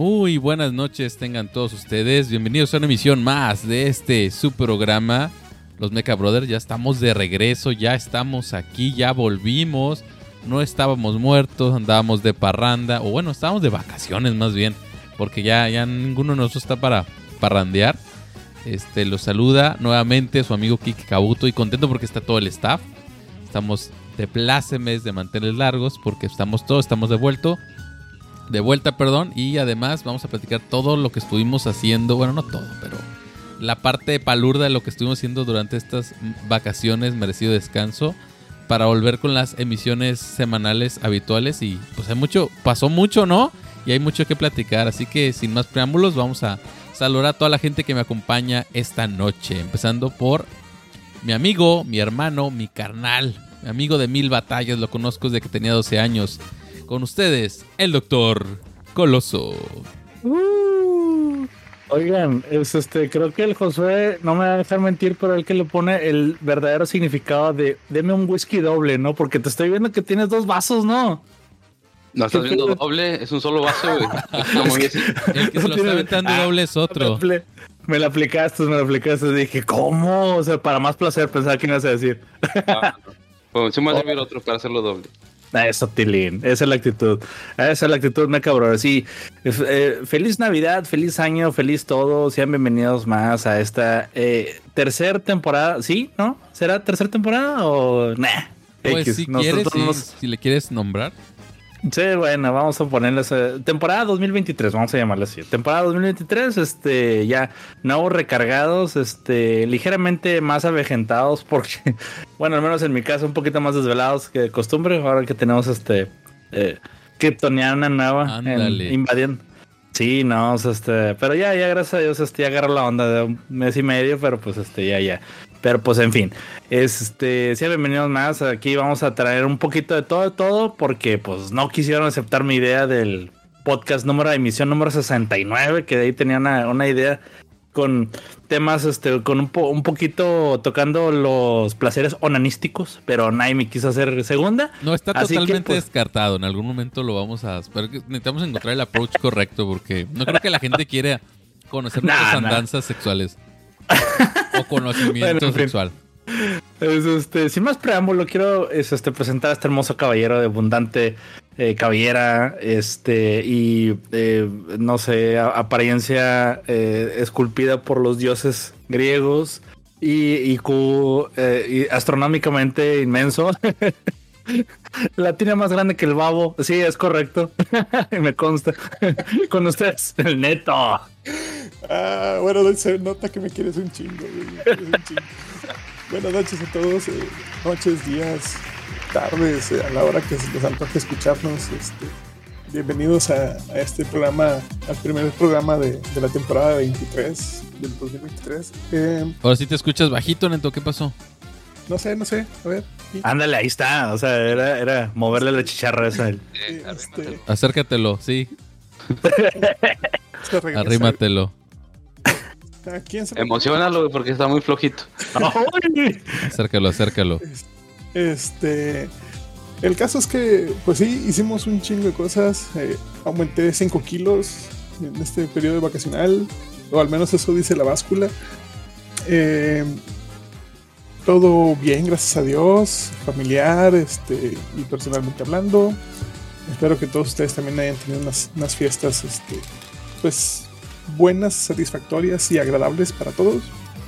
Muy buenas noches tengan todos ustedes. Bienvenidos a una emisión más de su programa, Los Mecha Brothers. Ya estamos de regreso, ya estamos aquí, ya volvimos. No estábamos muertos, andábamos de parranda, o bueno, estábamos de vacaciones más bien, porque ya ninguno de nosotros está para parrandear. Los saluda nuevamente su amigo Kiki Kabuto y contento porque está todo el staff. Estamos de plácemes, de manteles largos, porque estamos de vuelta, y además vamos a platicar todo lo que estuvimos haciendo, bueno, no todo, pero la parte palurda de lo que estuvimos haciendo durante estas vacaciones, merecido descanso, para volver con las emisiones semanales habituales. Y pues pasó mucho, ¿no? Y hay mucho que platicar, así que sin más preámbulos vamos a saludar a toda la gente que me acompaña esta noche, empezando por mi amigo, mi hermano, mi carnal, mi amigo de 1000 batallas, lo conozco desde que tenía 12 años. Con ustedes, el Doctor Coloso. Oigan, creo que el Josué no me va a dejar mentir, pero el que le pone el verdadero significado de deme un whisky doble, ¿no? Porque te estoy viendo que tienes 2 vasos, ¿no? No estás viendo doble, es un solo vaso, güey. El que se lo está aventando doble es otro. Me la aplicaste. Dije, ¿cómo? O sea, para más placer, pensaba que me ibas a decir. Pues sí me va a servir otro para hacerlo doble. Eso, Tilín, esa es la actitud, me cabrón. Sí, feliz Navidad, feliz año, feliz todo. Sean bienvenidos más a esta tercera temporada. ¿Sí? ¿No? ¿Será tercera temporada o nah? Pues si quieres, si le quieres nombrar. Sí, bueno, vamos a ponerle temporada 2023, vamos a llamarla así. Temporada 2023, ya nuevos recargados, ligeramente más avejentados porque, bueno, al menos en mi caso, un poquito más desvelados que de costumbre, ahora que tenemos Kryptoniana nueva invadiendo. Sí, no, pero ya gracias a Dios, ya agarró la onda de un mes y medio, pero pues ya. Pero pues en fin, sean bienvenidos más. Aquí vamos a traer un poquito de todo, porque pues no quisieron aceptar mi idea del podcast emisión número 69, que de ahí tenía una idea con temas, con un poquito tocando los placeres onanísticos, pero nadie me quiso hacer segunda. No, está totalmente descartado. En algún momento lo vamos a... Pero necesitamos encontrar el approach correcto, porque no creo que la gente quiera conocer nuestras andanzas sexuales. O conocimiento sexual. Sin más preámbulo, quiero presentar a este hermoso caballero de abundante cabellera, y no sé, apariencia esculpida por los dioses griegos y astronómicamente inmenso. La tiene más grande que el babo. Sí, es correcto. Me consta. Con ustedes, el Neto. Bueno, se nota que me quieres un chingo. Buenas noches a todos. Noches, días, tardes, a la hora que se les antoje escucharnos. Bienvenidos a este programa, al primer programa de la temporada 23 del 2023. Ahora sí te escuchas bajito, Neto. ¿Qué pasó? No sé, a ver. ¿Sí? Ándale, ahí está. O sea, era moverle la chicharra esa. Acércatelo, sí. Arrímatelo. Emocionalo, porque está muy flojito. Acércalo. El caso es que, pues sí, hicimos un chingo de cosas. Aumenté 5 kilos en este periodo vacacional, o al menos eso dice la báscula. Todo bien, gracias a Dios, familiar, y personalmente hablando. Espero que todos ustedes también hayan tenido unas fiestas, pues buenas, satisfactorias y agradables para todos.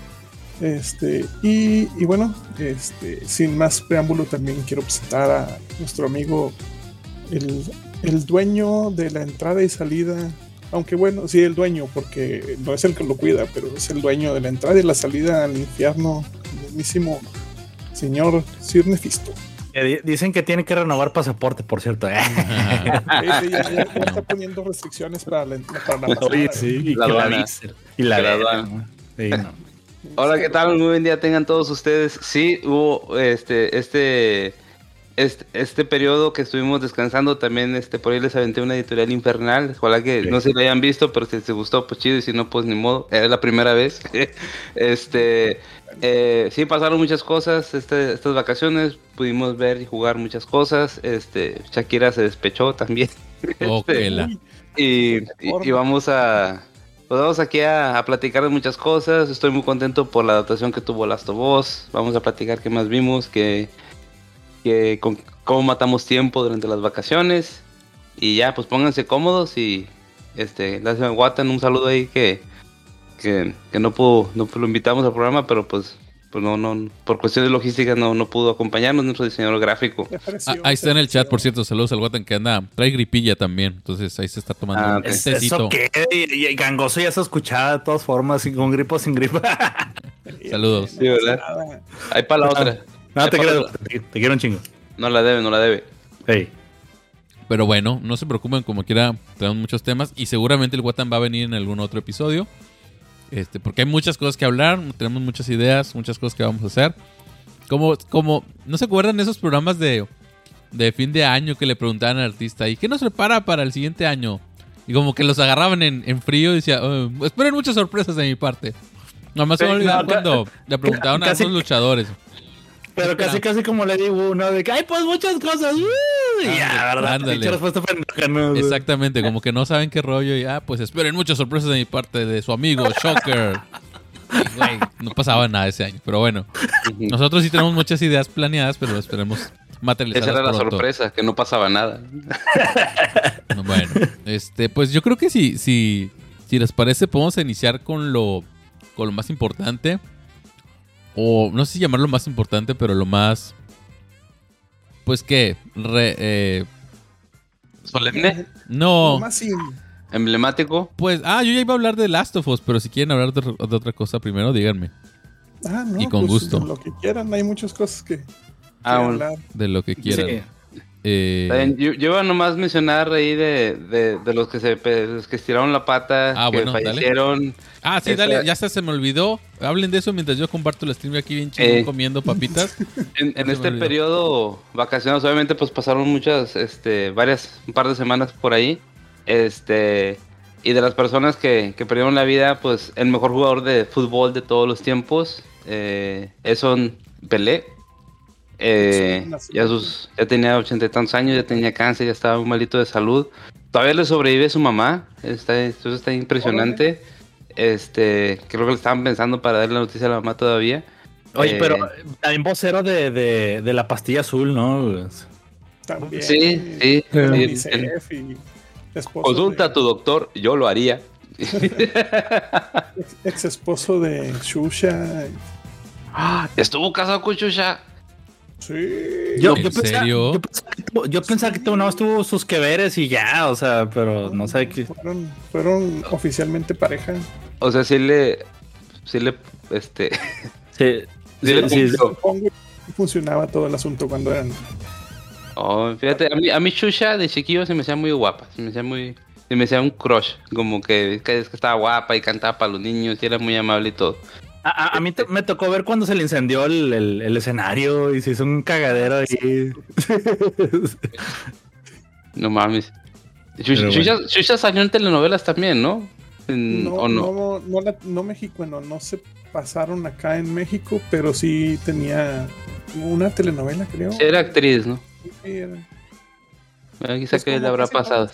Y bueno, sin más preámbulo, también quiero presentar a nuestro amigo, el dueño de la entrada y salida. Aunque bueno, sí, el dueño, porque no es el que lo cuida, pero es el dueño de la entrada y la salida al infierno, el mismísimo señor Sir Nefisto. Dicen que tiene que renovar pasaporte, por cierto. Ya está poniendo restricciones para la pasada. Sí, y la aduana. Sí, no. Hola, ¿qué tal? Muy buen día tengan todos ustedes. Sí, hubo este periodo que estuvimos descansando también, por ahí les aventé una editorial infernal. Ojalá que no se la hayan visto, pero si les gustó, pues chido, y si no, pues ni modo, es la primera vez. Sí, pasaron muchas cosas estas vacaciones, pudimos ver y jugar muchas cosas. Shakira se despechó también. y vamos aquí a platicar de muchas cosas. Estoy muy contento por la adaptación que tuvo Last of Us. Vamos a platicar qué más vimos, cómo matamos tiempo durante las vacaciones. Y ya, pues pónganse cómodos y gracias a Watan, un saludo ahí que no lo invitamos al programa, pero pues no, por cuestiones logísticas no pudo acompañarnos, nuestro diseñador gráfico. Ahí está en el chat, por cierto, saludos al Watan que trae gripilla también, entonces ahí se está tomando un tecito. ¿Eso qué? Y gangoso ya se escuchaba de todas formas, con gripa o sin gripa. Saludos. Sí, ¿verdad? Ahí para la otra. No, te quiero un chingo. No la debe. Hey. Pero bueno, no se preocupen, como quiera, tenemos muchos temas y seguramente el Watan va a venir en algún otro episodio. Porque hay muchas cosas que hablar, tenemos muchas ideas, muchas cosas que vamos a hacer. Como ¿no se acuerdan de esos programas de fin de año que le preguntaban al artista ¿y qué nos prepara para el siguiente año? Y como que los agarraban en frío y decía, esperen muchas sorpresas de mi parte. Nada más se me olvidó cuando le preguntaban a esos luchadores. Pero casi como le digo uno de que hay pues muchas cosas. Ya, ¿verdad? Ándale. Exactamente, como que no saben qué rollo y pues esperen muchas sorpresas de mi parte de su amigo Shocker. Y, güey, no pasaba nada ese año, pero bueno. Nosotros sí tenemos muchas ideas planeadas, pero esperemos materializarlas. Esa era pronto. la sorpresa, que no pasaba nada. Bueno, pues yo creo que si les parece podemos iniciar con lo más importante. O no sé si llamarlo más importante, pero lo más... Pues, ¿qué? ¿Solemne? No. Lo más ¿Emblemático? Pues, yo ya iba a hablar de Last of Us, pero si quieren hablar de otra cosa primero, díganme. No, y con gusto. Lo que quieran, hay muchas cosas que hablar. De lo que quieran. Sí. Yo iba nomás a mencionar ahí de los que que estiraron la pata, que bueno, fallecieron. Dale. Sí, dale, ya se me olvidó. Hablen de eso mientras yo comparto el stream aquí bien chido comiendo papitas. En este periodo vacacional, obviamente, pues pasaron muchas, un par de semanas por ahí. Y de las personas que perdieron la vida, pues el mejor jugador de fútbol de todos los tiempos, es Pelé. Ya tenía 80 y tantos años, ya tenía cáncer, ya estaba muy malito de salud. Todavía le sobrevive su mamá. Eso está impresionante. Creo que le estaban pensando para darle la noticia a la mamá todavía. Oye, pero también vocero de la pastilla azul, ¿no? También. Sí. Consulta a tu doctor, yo lo haría. Ex esposo de Xuxa. ¿Estuvo casado con Xuxa? Sí. ¿En serio? Yo pensaba que no estuvo sus que veres y ya, o sea, pero no sé qué. Fueron oficialmente pareja. O sea, sí le supongo que funcionaba todo el asunto cuando eran. Fíjate, a mí Xuxa de chiquillo se me hacía muy guapa, se me hacía un crush, como que estaba guapa y cantaba para los niños y era muy amable y todo. A mí me tocó ver cuando se le incendió el escenario y se hizo un cagadero ahí. No mames. Xuxa salió en telenovelas también, ¿no? No México, no se pasaron acá en México, pero sí tenía una telenovela, creo. Sí, era actriz, ¿no? Sí, era. Quizá que le habrá pasado.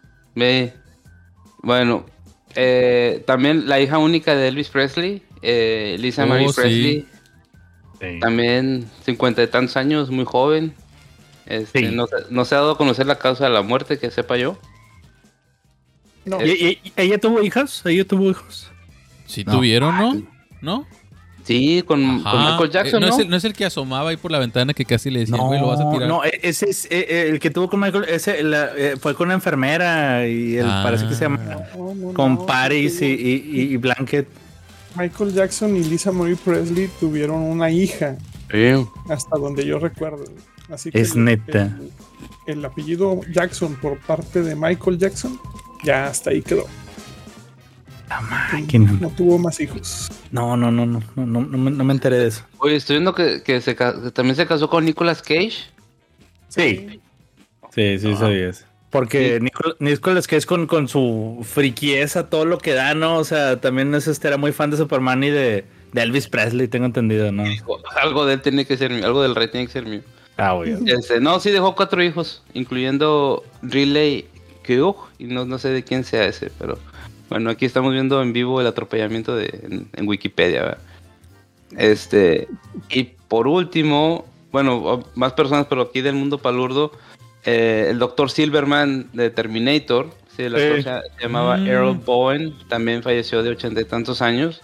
Bueno, también la hija única de Elvis Presley, Lisa Marie Presley, sí. También 50 y tantos años, muy joven. Sí. No se ha dado a conocer la causa de la muerte, que sepa yo. No. ¿Y ella tuvo hijas? Sí, tuvieron, ¿no? Sí, con Michael Jackson, ¿no es el que asomaba ahí por la ventana que casi le decía, güey, lo vas a tirar? No, ese es el que tuvo con Michael, fue con una enfermera y parece que se llama con Paris y Blanket. Michael Jackson y Lisa Marie Presley tuvieron una hija, hasta donde yo recuerdo. Así que es neta. El apellido Jackson por parte de Michael Jackson, ya hasta ahí quedó. No tuvo más hijos. No me enteré de eso. Oye, estoy viendo que también se casó con Nicolas Cage. Sí, sabías. Porque Nicolas Cage con su friquieza, todo lo que da, ¿no? O sea, también era muy fan de Superman y de Elvis Presley, tengo entendido, ¿no? Algo de él tiene que ser mío, algo del rey tiene que ser mío. Güey. No, sí dejó 4 hijos, incluyendo Riley Keogh, y no sé de quién sea ese, pero bueno, aquí estamos viendo en vivo el atropellamiento en Wikipedia, ¿verdad? Y por último, bueno, más personas, pero aquí del mundo palurdo, el Dr. Silverman de Terminator, sí, el actor se llamaba Earl Bowen, también falleció de 80 y tantos años.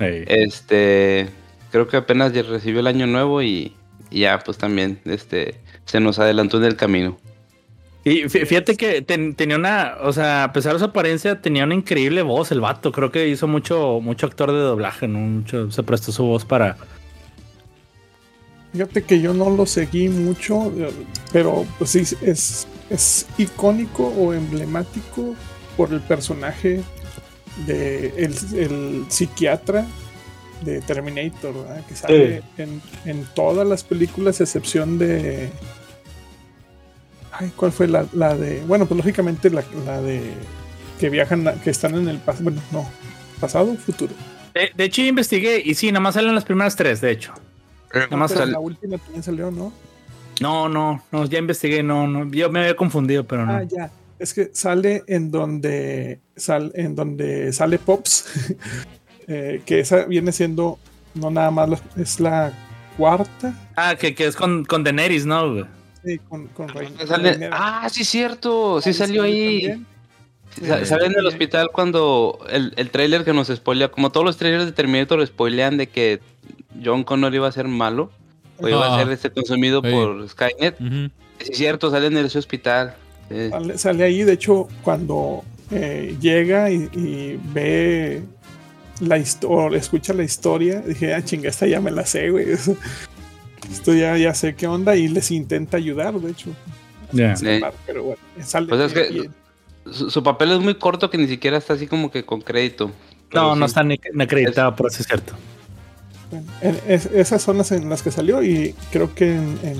Creo que apenas ya recibió el año nuevo y ya pues también se nos adelantó en el camino. Y fíjate que tenía una, o sea, a pesar de su apariencia, tenía una increíble voz el vato. Creo que hizo mucho actor de doblaje, ¿no? Se prestó su voz para... Fíjate que yo no lo seguí mucho, pero pues sí, es icónico o emblemático por el personaje de el psiquiatra de Terminator, ¿verdad? Que sale en todas las películas, a excepción de... Ay, ¿cuál fue la de...? Bueno, pues lógicamente la de... Que viajan, que están en el pasado... Bueno, no. ¿Pasado o futuro? De hecho, yo investigué y sí, nada más salen las primeras 3, de hecho. Nada más la última también salió, ¿no? No, ya investigué, no. Yo me había confundido, pero no. Ah, ya. Es que sale en donde sale Pops, que esa viene siendo, no nada más, es la cuarta. Ah, que es con Daenerys, ¿no, güey? Sí, con Rey. Sí, cierto, sí salió ahí. Sale en el hospital cuando el trailer que nos spoilea, como todos los trailers de Terminator spoilean de que John Connor iba a ser malo, o iba a ser consumido por Skynet. Sí, es cierto, sale en ese hospital. Sale ahí, de hecho, cuando llega y ve o escucha la historia, dije, chinga, esta ya me la sé, güey. Esto ya sé qué onda, y les intenta ayudar, de hecho. Pero bueno, sale. Pues es que su papel es muy corto, que ni siquiera está así como que con crédito. No está ni acreditado, pero eso es cierto. Bueno, esas son las en las que salió, y creo que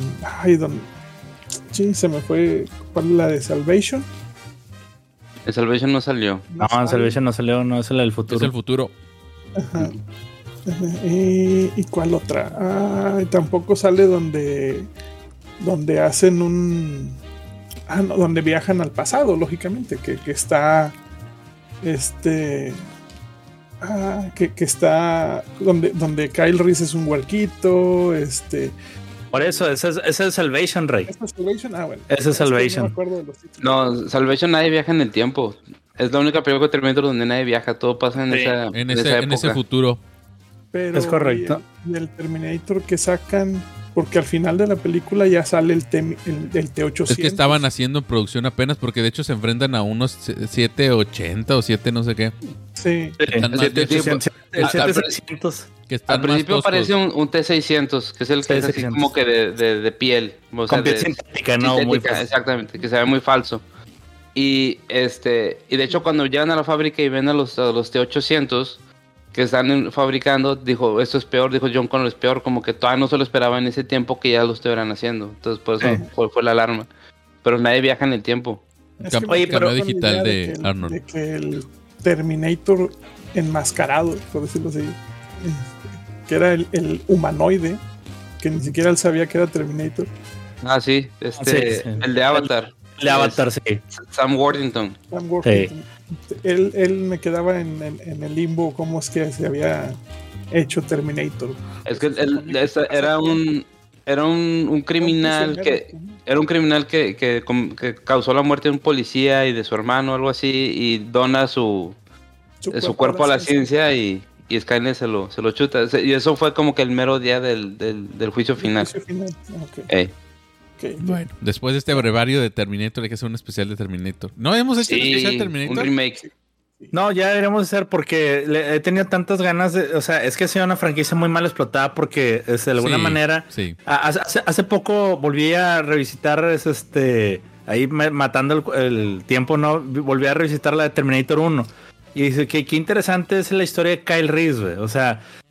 se me fue. ¿Cuál es la de Salvation? El Salvation no salió. No, Salvation no salió, no es la del futuro. Es el futuro. Ajá. ¿Y cuál otra? Tampoco sale donde hacen donde viajan al pasado, lógicamente, que está que está donde Kyle Reese es un huerquito, Por eso, ese es Salvation, Rey. ¿Ese es Salvation? Bueno. Ese es Salvation. No me acuerdo de los títulos. No, Salvation nadie viaja en el tiempo. Es la única película de Terminator donde nadie viaja. Todo pasa en esa época. En ese futuro. Pero es correcto. Y el Terminator que sacan, porque al final de la película ya sale el T-800. Es que estaban haciendo producción apenas, porque de hecho se enfrentan a unos 780 o 7 no sé qué. Sí. El 700. Al principio parece un T-600, que es el que es así como que de piel. O sea, con piel sintética, ¿no? Muy exactamente, que se ve muy falso. Y de hecho cuando llegan a la fábrica y ven a los T-800 que están fabricando, dijo, esto es peor, dijo John Connor, es peor, como que todavía no se lo esperaba en ese tiempo que ya lo estuvieran haciendo. Entonces por eso fue la alarma. Pero nadie viaja en el tiempo. Cambio digital de Arnold. De que el Terminator enmascarado, por decirlo así, que era el humanoide, que ni siquiera él sabía que era Terminator. Ah, sí, el de Avatar. El de Avatar, sí. Sam Worthington. Sí. Él me quedaba en el limbo, cómo es que se había hecho Terminator. Es que era un criminal que causó la muerte de un policía y de su hermano, algo así, y dona su cuerpo a la ciencia y Skynet se lo chuta. Y eso fue como que el mero día del juicio final. Okay. Bueno, después de este brevario de Terminator hay que hacer un especial de Terminator. ¿No hemos hecho un especial de Terminator? Un remake. No, ya deberíamos hacer, porque he tenido tantas ganas o sea, es que ha sido una franquicia muy mal explotada, porque de alguna manera hace poco volví a revisitar ahí matando el tiempo, no volví a revisitar la de Terminator 1 y dice que qué interesante es la historia de Kyle Reese, güey. O sea,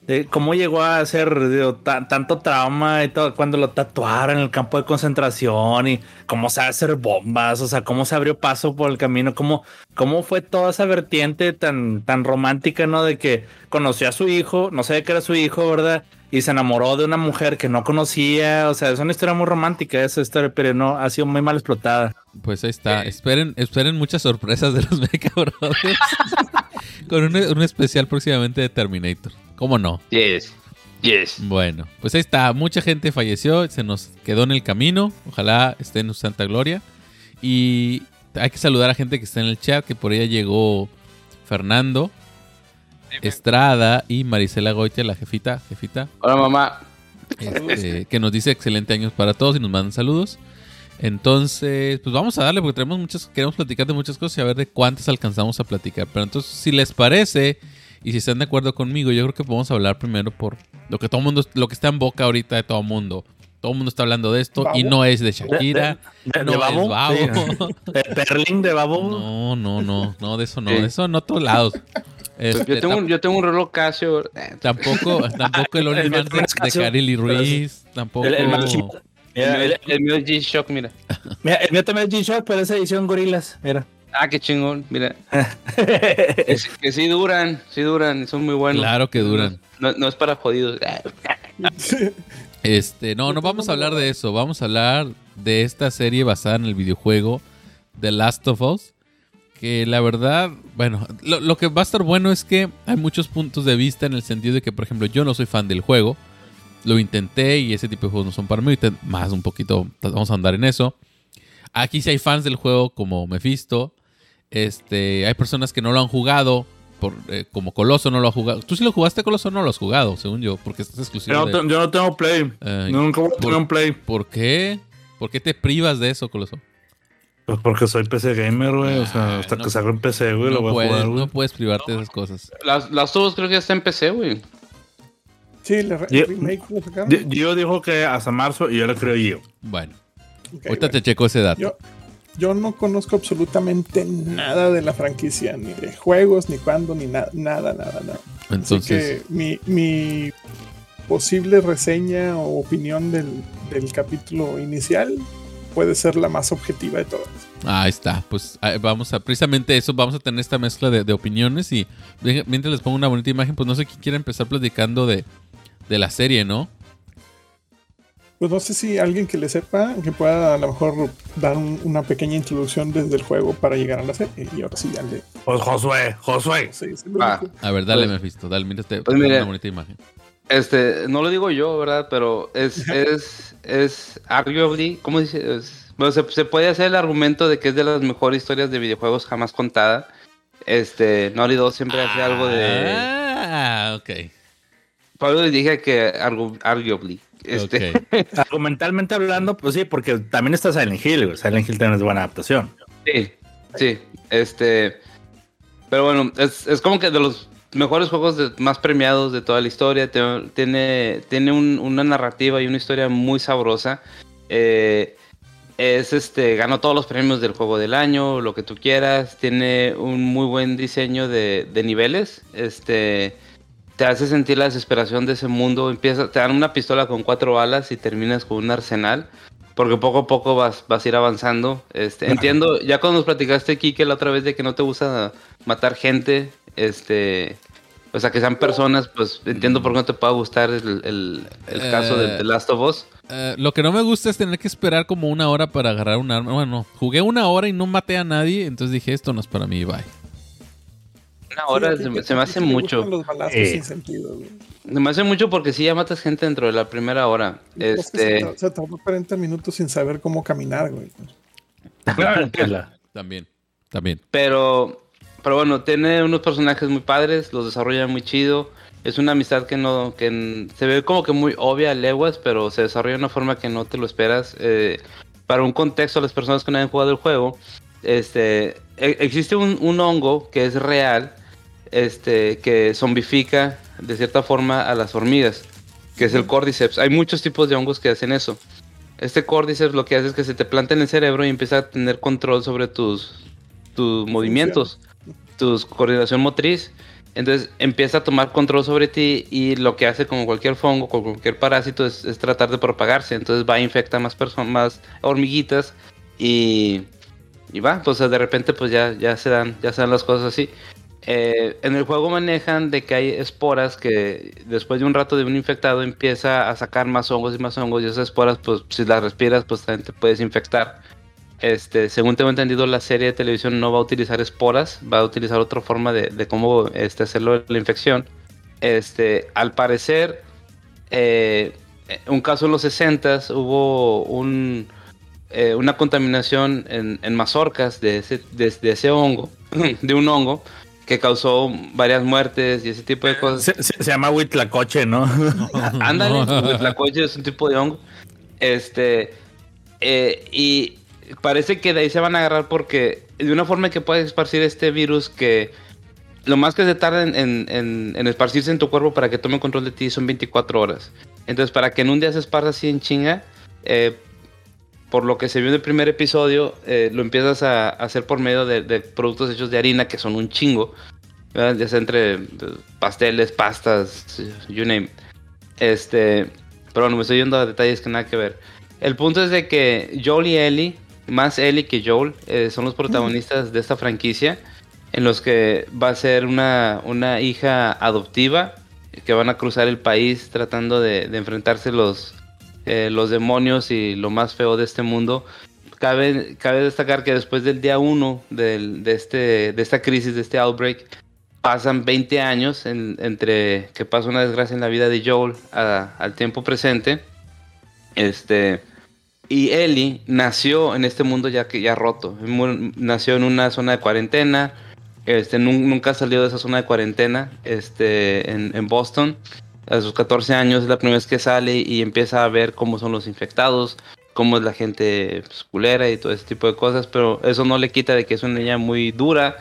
de cómo llegó a ser tanto trauma y todo, cuando lo tatuaron en el campo de concentración y cómo sabe hacer bombas, o sea, cómo se abrió paso por el camino, cómo fue toda esa vertiente tan romántica, ¿no? De que conoció a su hijo, no sabía que era su hijo, ¿verdad? Y se enamoró de una mujer que no conocía, o sea, es una historia muy romántica esa historia, pero no, ha sido muy mal explotada. Pues ahí está, esperen muchas sorpresas de los Mecha Brothers con un especial próximamente de Terminator. ¿Cómo no? Yes. Bueno, pues ahí está. Mucha gente falleció, se nos quedó en el camino. Ojalá esté en su santa gloria. Y hay que saludar a gente que está en el chat, que por ella llegó Fernando Estrada y Marisela Goitia, la jefita. Hola, mamá. Que nos dice excelente años para todos y nos mandan saludos. Entonces, pues vamos a darle porque queremos platicar de muchas cosas y a ver de cuántas alcanzamos a platicar. Pero entonces, si les parece... Y si están de acuerdo conmigo, yo creo que podemos hablar primero por lo que lo que está en boca ahorita de todo el mundo. Todo el mundo está hablando de esto y no es de Shakira, no es Babo. Babo. Sí. ¿De Perling de Babo? No, de eso no, de eso en otros lados. Yo tengo un reloj Casio. Tampoco el OnlyFans de Kareli Ruiz, tampoco. El mío es G-Shock, mira. Mira, el mío también es G-Shock, pero esa edición gorilas, mira. Ah, qué chingón, mira. Que sí duran, son muy buenos. Claro que duran. No es para jodidos. No vamos a hablar de eso. Vamos a hablar de esta serie basada en el videojuego The Last of Us. Que la verdad, bueno, lo que va a estar bueno es que hay muchos puntos de vista en el sentido de que, por ejemplo, yo no soy fan del juego. Lo intenté y ese tipo de juegos no son para mí. Más un poquito, vamos a andar en eso. Aquí sí hay fans del juego como Mephisto. Hay personas que no lo han jugado, como Coloso no lo ha jugado. ¿Tú sí lo jugaste, Coloso? No lo has jugado, según yo, porque estás exclusivo. Yo no tengo Play. Nunca voy a tener un Play. ¿Por qué? ¿Por qué te privas de eso, Coloso? Pues porque soy PC gamer, güey. O sea, hasta que salga en PC, güey, lo voy a jugar, güey. No puedes privarte de esas cosas. Las dos creo que ya está en PC, güey. Sí, el remake lo sacaron. Gio dijo que hasta marzo y yo le creo Gio. Bueno, ahorita te checo ese dato. Yo no conozco absolutamente nada de la franquicia, ni de juegos, ni cuándo, ni nada. Entonces, así que mi posible reseña o opinión del capítulo inicial puede ser la más objetiva de todas. Ahí está, pues precisamente eso, vamos a tener esta mezcla de opiniones y mientras les pongo una bonita imagen, pues no sé quién quiere empezar platicando de la serie, ¿no? Pues no sé si alguien que le sepa, que pueda a lo mejor dar una pequeña introducción desde el juego para llegar a la serie. Y ahora sí, ya le... Pues Josué. Sí, a ver, dale, Mephisto, dale, mírate, pues una bonita imagen. No lo digo yo, ¿verdad? Pero es arguably, ¿cómo dice? Bueno, se puede hacer el argumento de que es de las mejores historias de videojuegos jamás contada. Naughty Dog siempre hace algo de... Ah, ok. Pablo les dije que arguably. Okay. Argumentalmente hablando, pues sí, porque también está Silent Hill, güey. Silent Hill también es buena adaptación. Sí. Pero bueno, es como que de los mejores juegos más premiados de toda la historia. Tiene una narrativa y una historia muy sabrosa. Ganó todos los premios del juego del año, lo que tú quieras. Tiene un muy buen diseño de niveles. Te hace sentir la desesperación de ese mundo. Te dan una pistola con 4 balas y terminas con un arsenal. Porque poco a poco vas a ir avanzando. Entiendo, ya cuando nos platicaste, Kike, la otra vez de que no te gusta matar gente, o sea, que sean personas, pues entiendo por qué no te puede gustar el caso de The Last of Us. Lo que no me gusta es tener que esperar como 1 hora para agarrar un arma. Bueno, jugué 1 hora y no maté a nadie, entonces dije, esto no es para mí, bye. 1 hora se me hace mucho. Los balazos sin sentido, güey. Se me hace mucho porque sí ya matas gente dentro de la primera hora. Se tardó 40 minutos sin saber cómo caminar, güey. También. Pero bueno, tiene unos personajes muy padres, los desarrolla muy chido. Es una amistad que se ve como que muy obvia a leguas, pero se desarrolla de una forma que no te lo esperas. Para un contexto, a las personas que no hayan jugado el juego, existe un hongo que es real, que zombifica de cierta forma a las hormigas, que es el Cordyceps. Hay muchos tipos de hongos que hacen eso. Este Cordyceps lo que hace es que se te planta en el cerebro y empieza a tener control sobre tus movimientos, tu coordinación motriz, Entonces empieza a tomar control sobre ti y lo que hace como cualquier fongo, como cualquier parásito es tratar de propagarse. Entonces va a infectar más personas, más hormiguitas y va, pues de repente pues ya se dan las cosas así. En el juego manejan de que hay esporas que después de un rato de un infectado empieza a sacar más hongos y esas esporas pues si las respiras pues también te puedes infectar. Según tengo entendido, la serie de televisión no va a utilizar esporas, va a utilizar otra forma de cómo hacerlo la infección. Al parecer, un caso en los 60s hubo una contaminación en mazorcas de ese hongo, de un hongo, que causó varias muertes y ese tipo de cosas. Se llama huitlacoche, ¿no? Ándale, huitlacoche es un tipo de hongo. Y parece que de ahí se van a agarrar porque de una forma que puedes esparcir este virus que lo más que se tarda en esparcirse en tu cuerpo para que tome control de ti son 24 horas. Entonces para que en un día se esparza así en chinga, por lo que se vio en el primer episodio, lo empiezas a hacer por medio de productos hechos de harina que son un chingo, ¿verdad? Ya sea entre pasteles, pastas, you name. Pero bueno, me estoy yendo a detalles que nada que ver. El punto es de que Joel y Ellie, más Ellie que Joel, son los protagonistas de esta franquicia, en los que va a ser una hija adoptiva que van a cruzar el país tratando de enfrentarse los demonios y lo más feo de este mundo. Cabe destacar que después del día 1 de esta crisis, de este outbreak, pasan 20 años entre que pasa una desgracia en la vida de Joel al tiempo presente. Y Ellie nació en este mundo ya roto. Nació en una zona de cuarentena. Nunca salió de esa zona de cuarentena en Boston. A sus 14 años es la primera vez que sale y empieza a ver cómo son los infectados, cómo es la gente pues, culera y todo ese tipo de cosas, pero eso no le quita de que es una niña muy dura,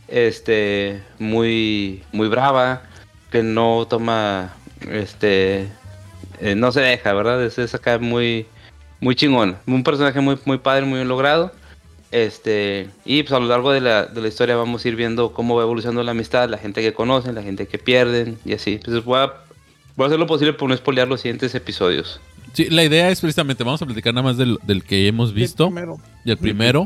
muy brava, que no toma, no se deja, ¿verdad? Es acá muy chingón, un personaje muy, muy padre, muy bien logrado. Y pues a lo largo de la historia vamos a ir viendo cómo va evolucionando la amistad, la gente que conocen, la gente que pierden y así. Entonces voy a hacer lo posible por no spoilear los siguientes episodios. Sí, la idea es precisamente, vamos a platicar nada más del que hemos visto. Y el primero.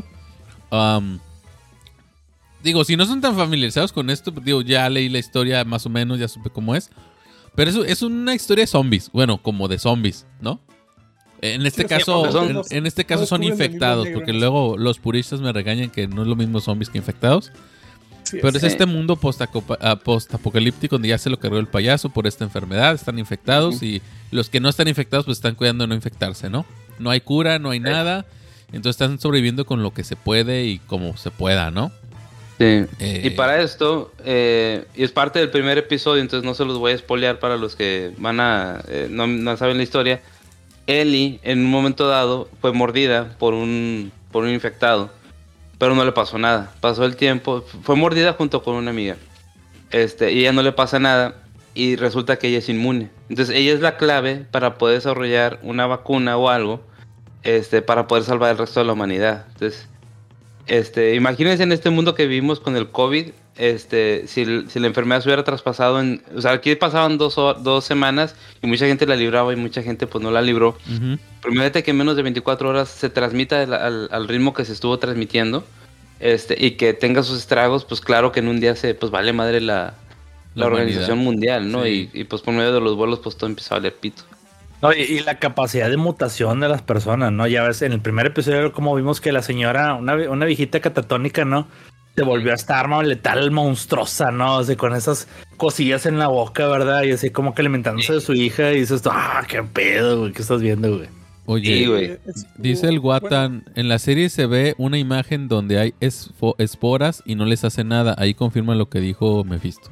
Digo, si no son tan familiarizados con esto, digo, ya leí la historia más o menos, ya supe cómo es. Pero es una historia de zombies, bueno, como de zombies, ¿no? En este caso son infectados, porque luego los puristas me regañan que no es lo mismo zombies que infectados. Sí, pero es este mundo post-apocalíptico donde ya se lo cargó el payaso por esta enfermedad, están infectados y los que no están infectados pues están cuidando de no infectarse, ¿no? No hay cura, no hay nada, entonces están sobreviviendo con lo que se puede y como se pueda, ¿no? Sí. Y para esto, y es parte del primer episodio, entonces no se los voy a spoilear para los que no saben la historia. Ellie en un momento dado fue mordida por un infectado, pero no le pasó nada. Pasó el tiempo, fue mordida junto con una amiga, y ella no le pasa nada y resulta que ella es inmune. Entonces ella es la clave para poder desarrollar una vacuna o algo, para poder salvar el resto de la humanidad. Entonces, imagínense en este mundo que vivimos con el COVID, si la enfermedad se hubiera traspasado o sea, aquí pasaban 2 semanas y mucha gente la libraba y mucha gente pues no la libró. Uh-huh. Pero imagínate que en menos de 24 horas se transmita al ritmo que se estuvo transmitiendo, y que tenga sus estragos, pues claro que en un día pues vale madre la organización mundial, ¿no? Sí. Y pues por medio de los vuelos pues todo empieza a valer pito. No, y la capacidad de mutación de las personas, ¿no? Ya ves, en el primer episodio como vimos que la señora, una viejita catatónica, ¿no? Se volvió esta arma letal monstruosa, ¿no? O sea, con esas cosillas en la boca, ¿verdad? Y así como que alimentándose de su hija y dices, qué pedo, güey, ¿qué estás viendo, güey? Oye, sí, güey. Dice el Watan, en la serie se ve una imagen donde hay esporas y no les hace nada. Ahí confirma lo que dijo Mephisto.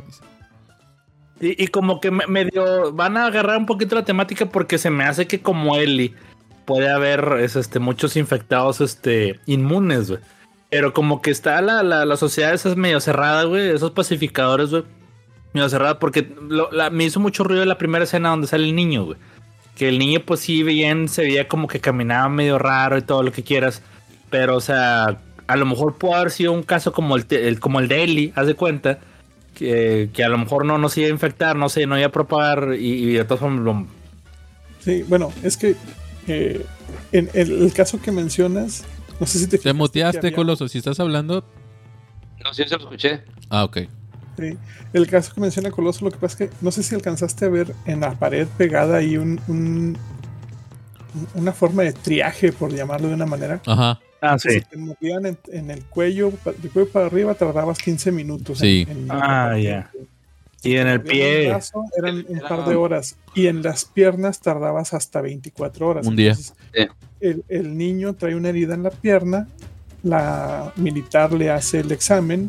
Y como que medio van a agarrar un poquito la temática porque se me hace que como Ellie puede haber muchos infectados inmunes, güey. Pero como que está la sociedad esa es medio cerrada, güey. Esos pacificadores, güey. Medio cerrada porque me hizo mucho ruido la primera escena donde sale el niño, güey. Que el niño pues sí se veía como que caminaba medio raro y todo lo que quieras. Pero o sea, a lo mejor puede haber sido un caso como el de Ellie, haz de cuenta. que a lo mejor no se iba a infectar, no sé, no iba a propagar y de todas formas Sí, bueno, es que en el caso que mencionas, no sé si te muteaste, Coloso, si estás hablando. No, sí, se lo escuché. Ah, ok. Sí, el caso que menciona Coloso, lo que pasa es que no sé si alcanzaste a ver en la pared pegada ahí una forma de triaje, por llamarlo de una manera. Ajá. Ah, sí. Si te movían en el cuello, del cuello para arriba, tardabas 15 minutos. Sí. Ya. Y en el pie. En el brazo eran un par de horas. Y en las piernas tardabas hasta 24 horas. Un día. Entonces, el niño trae una herida en la pierna. La militar le hace el examen.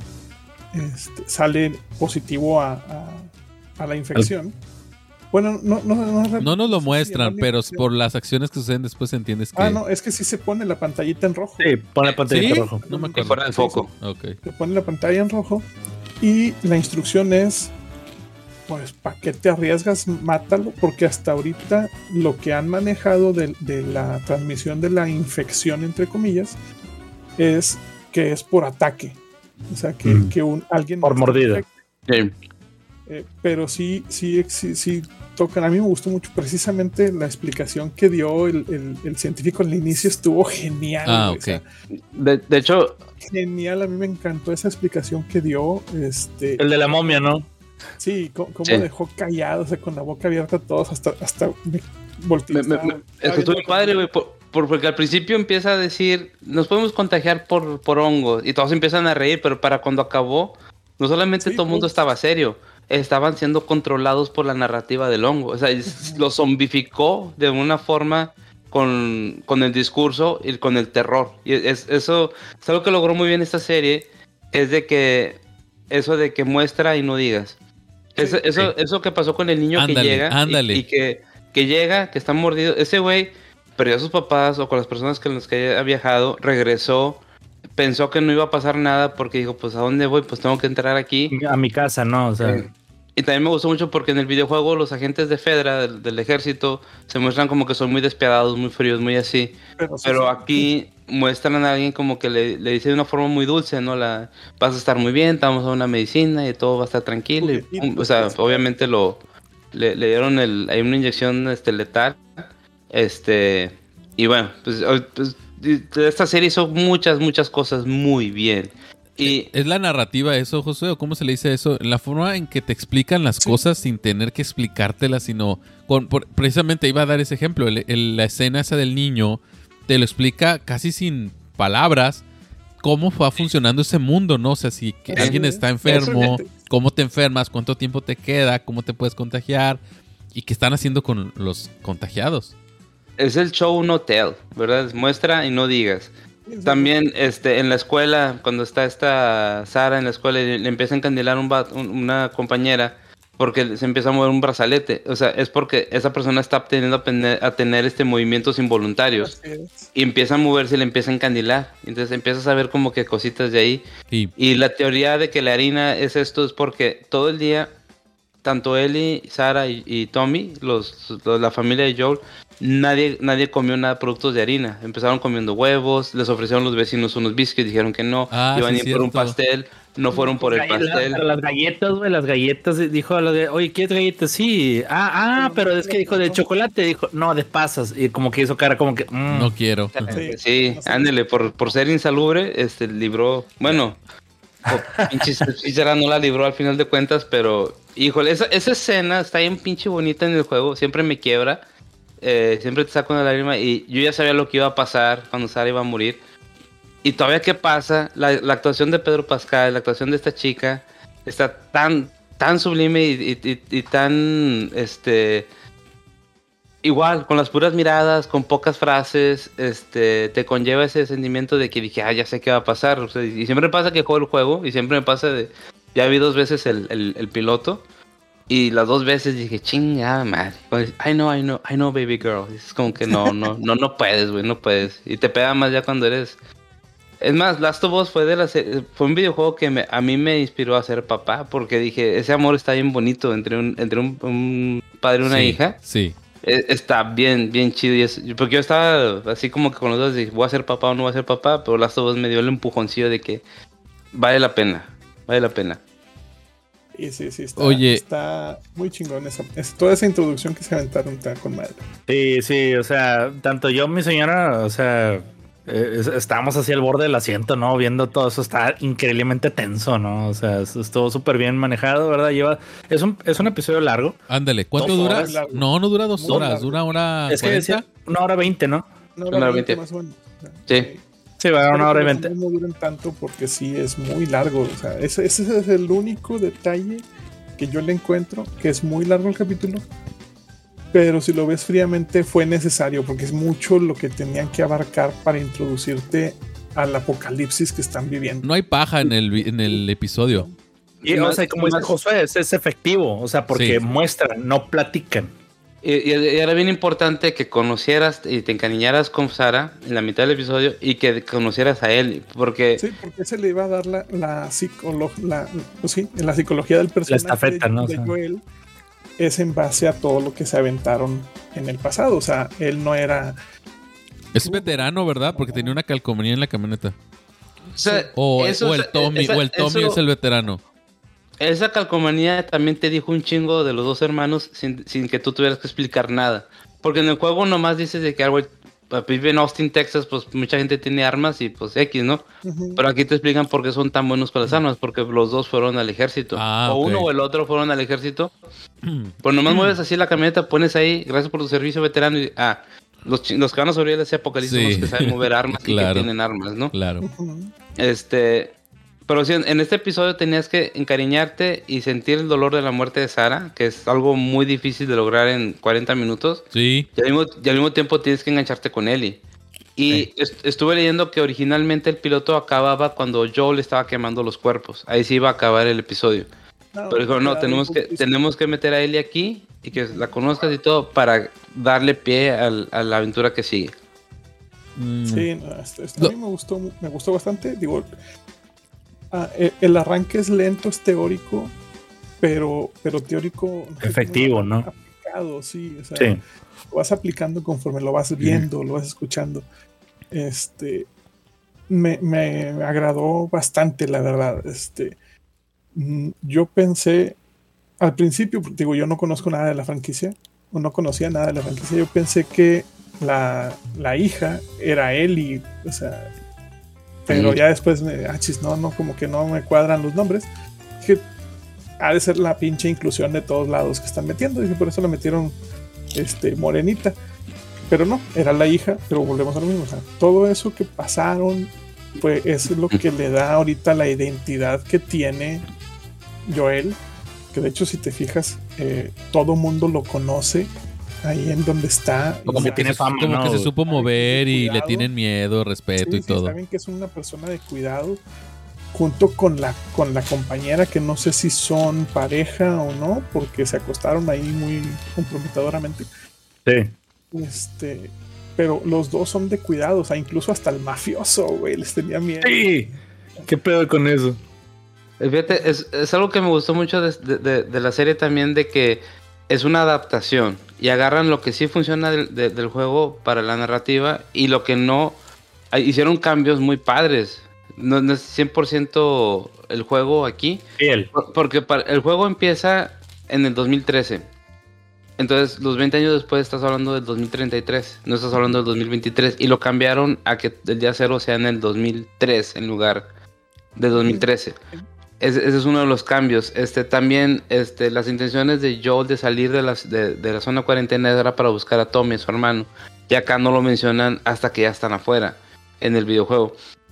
Sale positivo a la infección. Bueno, no nos lo muestran, pero por las acciones que suceden después entiendes que... no, es que sí se pone la pantallita en rojo. Sí, pone la pantallita en rojo. No me acuerdo. Fuera del foco. Sí. Okay. Se pone la pantalla en rojo y la instrucción es, pues, ¿para qué te arriesgas? Mátalo, porque hasta ahorita lo que han manejado de la transmisión de la infección, entre comillas, es que es por ataque. O sea, que alguien... Por mordida. Sí. Pero sí tocan. A mí me gustó mucho precisamente la explicación que dio el científico al inicio. Estuvo genial. Ah, ok. o sea, de hecho, genial. A mí me encantó esa explicación que dio. El de la momia, ¿no? Sí, cómo dejó callados, con la boca abierta a todos, hasta me volteé. Estuvo padre, güey, porque al principio empieza a decir, nos podemos contagiar por hongos, y todos empiezan a reír, pero para cuando acabó, no solamente todo el mundo estaba serio, estaban siendo controlados por la narrativa del hongo. O sea, lo zombificó de una forma con el discurso y con el terror. Y eso es algo que logró muy bien esta serie, es de que eso de que muestra y no digas. Eso que pasó con el niño que llega y que llega, que está mordido. Ese güey perdió a sus papás o con las personas con las que ha viajado, regresó, pensó que no iba a pasar nada porque dijo, pues ¿a dónde voy? Pues tengo que entrar aquí. A mi casa, ¿no? O sea... Y también me gustó mucho porque en el videojuego los agentes de Fedra, del ejército, se muestran como que son muy despiadados, muy fríos, muy así. Pero aquí muestran a alguien como que le dice de una forma muy dulce, ¿no? Vas a estar muy bien, te vamos a dar una medicina y todo va a estar tranquilo. O sea, obviamente le dieron hay una inyección letal. Y bueno, pues esta serie hizo muchas cosas muy bien. Y ¿es la narrativa eso, Josué? ¿O cómo se le dice eso? La forma en que te explican las cosas sin tener que explicártelas, sino... precisamente iba a dar ese ejemplo. La escena esa del niño te lo explica casi sin palabras cómo va funcionando ese mundo, ¿no? O sea, si alguien está enfermo, cómo te enfermas, cuánto tiempo te queda, cómo te puedes contagiar y qué están haciendo con los contagiados. Es el show no tell, ¿verdad? Muestra y no digas. También en la escuela, cuando está esta Sara en la escuela y le empieza a encandilar una compañera porque se empieza a mover un brazalete. O sea, es porque esa persona está aprendiendo a tener movimientos involuntarios. Y empieza a moverse y le empieza a encandilar. Entonces empiezas a ver como que cositas de ahí. Sí. Y la teoría de que la harina es esto es porque todo el día, tanto Ellie, Sara y Tommy, la familia de Joel, nadie comió nada de productos de harina. Empezaron comiendo huevos, les ofrecieron los vecinos unos biscuits, dijeron que no, iban a ir por un pastel, no fueron por el pastel. Las galletas, güey, dijo, oye, ¿quieres galletas? Sí. Pero es que dijo de chocolate, dijo, no, de pasas, y como que hizo cara como que... No quiero. Sí, ándele, por ser insalubre, libró, bueno, pinche no la libró al final de cuentas, pero, híjole, esa escena está bien pinche bonita en el juego, siempre me quiebra. Siempre te saco una lágrima y yo ya sabía lo que iba a pasar cuando Sara iba a morir. Y todavía qué pasa, la actuación de Pedro Pascal, la actuación de esta chica está tan sublime y tan igual, con las puras miradas, con pocas frases, te conlleva ese sentimiento de que dije, ya sé qué va a pasar. O sea, y siempre pasa que juego el juego y siempre me pasa ya vi 2 veces el piloto. Y las 2 veces dije, chingada madre. I know, baby girl. Es como que no puedes, güey, no puedes. Y te pega más ya cuando eres... Es más, Last of Us fue un videojuego que a mí me inspiró a ser papá. Porque dije, ese amor está bien bonito entre un padre y una hija. Sí. Está bien chido. Porque yo estaba así como que con los dos, dije, voy a ser papá o no voy a ser papá. Pero Last of Us me dio el empujoncillo de que vale la pena. Sí, Oye, está muy chingón toda esa introducción que se aventaron está con madre. Sí, o sea, tanto yo, mi señora, o sea, estábamos así al borde del asiento, ¿no? Viendo todo eso, está increíblemente tenso, ¿no? O sea, estuvo súper bien manejado, ¿verdad? Es un episodio largo. Ándale, ¿cuánto dura? No dura 2 horas, dura 1 hora. Es que decía 1:20, ¿no? 1:20 más o menos. Sí, va a 1:20. No duran tanto porque sí es muy largo. O sea, ese es el único detalle que yo le encuentro, que es muy largo el capítulo. Pero si lo ves fríamente fue necesario porque es mucho lo que tenían que abarcar para introducirte al apocalipsis que están viviendo. No hay paja en el episodio. Y o sea, como dice Josué, es efectivo, o sea, porque muestran, no platican. Y era bien importante que conocieras y te encariñaras con Sarah en la mitad del episodio y que conocieras a él, porque... Sí, porque se le iba a dar la psicología del personaje, la estafeta, ¿no? de Joel, es en base a todo lo que se aventaron en el pasado. O sea, él no era... Es veterano, ¿verdad? Porque tenía una calcomanía en la camioneta. O sea, el Tommy es el veterano. Esa calcomanía también te dijo un chingo de los dos hermanos sin que tú tuvieras que explicar nada. Porque en el juego nomás dices de que vive en Austin, Texas, pues mucha gente tiene armas y pues X, ¿no? Uh-huh. Pero aquí te explican por qué son tan buenos con las armas, porque los dos fueron al ejército. Uno o el otro fueron al ejército. Pues nomás mueves así la camioneta, pones ahí, gracias por tu servicio veterano, y los que van a sobrevivir a ese apocalipsis son los que saben mover armas y que tienen armas, ¿no? Claro. Pero sí, en este episodio tenías que encariñarte y sentir el dolor de la muerte de Sarah, que es algo muy difícil de lograr en 40 minutos. Sí. Y al mismo tiempo tienes que engancharte con Ellie. Y estuve leyendo que originalmente el piloto acababa cuando Joel estaba quemando los cuerpos. Ahí sí iba a acabar el episodio. Pero dijo, no, tenemos que meter a Ellie aquí y que la conozcas y todo para darle pie a la aventura que sigue. Sí, a mí me gustó bastante. Digo... el arranque es lento, es teórico, pero teórico efectivo, ¿no? Aplicado, sí, o sea, lo vas aplicando conforme lo vas viendo, lo vas escuchando. Me agradó bastante, la verdad. Yo pensé al principio, digo, yo no conozco nada de la franquicia, o no conocía nada de la franquicia. Yo pensé que la hija era Ellie, o sea, pero ya después como que no me cuadran los nombres. Dije, ha de ser la pinche inclusión de todos lados que están metiendo. Dije, por eso la metieron morenita. Pero no, era la hija, pero volvemos a lo mismo. O sea, todo eso que pasaron, pues es lo que le da ahorita la identidad que tiene Joel. Que de hecho, si te fijas, todo mundo lo conoce ahí en donde está. Como que tiene fama, como que se supo mover y le tienen miedo, respeto y todo. Saben que es una persona de cuidado, junto con la compañera, que no sé si son pareja o no, porque se acostaron ahí muy comprometedoramente. Sí. Pero los dos son de cuidado, o sea, incluso hasta el mafioso, güey, les tenía miedo. Sí. ¿Qué pedo con eso? Fíjate, es algo que me gustó mucho de la serie también, de que es una adaptación y agarran lo que sí funciona del juego para la narrativa y lo que no. Hicieron cambios muy padres. No es 100% el juego aquí. Bien. Porque el juego empieza en el 2013. Entonces, los 20 años después estás hablando del 2033. No estás hablando del 2023. Y lo cambiaron a que el día cero sea en el 2003 en lugar de 2013. Ese es uno de los cambios. También las intenciones de Joel de salir de la zona cuarentena era para buscar a Tommy, su hermano. Y acá no lo mencionan hasta que ya están afuera en el videojuego.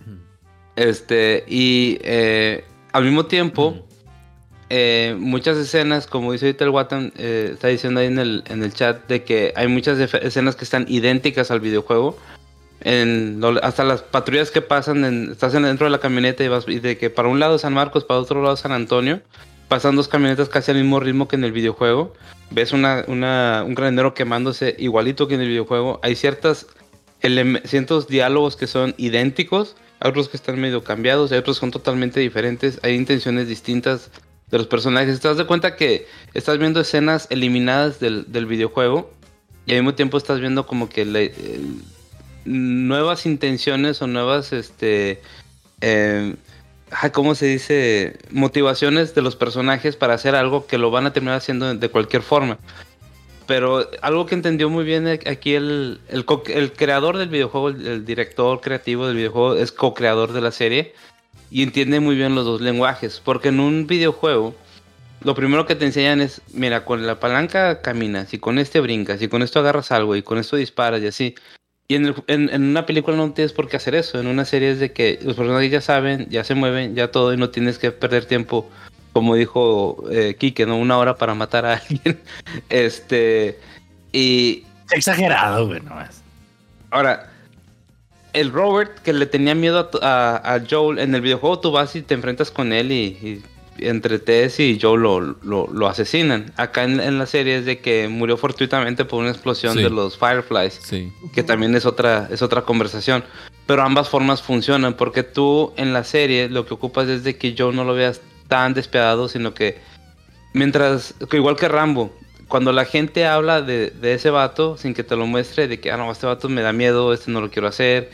Al mismo tiempo, muchas escenas, como dice ahorita el Watan, está diciendo ahí en el chat, de que hay muchas escenas que están idénticas al videojuego. Hasta las patrullas que pasan, estás dentro de la camioneta y de que para un lado San Marcos, para otro lado San Antonio, pasan dos camionetas casi al mismo ritmo que en el videojuego. Ves un granadero quemándose igualito que en el videojuego. Hay ciertos diálogos que son idénticos, hay otros que están medio cambiados, hay otros que son totalmente diferentes, hay intenciones distintas de los personajes. Te das de cuenta que estás viendo escenas eliminadas del videojuego y al mismo tiempo estás viendo como que nuevas intenciones o nuevas ¿cómo se dice? Motivaciones de los personajes para hacer algo que lo van a terminar haciendo de cualquier forma. Pero algo que entendió muy bien aquí el creador del videojuego, el director creativo del videojuego, es co-creador de la serie y entiende muy bien los dos lenguajes. Porque en un videojuego, lo primero que te enseñan es, mira, con la palanca caminas y con este brincas y con esto agarras algo y con esto disparas y así. Y en una película no tienes por qué hacer eso. En una serie es de que los personajes ya saben, ya se mueven, ya todo y no tienes que perder tiempo. Como dijo Kike, ¿no? 1 hora para matar a alguien. Y... Exagerado, güey, nomás. Ahora, el Robert que le tenía miedo a Joel, en el videojuego tú vas y te enfrentas con él y entre Tess y Joel lo asesinan. Acá en la serie es de que murió fortuitamente por una explosión de los Fireflies. Sí. Que también es otra conversación. Pero ambas formas funcionan porque tú en la serie lo que ocupas es de que Joel no lo veas tan despiadado, sino que igual que Rambo, cuando la gente habla de ese vato sin que te lo muestre, de que no, este vato me da miedo, no lo quiero hacer,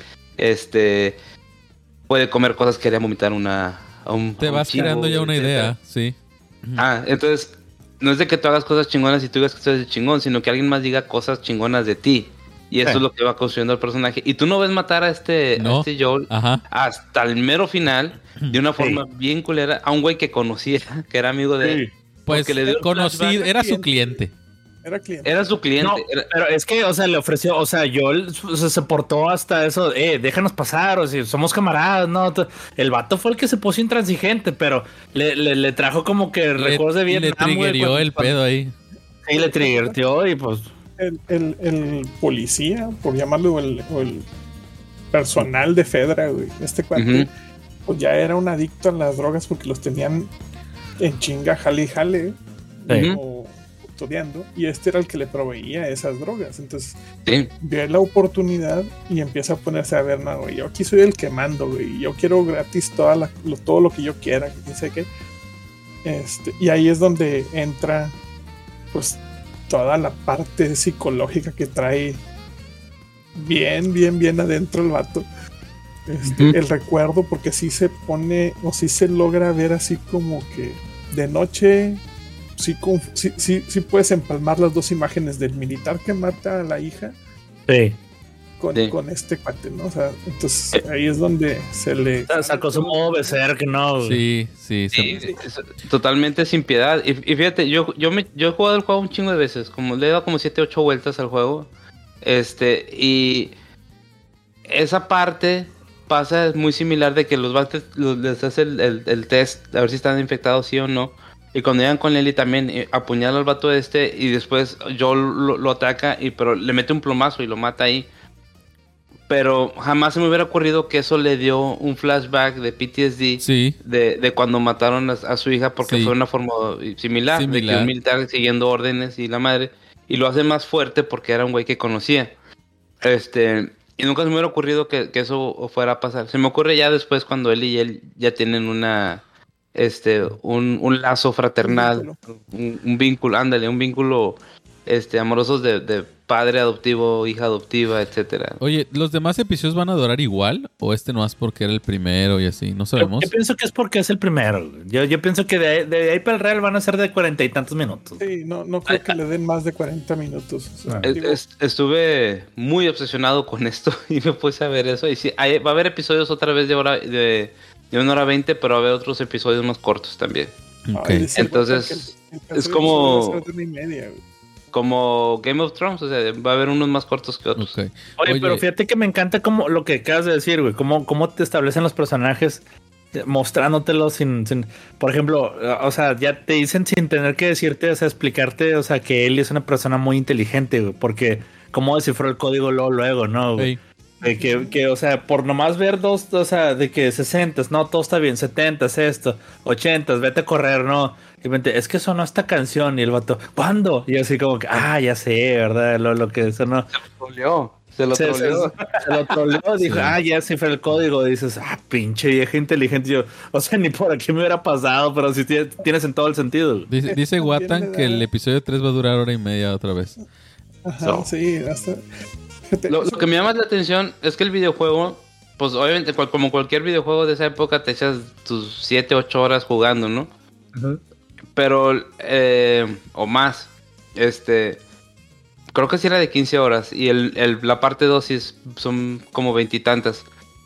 puede comer cosas que haría vomitar te vas creando ya una idea, sí. Entonces no es de que tú hagas cosas chingonas y tú digas que tú eres chingón, sino que alguien más diga cosas chingonas de ti. Y eso es lo que va construyendo el personaje. Y tú no ves matar a este Joel hasta el mero final, de una forma bien culera, a un güey que conocía, que era amigo de él. Pues conocido, era su cliente. Era su cliente. No, pero es que, o sea, le ofreció, o sea, Joel se portó hasta eso, déjanos pasar, o sea, somos camaradas, ¿no? El vato fue el que se puso intransigente, pero le trajo como que recuerdos de Vietnam. Le triggerió el pedo ahí. Sí, le triggerió y pues... El policía, por llamarlo, el personal de Fedra, güey, cuate, pues ya era un adicto a las drogas porque los tenían en chinga, jale y jale, o estudiando, y era el que le proveía esas drogas. Entonces ve la oportunidad y empieza a ponerse a ver, no, güey, yo aquí soy el que mando, güey, yo quiero gratis todo lo que yo quiera, que sé qué. Y ahí es donde entra pues toda la parte psicológica que trae bien adentro el vato. El recuerdo, porque sí se pone, o sí se logra ver así como que de noche, sí puedes empalmar las dos imágenes del militar que mata a la hija con este cuate, ¿no? O sea, entonces ahí es donde se le sacó su modo berserk, ¿no? Sí. Totalmente sin piedad. Y fíjate, yo he jugado el juego un chingo de veces, le he dado como 7-8 vueltas al juego. Y esa parte pasa muy similar de que los vatos les hace el test a ver si están infectados sí o no. Y cuando llegan con Ellie también apuñala al vato y después Joel lo ataca, pero le mete un plomazo y lo mata ahí. Pero jamás se me hubiera ocurrido que eso le dio un flashback de PTSD de cuando mataron a su hija, porque fue una forma similar, de que un militar siguiendo órdenes y la madre, y lo hace más fuerte porque era un güey que conocía. Y nunca se me hubiera ocurrido que eso fuera a pasar. Se me ocurre ya después cuando él y él ya tienen un lazo fraternal, un vínculo, un vínculo amoroso de padre adoptivo, hija adoptiva, etcétera. Oye, ¿los demás episodios van a durar igual? ¿O no es porque era el primero y así? No sabemos. Yo pienso que es porque es el primero. Yo pienso que de ahí para el real van a ser de 40 y tantos minutos. Sí, no creo que le den más de 40 minutos. O sea, estuve muy obsesionado con esto y me puse a ver eso. Y sí, va a haber episodios otra vez de 1 hora 20, pero va a haber otros episodios más cortos también. Okay. Entonces, es como Game of Thrones, o sea, va a haber unos más cortos que otros. Okay. Oye, pero fíjate que me encanta como lo que acabas de decir, güey, cómo te establecen los personajes mostrándotelos sin, por ejemplo, o sea, ya te dicen sin tener que decirte, o sea, explicarte, o sea, que Ellie es una persona muy inteligente, güey, porque cómo descifró el código luego, ¿no? Güey? De que, o sea, por nomás ver dos, o sea, de que 60, no, todo está bien, 70, esto, 80, vete a correr, no. Y es que sonó esta canción y el vato, ¿cuándo? Y así como que, ya sé, ¿verdad? Lo que sonó. Se lo troleó, dijo, ya cifré el código. Y dices, pinche vieja inteligente. Yo, o sea, ni por aquí me hubiera pasado, pero sí tienes en todo el sentido. Dice Watan que el episodio 3 va a durar 1:30 otra vez. Ajá, sí, hasta... Lo que me llama la atención es que el videojuego pues obviamente como cualquier videojuego de esa época te echas tus 7, 8 horas jugando, ¿no? Uh-huh. Pero, o más, creo que sí era de 15 horas y la parte 2 sí son como 20 y tantas.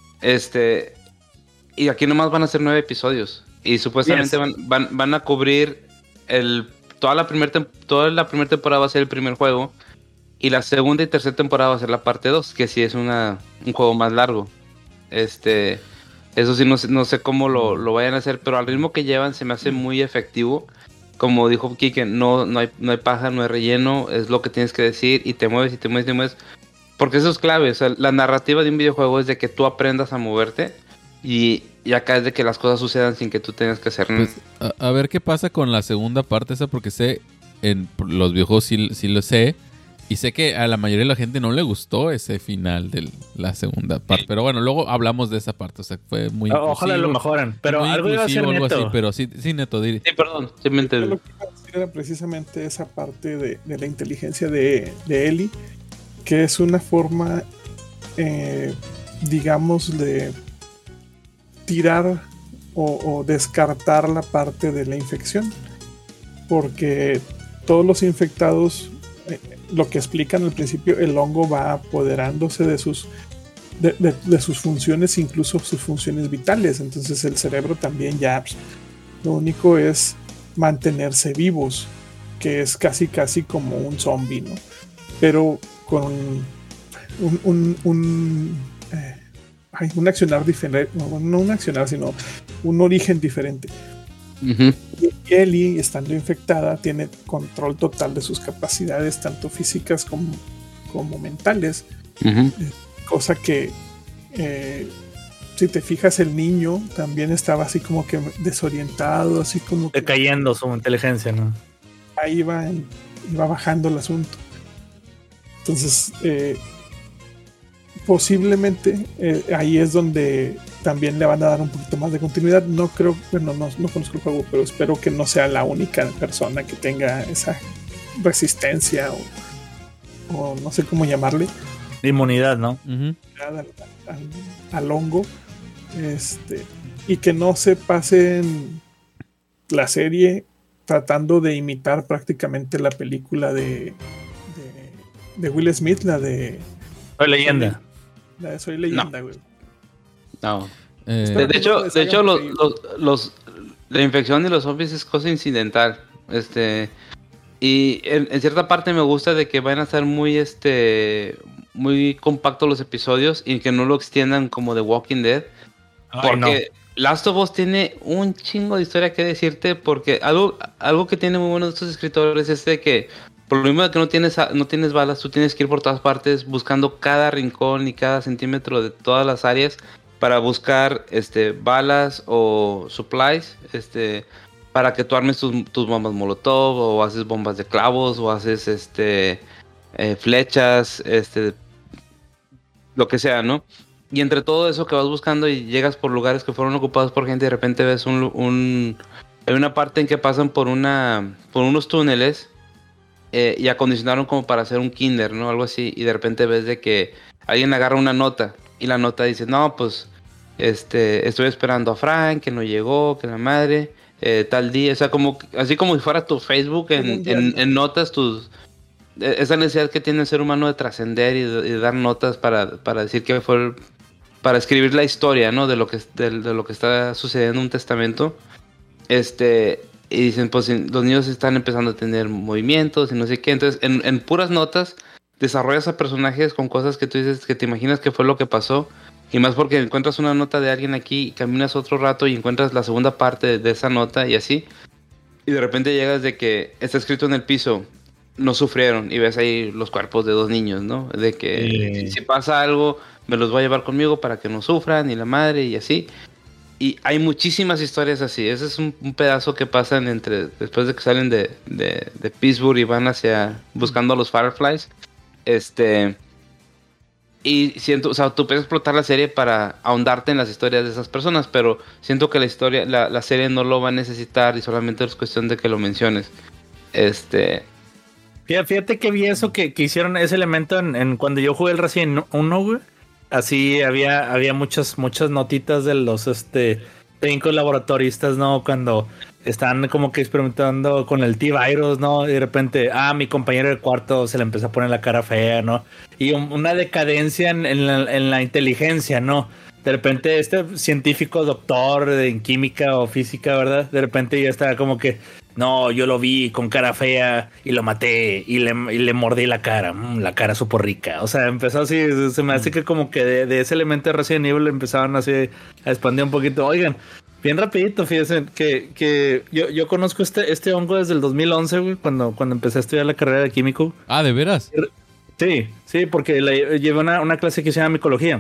Y aquí nomás van a ser 9 episodios y supuestamente van a cubrir toda la primera temporada va a ser el primer juego y la segunda y tercera temporada va a ser la parte 2, que sí es un juego más largo. Eso sí, no sé cómo lo vayan a hacer, pero al ritmo que llevan se me hace muy efectivo. Como dijo Kike, no hay paja, no hay relleno, es lo que tienes que decir y te mueves y te mueves y te mueves. Porque eso es clave, o sea, la narrativa de un videojuego es de que tú aprendas a moverte y acá es de que las cosas sucedan sin que tú tengas que hacer nada. Pues, a ver qué pasa con la segunda parte esa, porque sé, en los videojuegos sí lo sé. Y sé que a la mayoría de la gente no le gustó ese final de la segunda parte. Pero bueno, luego hablamos de esa parte. O sea, fue muy ojalá lo mejoren. Pero algo iba a ser algo Neto. Así, pero sí, Neto, dile. Sí, perdón. Sí me entendí. Lo que iba a decir era precisamente esa parte de la inteligencia de Ellie, que es una forma, digamos, de tirar o descartar la parte de la infección. Porque todos los infectados... lo que explican al principio, el hongo va apoderándose de sus funciones, incluso sus funciones vitales. Entonces el cerebro también ya lo único es mantenerse vivos, que es casi como un zombie, ¿no? Pero con un accionar diferente, no un accionar, sino un origen diferente. Uh-huh. Y Ellie, estando infectada, tiene control total de sus capacidades, tanto físicas como mentales. Uh-huh. Cosa que, si te fijas, el niño también estaba así como que desorientado, así como que decayendo su inteligencia, ¿no? Ahí iba bajando el asunto. Entonces, posiblemente ahí es donde también le van a dar un poquito más de continuidad. No creo, bueno, no conozco el juego, pero espero que no sea la única persona que tenga esa resistencia o no sé cómo llamarle. Inmunidad, ¿no? Uh-huh. Al hongo. Y que no se pasen la serie tratando de imitar prácticamente la película de Will Smith, la de Soy Leyenda. La de Soy Leyenda, güey. No. De hecho la infección y los zombies es cosa incidental. Y en cierta parte me gusta de que van a estar muy compactos los episodios y que no lo extiendan como The Walking Dead. Porque Last of Us tiene un chingo de historia que decirte, porque algo que tiene muy bueno estos escritores es de que por lo mismo de que no tienes balas, tú tienes que ir por todas partes buscando cada rincón y cada centímetro de todas las áreas para buscar balas o supplies, para que tú armes tus bombas molotov, o haces bombas de clavos, o haces flechas, lo que sea, ¿no? Y entre todo eso que vas buscando y llegas por lugares que fueron ocupados por gente, de repente ves hay una parte en que pasan por unos túneles y acondicionaron como para hacer un kinder, ¿no? Algo así, y de repente ves de que alguien agarra una nota y la nota dice, no, pues estoy esperando a Frank, que no llegó, que la madre, tal día, o sea, así como si fuera tu Facebook en notas, esa necesidad que tiene el ser humano de trascender y de dar notas para decir que fue para escribir la historia, ¿no? de lo que está sucediendo en un testamento. Y dicen, pues los niños están empezando a tener movimientos y no sé qué. Entonces, en puras notas, desarrollas a personajes con cosas que tú dices, que te imaginas que fue lo que pasó. Y más porque encuentras una nota de alguien aquí, caminas otro rato y encuentras la segunda parte de esa nota y así. Y de repente llegas de que está escrito en el piso, no sufrieron, y ves ahí los cuerpos de 2 niños, ¿no? De que si pasa algo, me los voy a llevar conmigo para que no sufran, y la madre, y así. Y hay muchísimas historias así. Ese es un pedazo que pasan después de que salen de Pittsburgh y van buscando a los Fireflies. Y siento, o sea, tú puedes explotar la serie para ahondarte en las historias de esas personas, pero siento que la serie no lo va a necesitar y solamente es cuestión de que lo menciones. Fíjate que vi eso que hicieron ese elemento en cuando yo jugué el Resident 1, güey. así había muchas notitas de los técnicos laboratoristas, ¿no? Cuando están como que experimentando con el T-Virus, ¿no? Y de repente, mi compañero de cuarto se le empezó a poner la cara fea, ¿no? Y una decadencia en la inteligencia, ¿no? De repente este científico doctor en química o física, ¿verdad? De repente ya está como que, no, yo lo vi con cara fea y lo maté y le mordí la cara súper rica. O sea, empezó así, se me hace que como que de ese elemento de Resident Evil empezaban así a expandir un poquito. Oigan, bien rapidito, fíjense que yo conozco este hongo desde el 2011, güey, cuando empecé a estudiar la carrera de químico. Ah, ¿de veras? Sí, porque llevé una clase que se llama micología.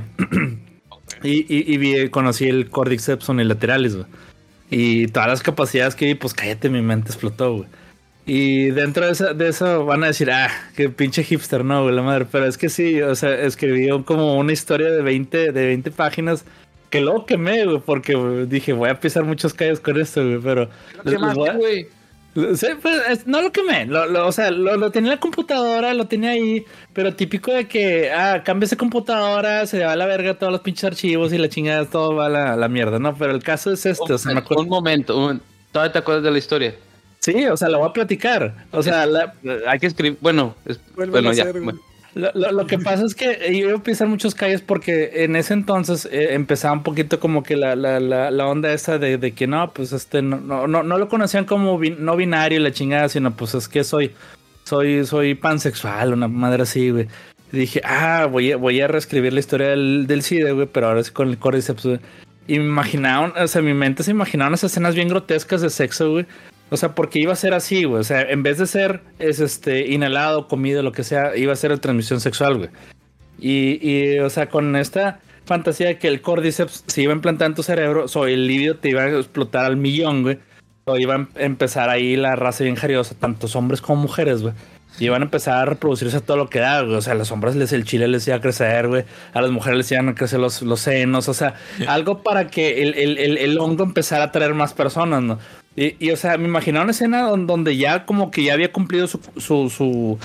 Y conocí el Cordyceps unilateralis, güey. Y todas las capacidades que vi, pues cállate, mi mente explotó, güey. Y dentro de eso van a decir, qué pinche hipster, no, güey, la madre. Pero es que sí, o sea, escribí como una historia de 20 páginas que luego quemé, güey, porque dije, voy a pisar muchos callos con esto, güey, pero... güey. Sí, pues, no lo quemé, o sea, lo tenía en la computadora, lo tenía ahí, pero típico de que, cambias de computadora, se va a la verga todos los pinches archivos y la chingada, todo va a la mierda, ¿no? Pero el caso es o sea, me acuerdo... Un momento, ¿todavía te acuerdas de la historia? Sí, o sea, la voy a platicar, o sea, hay que escribir, bueno, ya. Lo que pasa es que yo iba a pisar muchos calles porque en ese entonces empezaba un poquito como que la onda esa de que no, pues no lo conocían como no binario y la chingada, sino pues es que soy pansexual, una madre así, güey. Y dije, voy a reescribir la historia del SIDA, güey, pero ahora es con el Cordyceps, güey. Y me imaginaron, o sea, mi mente se imaginaba unas escenas bien grotescas de sexo, güey. O sea, porque iba a ser así, güey. O sea, en vez de ser inhalado, comido, lo que sea, iba a ser de transmisión sexual, güey. Y, o sea, con esta fantasía de que el Cordyceps se iba a implantar en tu cerebro, el líbido te iba a explotar al millón, güey. O iba a empezar ahí la raza bien jariosa, tantos hombres como mujeres, güey. Y iban a empezar a reproducirse todo lo que da, güey. O sea, a los hombres el chile les iba a crecer, güey. A las mujeres les iban a crecer los senos. O sea, algo para que el hongo empezara a traer más personas, ¿no? Y o sea, me imaginaba una escena donde ya como que ya había cumplido su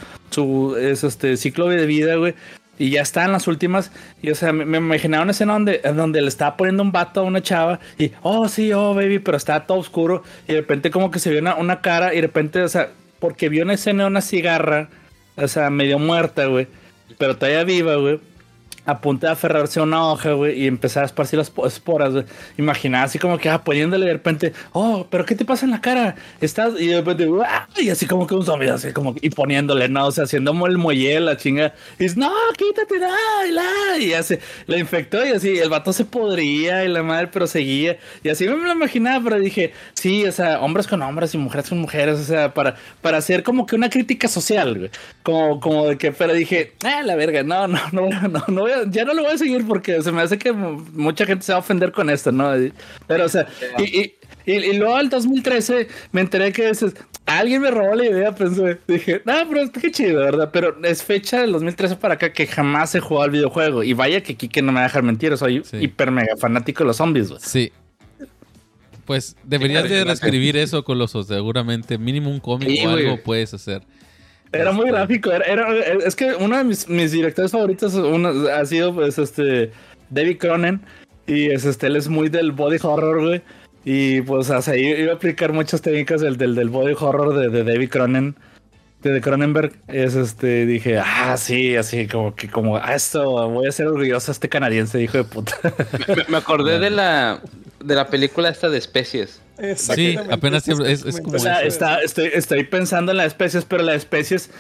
ciclo de vida, güey. Y ya está en las últimas. Y o sea, me imaginaba una escena donde le estaba poniendo un vato a una chava. Y, sí, baby, pero estaba todo oscuro. Y de repente como que se vio una cara. Y de repente, o sea, porque vio una escena de una cigarra, o sea, medio muerta, güey. Pero todavía viva, güey. A punto de aferrarse a una hoja, güey, y empezar a esparcir las esporas, güey. Imaginaba así como que, poniéndole de repente, pero ¿qué te pasa en la cara? Estás, y de repente, y así como que un zombie, así como, y poniéndole, ¿no? O sea, haciendo el muelle, la chinga. Y dice, no, quítate, y así, la infectó, y así, el vato se podría, y la madre, pero seguía. Y así me lo imaginaba, pero dije, sí, o sea, hombres con hombres y mujeres con mujeres, o sea, para hacer como que una crítica social, güey. Como de que, pero dije, la verga, no voy a, ya no lo voy a seguir porque se me hace que mucha gente se va a ofender con esto, ¿no? Pero, o sea, y luego al 2013 me enteré que alguien me robó la idea, pensé, dije, pero qué chido, ¿verdad? Pero es fecha del 2013 para acá que jamás he jugado al videojuego. Y vaya que Kike no me va a dejar mentir, soy hiper mega fanático de los zombies, güey. Sí. Pues deberías de reescribir eso, Coloso, seguramente. Mínimo un cómic o algo puedes hacer. Era muy gráfico, es que uno de mis directores favoritos ha sido pues David Cronen y él es muy del body horror, güey, y pues o sea, iba a aplicar muchas técnicas del body horror de David Cronen, de Cronenberg. Dije, sí, así como esto voy a ser orgulloso a este canadiense, hijo de puta. Me acordé de la película esta de Especies. Sí, apenas es como, o sea, estoy pensando en las especies, pero las especies,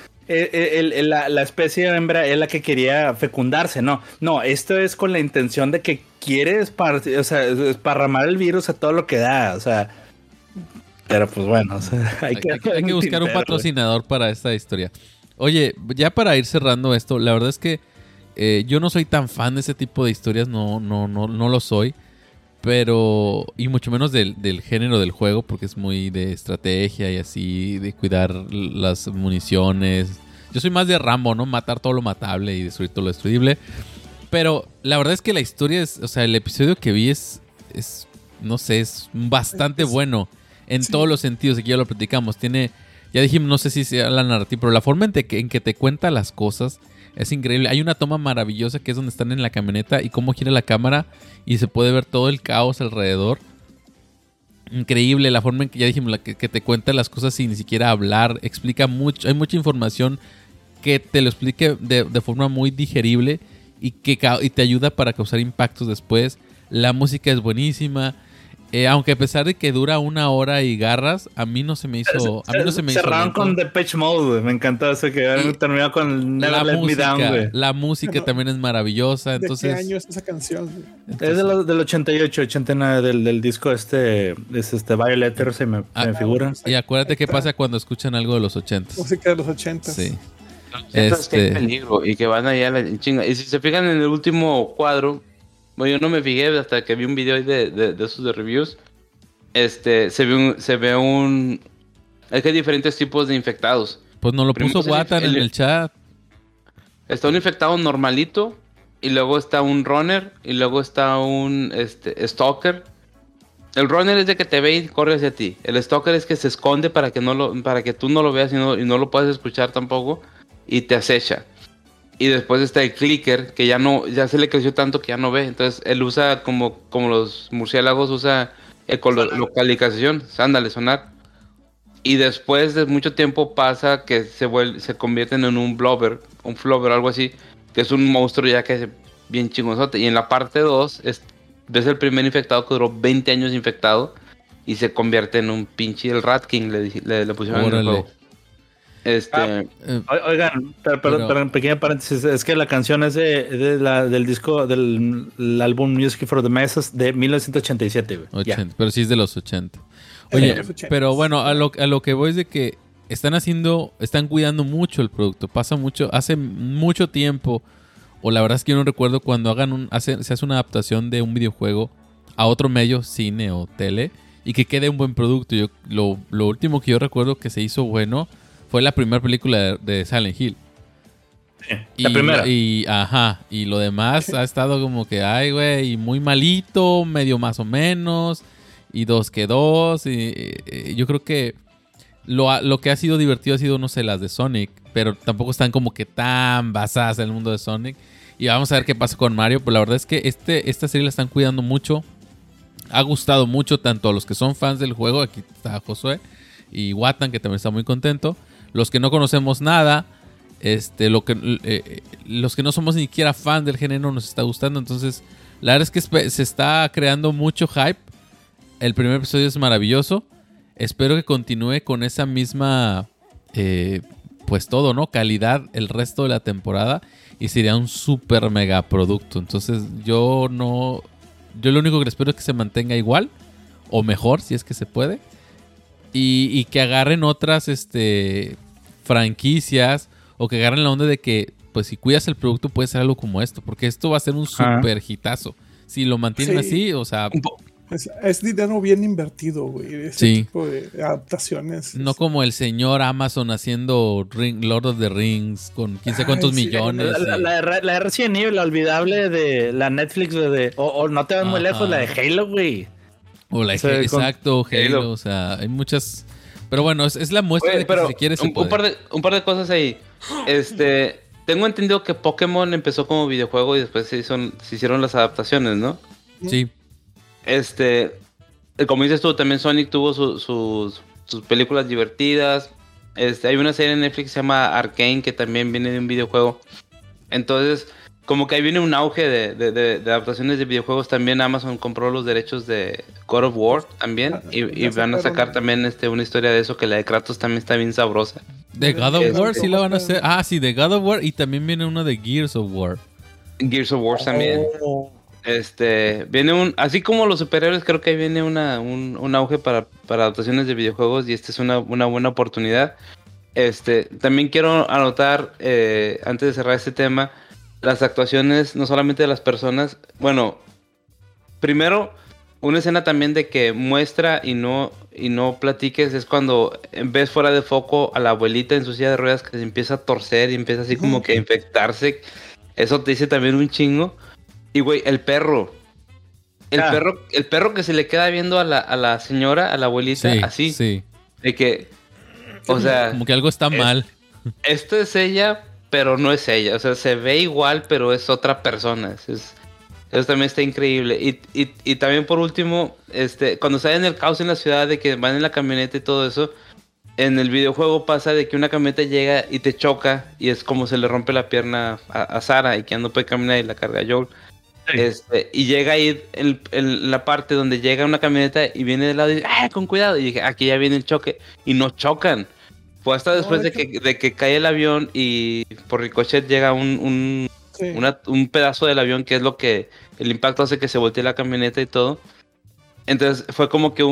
la especie hembra es la que quería fecundarse, no, esto es con la intención de que quiere esparramar el virus a todo lo que da, o sea, pero pues bueno, o sea, hay que buscar un patrocinador para esta historia. Oye, ya para ir cerrando esto, la verdad es que yo no soy tan fan de ese tipo de historias, no lo soy. Pero, y mucho menos del género del juego, porque es muy de estrategia y así, de cuidar las municiones. Yo soy más de Rambo, ¿no? Matar todo lo matable y destruir todo lo destruible. Pero la verdad es que la historia o sea, el episodio que vi es no sé, es bastante bueno en todos los sentidos. Aquí ya lo platicamos. Ya dijimos, no sé si sea la narrativa, pero la forma en que te cuenta las cosas, Es increíble. Hay una toma maravillosa que es donde están en la camioneta y cómo gira la cámara y se puede ver todo el caos alrededor. Increíble la forma en que ya dijimos, que te cuenta las cosas sin ni siquiera hablar. Explica mucho, hay mucha información que te lo explique de forma muy digerible y te ayuda para causar impactos después. La música es buenísima. Aunque a pesar de que dura 1 hora y garras, a mí no se me hizo. Cerraron con Depeche Mode, güey. Me encantó eso que terminó con Never Let Me Down, güey. La música también es maravillosa. Entonces, ¿de qué año es esa canción? Es del 88, 89 del disco Violetter, se me figura. Y acuérdate qué pasa cuando escuchan algo de los 80. Música de los 80. Sí. Que hay peligro y que van allá a la chinga. Y si se fijan en el último cuadro, bueno, yo no me fijé hasta que vi un video de esos de reviews. Se ve un... Es que hay diferentes tipos de infectados. Pues nos lo puso Watan en el chat. Está un infectado normalito, y luego está un runner, y luego está un stalker. El runner es de que te ve y corre hacia ti. El stalker es que se esconde para que tú no lo veas y no lo puedas escuchar tampoco, y te acecha. Y después está el clicker, que ya se le creció tanto que ya no ve. Entonces él usa como los murciélagos, usa ecolocalización, ándale, sonar. Y después de mucho tiempo pasa que se convierten en un blobber, algo así, que es un monstruo ya que es bien chingonzote. Y en la parte 2 ves el primer infectado que duró 20 años infectado y se convierte en un pinche el Rat King, le pusieron en el juego. Oigan, pero pequeño paréntesis, es que la canción es del disco del álbum Music for the Masses de 1987, güey. 80, pero sí es de los 80. Oye, pero bueno, a lo que voy es de que están cuidando mucho el producto. Pasa mucho, hace mucho tiempo, o la verdad es que yo no recuerdo cuando se hace una adaptación de un videojuego a otro medio, cine o tele, y que quede un buen producto. Lo último que yo recuerdo que se hizo bueno fue la primera película de Silent Hill. Sí, la primera. Y lo demás ha estado como que, ay, güey, muy malito, medio más o menos, y 2 que 2. Y yo creo que lo que ha sido divertido ha sido, no sé, las de Sonic, pero tampoco están como que tan basadas en el mundo de Sonic. Y vamos a ver qué pasa con Mario. Pues la verdad es que esta serie la están cuidando mucho. Ha gustado mucho tanto a los que son fans del juego, aquí está Josué, y Watan, que también está muy contento. Los que no conocemos nada, los que no somos ni siquiera fan del género, nos está gustando. Entonces, la verdad es que se está creando mucho hype. El primer episodio es maravilloso. Espero que continúe con esa misma, pues todo, ¿no? Calidad el resto de la temporada. Y sería un super mega producto. Entonces, yo lo único que espero es que se mantenga igual. O mejor, si es que se puede. Y que agarren otras franquicias, o que agarren la onda de que, pues si cuidas el producto puede ser algo como esto, porque esto va a ser un super hitazo. Si lo mantienen así, o sea... Es dinero bien invertido, güey, ese tipo de adaptaciones. No como el señor Amazon haciendo Lord of the Rings con 15 cuántos millones. La de Resident Evil, la olvidable de la Netflix, o no te vas muy lejos, la de Halo, güey. O exacto, Halo, o sea, hay muchas... Pero bueno, es la muestra de que si se quiere se puede. Un par de cosas ahí. Tengo entendido que Pokémon empezó como videojuego y después se hicieron las adaptaciones, ¿no? Sí. Como dices tú, también Sonic tuvo sus películas divertidas. Hay una serie en Netflix que se llama Arcane, que también viene de un videojuego. Entonces, como que ahí viene un auge de adaptaciones de videojuegos. También Amazon compró los derechos de God of War también. Y van a sacar también una historia de eso, que la de Kratos también está bien sabrosa. ¿De God of War sí la van a hacer? Ah, sí, de God of War. Y también viene una de Gears of War. Gears of War también. Viene así como los superhéroes, creo que ahí viene un auge para adaptaciones de videojuegos. Y esta es una buena oportunidad. También quiero anotar, antes de cerrar este tema, las actuaciones no solamente de las personas. Bueno, primero, una escena también de que muestra y no platiques es cuando ves fuera de foco a la abuelita en su silla de ruedas que se empieza a torcer y empieza así como que a infectarse. Eso te dice también un chingo. Y güey, el perro que se le queda viendo a la señora, a la abuelita, así. Sí. De que, o sea, como que algo está mal. Esto es ella pero no es ella. O sea, se ve igual, pero es otra persona. Eso también está increíble. Y también por último, cuando salen el caos en la ciudad de que van en la camioneta y todo eso, en el videojuego pasa de que una camioneta llega y te choca y es como se le rompe la pierna a Sarah y que ya no puede caminar y la carga Joel. Sí. Y llega ahí en la parte donde llega una camioneta y viene de lado y dice, con cuidado. Y dije, aquí ya viene el choque. Y no chocan. Fue hasta después de que cae el avión y por ricochet llega un pedazo del avión que es lo que el impacto hace que se voltee la camioneta y todo. Entonces fue como que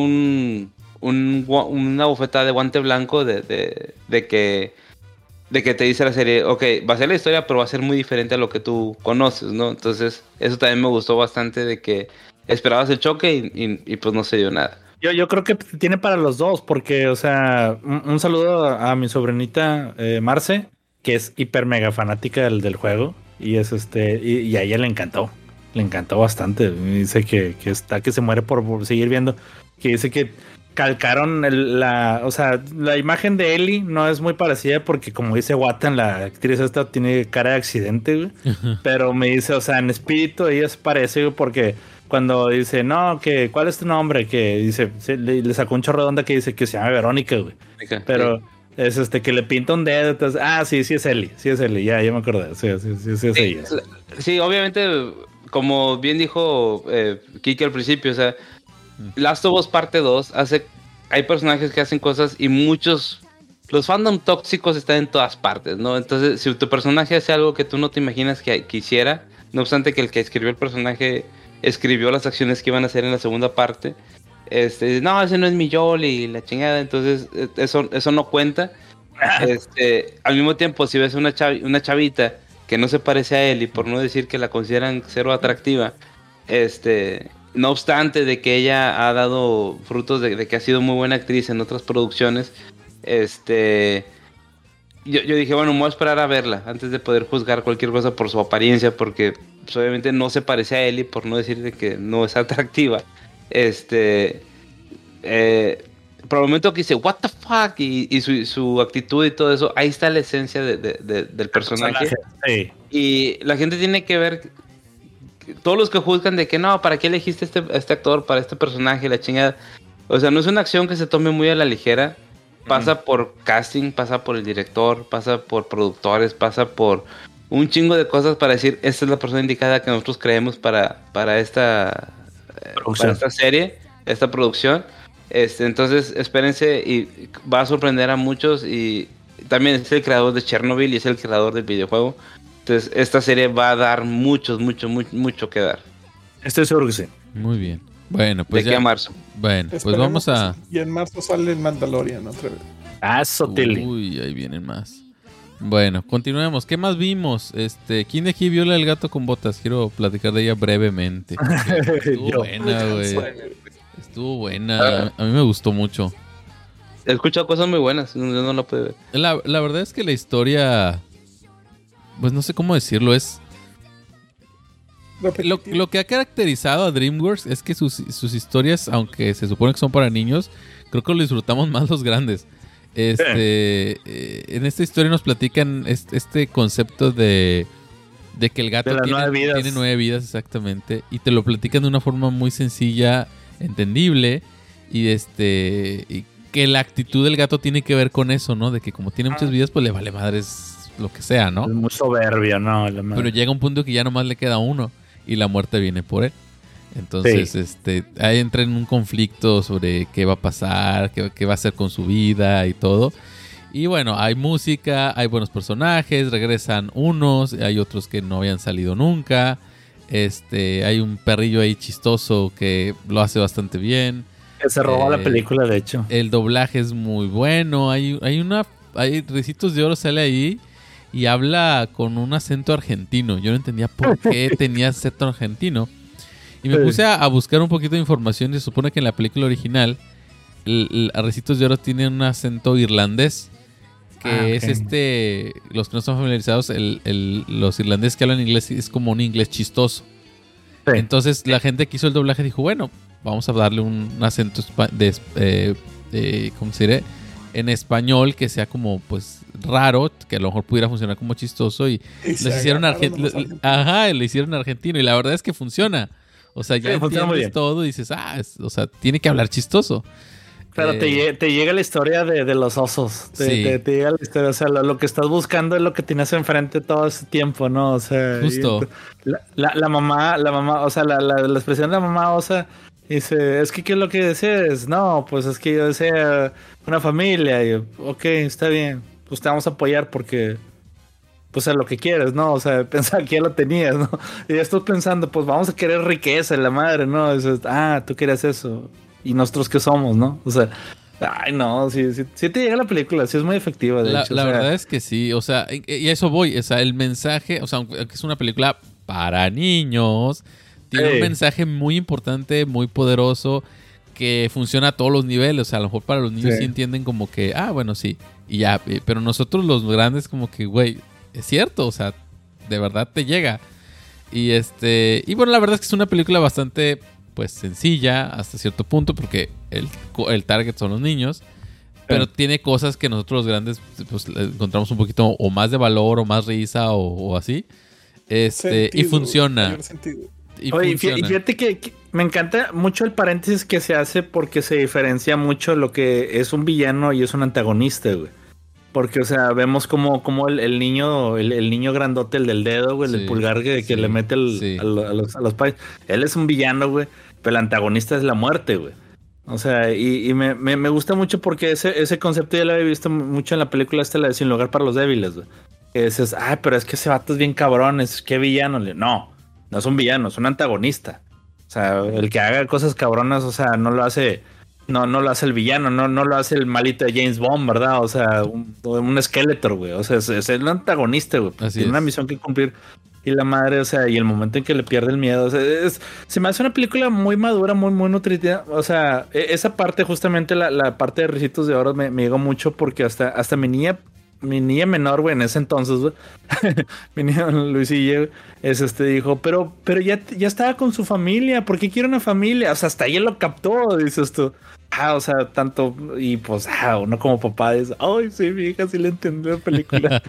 una bofetada de guante blanco de que te dice la serie, ok, va a ser la historia, pero va a ser muy diferente a lo que tú conoces, ¿no? Entonces eso también me gustó bastante, de que esperabas el choque y pues no se dio nada. Yo creo que tiene para los dos, porque, o sea, un saludo a mi sobrinita Marce, que es hiper mega fanática del juego, y es y a ella le encantó bastante. Dice que se muere por seguir viendo, que dice que calcaron la imagen de Ellie no es muy parecida porque, como dice Watan, la actriz esta tiene cara de accidente, güey. Pero me dice, o sea, en espíritu ella se parece, güey, porque cuando dice, no, que ¿cuál es tu nombre? Que dice, le sacó un chorro de onda que dice que se llama Verónica, güey. Pero es que le pinta un dedo, entonces, sí es Ellie, ya me acordé, sí es ella. Sí, obviamente, como bien dijo Kike al principio, o sea, Last of Us parte 2 hay personajes que hacen cosas y los fandom tóxicos están en todas partes, ¿no? Entonces, si tu personaje hace algo que tú no te imaginas que hiciera, no obstante que el que escribió el personaje escribió las acciones que iban a hacer en la segunda parte, no, ese no es mi Joel y la chingada, entonces eso no cuenta. Al mismo tiempo, si ves una chavita que no se parece a él y por no decir que la consideran cero atractiva, no obstante de que ella ha dado frutos de que ha sido muy buena actriz en otras producciones, yo dije, bueno, me voy a esperar a verla antes de poder juzgar cualquier cosa por su apariencia, porque pues, obviamente no se parece a Ellie, por no decir de que no es atractiva. Por el momento que dice, what the fuck, y su actitud y todo eso, ahí está la esencia del personaje. Sí. Y la gente tiene que ver, todos los que juzgan de que no, ¿para qué elegiste este actor para este personaje? La chingada. O sea, no es una acción que se tome muy a la ligera. Pasa por casting, pasa por el director, pasa por productores, pasa por un chingo de cosas para decir, esta es la persona indicada que nosotros creemos para esta serie, esta producción. Entonces espérense y va a sorprender a muchos, y también es el creador de Chernobyl y es el creador del videojuego. Entonces esta serie va a dar mucho que dar. Estoy seguro que sí. Muy bien. Bueno, pues de aquí a marzo. Bueno, pues vamos a... Y en marzo sale el Mandalorian otra vez. Sotile. Uy, ahí vienen más. Bueno, continuemos. ¿Qué más vimos? ¿Quién de aquí vio la del gato con botas? Quiero platicar de ella brevemente. Estuvo buena, güey. Estuvo buena. A mí me gustó mucho. He escuchado cosas muy buenas. Yo no la pude ver. La verdad es que la historia... Pues no sé cómo decirlo. Es... Lo que ha caracterizado a DreamWorks es que sus historias, aunque se supone que son para niños, creo que lo disfrutamos más los grandes. En esta historia nos platican este concepto de que el gato tiene 9 vidas, exactamente, y te lo platican de una forma muy sencilla, entendible, y que la actitud del gato tiene que ver con eso, ¿no? De que como tiene muchas vidas, pues le vale madres lo que sea, ¿no? Es muy soberbio, ¿no? Pero llega un punto que ya nomás le queda uno y la muerte viene por él. Entonces, ahí entra en un conflicto sobre qué va a pasar, qué va a hacer con su vida y todo. Y bueno, hay música, hay buenos personajes, regresan unos, hay otros que no habían salido nunca. Hay un perrillo ahí chistoso que lo hace bastante bien. Que se robó la película, de hecho. El doblaje es muy bueno. Hay Ricitos de Oro sale ahí y habla con un acento argentino. Yo no entendía por qué tenía acento argentino. Y me puse a buscar un poquito de información. Y se supone que en la película original Ricitos de Oro tiene un acento irlandés. Que es los que no están familiarizados, los irlandeses que hablan inglés es como un inglés chistoso. Sí. Entonces la gente que hizo el doblaje dijo, bueno, vamos a darle un acento ¿cómo se dice? en español que sea como pues raro, que a lo mejor pudiera funcionar como chistoso y les hicieron le hicieron argentino y la verdad es que funciona. O sea, ya entiendes todo y dices, o sea, tiene que hablar chistoso. Pero te llega la historia de los osos. Te llega la historia. O sea, lo que estás buscando es lo que tienes enfrente todo ese tiempo, ¿no? O sea, justo. La mamá, o sea, la expresión de la mamá osa dice, es que ¿qué es lo que deseas? No, pues es que yo deseo una familia. Y yo, ok, está bien. Pues te vamos a apoyar porque, pues, es lo que quieres, ¿no? O sea, pensaba que ya lo tenías, ¿no? Y ya estás pensando, pues vamos a querer riqueza en la madre, ¿no? Dices, tú quieres eso. ¿Y nosotros qué somos, no? O sea, ay, no, sí te llega la película, sí es muy efectiva, de hecho. La verdad es que sí, o sea, y a eso voy, o sea, el mensaje, o sea, aunque es una película para niños, tiene un mensaje muy importante, muy poderoso, que funciona a todos los niveles, o sea, a lo mejor para los niños sí entienden como que, bueno, sí, y ya, pero nosotros los grandes como que, güey, es cierto, o sea, de verdad te llega. Y bueno, la verdad es que es una película bastante pues sencilla hasta cierto punto porque el target son los niños, pero tiene cosas que nosotros los grandes pues encontramos un poquito o más de valor o más risa o así. Y funciona. Oye, fíjate que me encanta mucho el paréntesis que se hace porque se diferencia mucho lo que es un villano y es un antagonista, güey. Porque, o sea, vemos como el niño grandote, el del dedo, güey, el pulgar que le mete a los pais. Él es un villano, güey, pero el antagonista es la muerte, güey. O sea, y me gusta mucho porque ese concepto ya lo había visto mucho en la película la de Sin Lugar para los Débiles, güey. Que dices, pero es que ese vato es bien cabrón, qué villano. No es un villano, es un antagonista. O sea, el que haga cosas cabronas, o sea, no lo hace... No lo hace el villano, no lo hace el malito de James Bond, ¿verdad? O sea, un Skeletor, güey. O sea, es el antagonista, güey. Tiene una misión que cumplir. Y la madre, o sea, y el momento en que le pierde el miedo. O sea, se me hace una película muy madura, muy, muy nutritiva. O sea, esa parte, justamente la parte de Ricitos de Oro me llegó mucho porque hasta mi niña menor, güey, en ese entonces, güey, mi niña Luisilla, dijo, pero ya estaba con su familia, ¿por qué quiere una familia? O sea, hasta ella lo captó, dices tú. O sea, tanto, y pues, uno como papá dice, ay, sí, mi hija sí le entendió la película.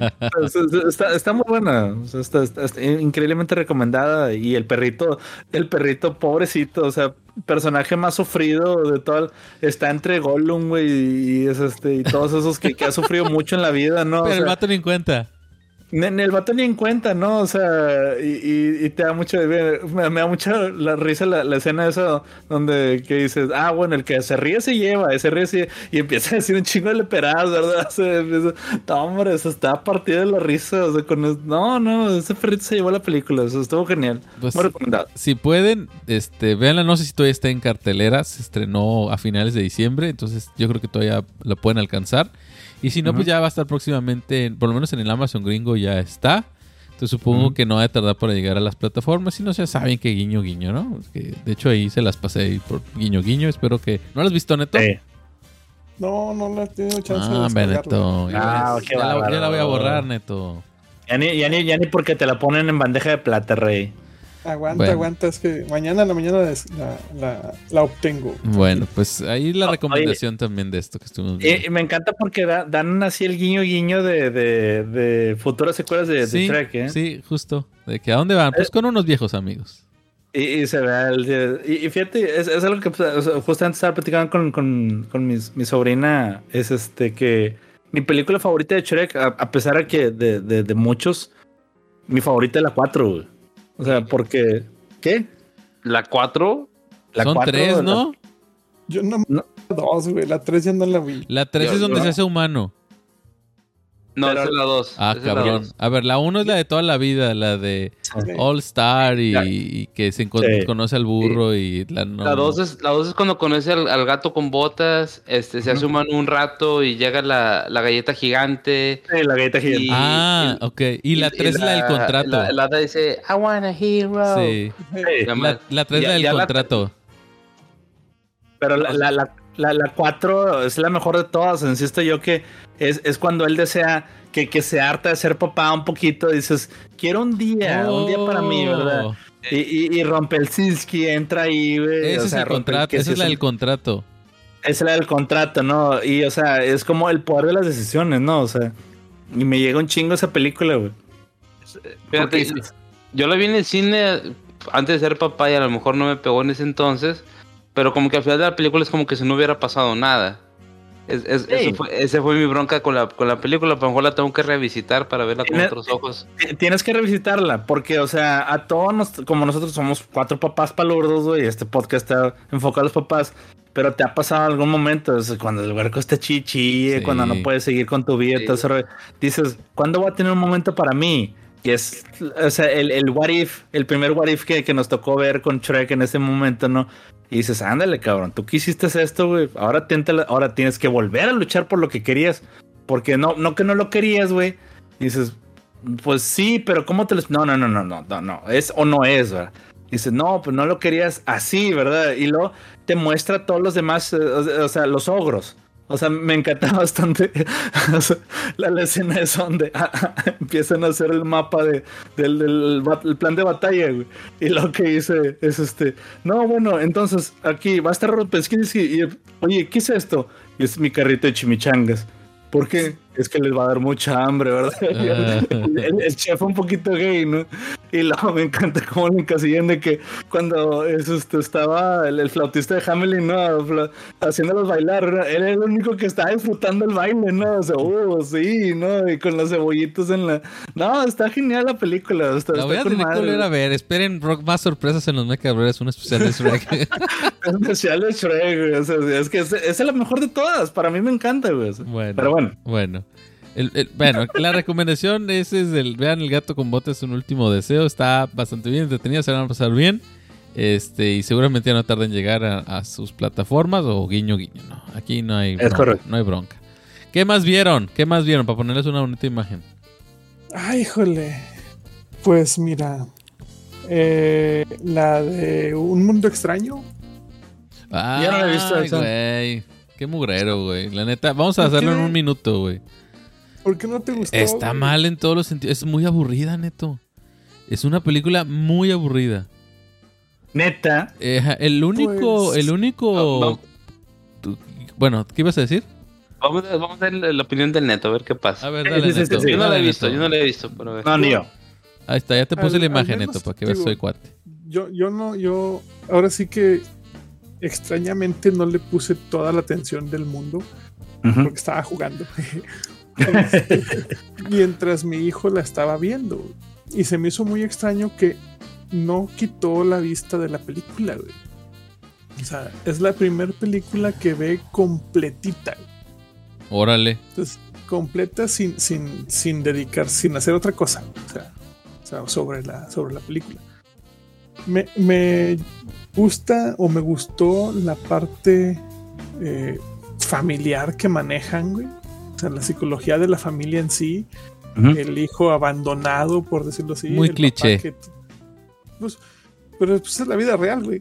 Está muy buena, o sea, está increíblemente recomendada, y el perrito, pobrecito, o sea, personaje más sufrido de todo, está entre Gollum, güey, y todos esos que ha sufrido mucho en la vida, ¿no? Pero el vato ni en cuenta. El vato ni en cuenta, ¿no? O sea, y te da mucho... Me da mucha la risa la escena esa donde que dices, bueno, el que se ríe se lleva, y empieza a decir un chingo de leperadas, ¿verdad? O sea, no, hombre, eso está partido de la risa, o sea, ese perrito se llevó la película, eso estuvo genial. Pues, muy recomendado. Si pueden, véanla, no sé si todavía está en cartelera, se estrenó a finales de diciembre, entonces yo creo que todavía la pueden alcanzar. Y si no, pues ya va a estar próximamente, por lo menos en el Amazon gringo ya está. Entonces supongo que no va a tardar para llegar a las plataformas. Si no, ya saben que guiño, ¿no? Que, de hecho, ahí se las pasé ahí por guiño. Espero que... ¿No las has visto, Neto? No la he tenido chance de descargarla. Neto. Ya la voy a borrar, Neto. Ya ni porque te la ponen en bandeja de plata, rey. Aguanta, es que mañana en la mañana la obtengo. Bueno, pues ahí la recomendación también de esto que estuvimos viendo. Me encanta porque dan así el guiño de futuras secuelas de Shrek, ¿eh? Sí, justo. ¿De que a dónde van? Pues con unos viejos amigos. Y se ve y fíjate, es algo que justamente estaba platicando con mi sobrina, es que mi película favorita de Shrek, a pesar de que de muchos, mi favorita es la 4, güey. O sea, porque... ¿Qué? ¿La 4? Son 4, 3, ¿no? Yo no. 2, güey. La 3 ya no la vi. La 3 es donde se hace humano. No, esa es la 2. Cabrón. A ver, la 1 es la de toda la vida, la de All Star y que se conoce al burro y la 2 es cuando conoce al gato con botas, se hace humano un rato y llega la galleta gigante. Sí, la galleta gigante. Ok. Y la 3 es la del contrato. La dice, I want a hero. Sí. La 3 es la del contrato. Pero la 4 es la mejor de todas. Insisto yo que es cuando él desea que se harta de ser papá un poquito. Dices, quiero un día para mí, ¿verdad? Y rompe el Silsky, entra ahí, güey. Ese es el contrato, esa es la del contrato. Ese era el contrato, ¿no? Y, o sea, es como el poder de las decisiones, ¿no? O sea, y me llega un chingo esa película, güey. Fíjate, yo la vi en el cine antes de ser papá y a lo mejor no me pegó en ese entonces, pero como que al final de la película es como que si no hubiera pasado nada. Ese fue mi bronca con la película, a lo mejor la tengo que revisitar para verla con otros ojos. Tienes que revisitarla, porque, o sea, a todos, como nosotros somos 4 papás palurdos, güey, este podcast está enfocado a los papás, pero te ha pasado algún momento, cuando el huerco está chichi, cuando no puedes seguir con tu vida, entonces dices, ¿cuándo voy a tener un momento para mí? Y es, o sea, el what if, el primer what if que nos tocó ver con Shrek en ese momento, ¿no? Y dices, ándale, cabrón, tú quisiste esto, güey, ahora tienes que volver a luchar por lo que querías, porque no que no lo querías, güey. Y dices, pues sí, pero ¿cómo te lo...? No, es o no es, ¿verdad? Dices, no, pues no lo querías así, ¿verdad? Y luego te muestra todos los demás, o sea, los ogros. O sea, me encanta bastante o sea, la escena es donde empiezan a hacer el mapa del plan de batalla, güey. Y lo que dice es no, bueno, entonces aquí va a estar Rodpesky y oye, ¿qué es esto? Y es mi carrito de chimichangas. ¿Por qué? Es que les va a dar mucha hambre, ¿verdad? El chef un poquito gay, ¿no? Y luego me encanta cómo le encasillan de que cuando estaba el flautista de Hamelin, ¿no? Haciéndolos bailar, ¿no? Él era el único que estaba disfrutando el baile, ¿no? O sea, sí, ¿no? Y con los cebollitos en la... No, está genial la película. La voy a tener que volver a ver. Esperen más sorpresas en los Mecha Brothers, un especial de Shrek. Especial de Shrek, güey. O sea, es que esa es la mejor de todas. Para mí me encanta, güey. Bueno, pero bueno. Bueno. Bueno, la recomendación es vean El gato con botas, un último deseo. Está bastante bien entretenida, se van a pasar bien. Y seguramente ya no tarda en llegar a sus plataformas o guiño. No, aquí no hay bronca, no hay bronca. ¿Qué más vieron? Para ponerles una bonita imagen. Ay, híjole. Pues mira, la de Un Mundo Extraño. Ay, yo no la he visto esa. Güey, qué mugrero, güey. La neta, vamos a hacerlo en un minuto, güey. ¿Por qué no te gustó? Está mal en todos los sentidos. Es muy aburrida, neto. Es una película muy aburrida. Neta. El único... Bueno, ¿qué ibas a decir? Vamos a ver la opinión del Neto, a ver qué pasa. A ver, dale, Neto. Yo no la he visto, pero a ver. No, ni yo. Ahí está, ya te puse la imagen, Neto, para que veas soy cuate. Yo ahora sí que extrañamente no le puse toda la atención del mundo, porque estaba jugando. Mientras mi hijo la estaba viendo, y se me hizo muy extraño que no quitó la vista de la película, güey. O sea, es la primera película que ve completita. Órale. Entonces, completa sin dedicar, sin hacer otra cosa. O sea, sobre la película. Me gusta o me gustó la parte familiar que manejan, güey. O sea, la psicología de la familia en sí. El hijo abandonado, por decirlo así. Muy cliché. Pero pues es la vida real, güey.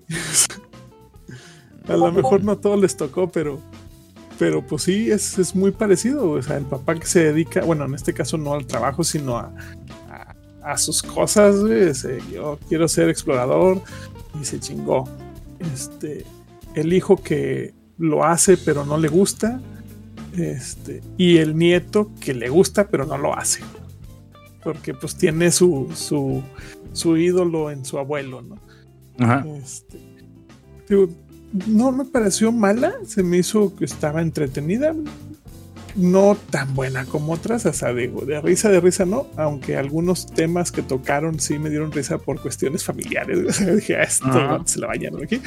A lo mejor no a todos les tocó, pero pues sí, es muy parecido. O sea, el papá que se dedica, bueno, en este caso no al trabajo, sino a sus cosas, güey. Yo quiero ser explorador y se chingó. El hijo que lo hace pero no le gusta. Y el nieto que le gusta pero no lo hace. Porque pues tiene su ídolo en su abuelo, ¿no? Ajá. Digo, no me pareció mala, se me hizo que estaba entretenida, no tan buena como otras, o sea, digo, de risa no, aunque algunos temas que tocaron sí me dieron risa por cuestiones familiares, o sea, dije, se la vayan aquí,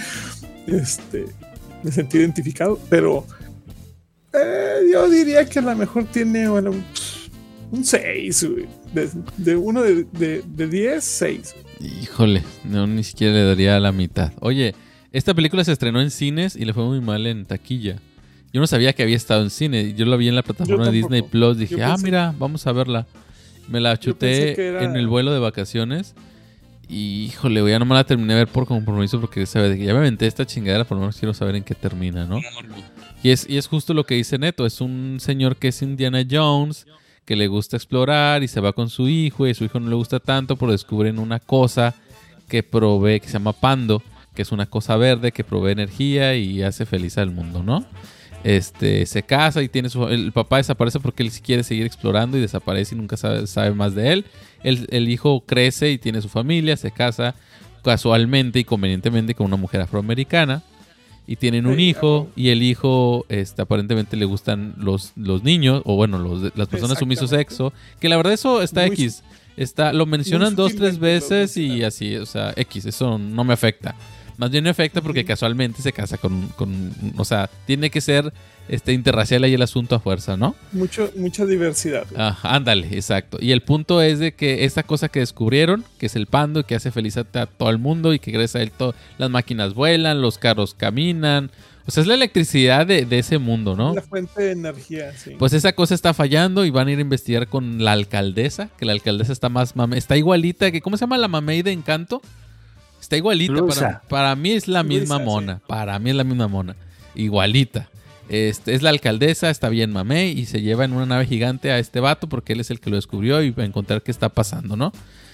me sentí identificado, pero yo diría que a lo mejor tiene, bueno, un 6, de 1 de 10, 6. Híjole, no, ni siquiera le daría la mitad. Oye, esta película se estrenó en cines y le fue muy mal en taquilla. Yo no sabía que había estado en cine. Yo la vi en la plataforma de Disney Plus. Dije, mira, vamos a verla. Me la chuté en el vuelo de vacaciones. Y, híjole, ya no me la terminé de ver por compromiso porque sabe que ya me aventé esta chingadera, por lo menos quiero saber en qué termina, ¿no? Y es justo lo que dice Neto. Es un señor que es Indiana Jones, que le gusta explorar y se va con su hijo. Y a su hijo no le gusta tanto, pero descubren una cosa que provee, que se llama Pando, que es una cosa verde que provee energía y hace feliz al mundo, ¿no? Se casa y el papá desaparece porque él quiere seguir explorando y desaparece y nunca sabe más de él. El hijo crece y tiene su familia, se casa casualmente y convenientemente con una mujer afroamericana y tienen un hijo y el hijo aparentemente le gustan los niños o bueno, las personas su mismo sexo, que la verdad eso está muy X. Lo mencionan 2-3 veces y así, o sea, X, eso no me afecta. Más bien me afecta porque casualmente se casa con o sea, tiene que ser interracial ahí el asunto a fuerza, ¿no? Mucha diversidad. Ándale, exacto. Y el punto es de que esta cosa que descubrieron, que es el pando, que hace feliz a todo el mundo y que gracias a él las máquinas vuelan, los carros caminan. O sea, es la electricidad de ese mundo, ¿no? La fuente de energía, sí. Pues esa cosa está fallando y van a ir a investigar con la alcaldesa, que la alcaldesa está está igualita que, ¿cómo se llama la mamey de Encanto? Está igualita. Para mí es la misma mona. Sí. Para mí es la misma mona. Igualita. Es la alcaldesa, está bien mamey y se lleva en una nave gigante a este vato porque él es el que lo descubrió y va a encontrar qué está pasando, ¿no?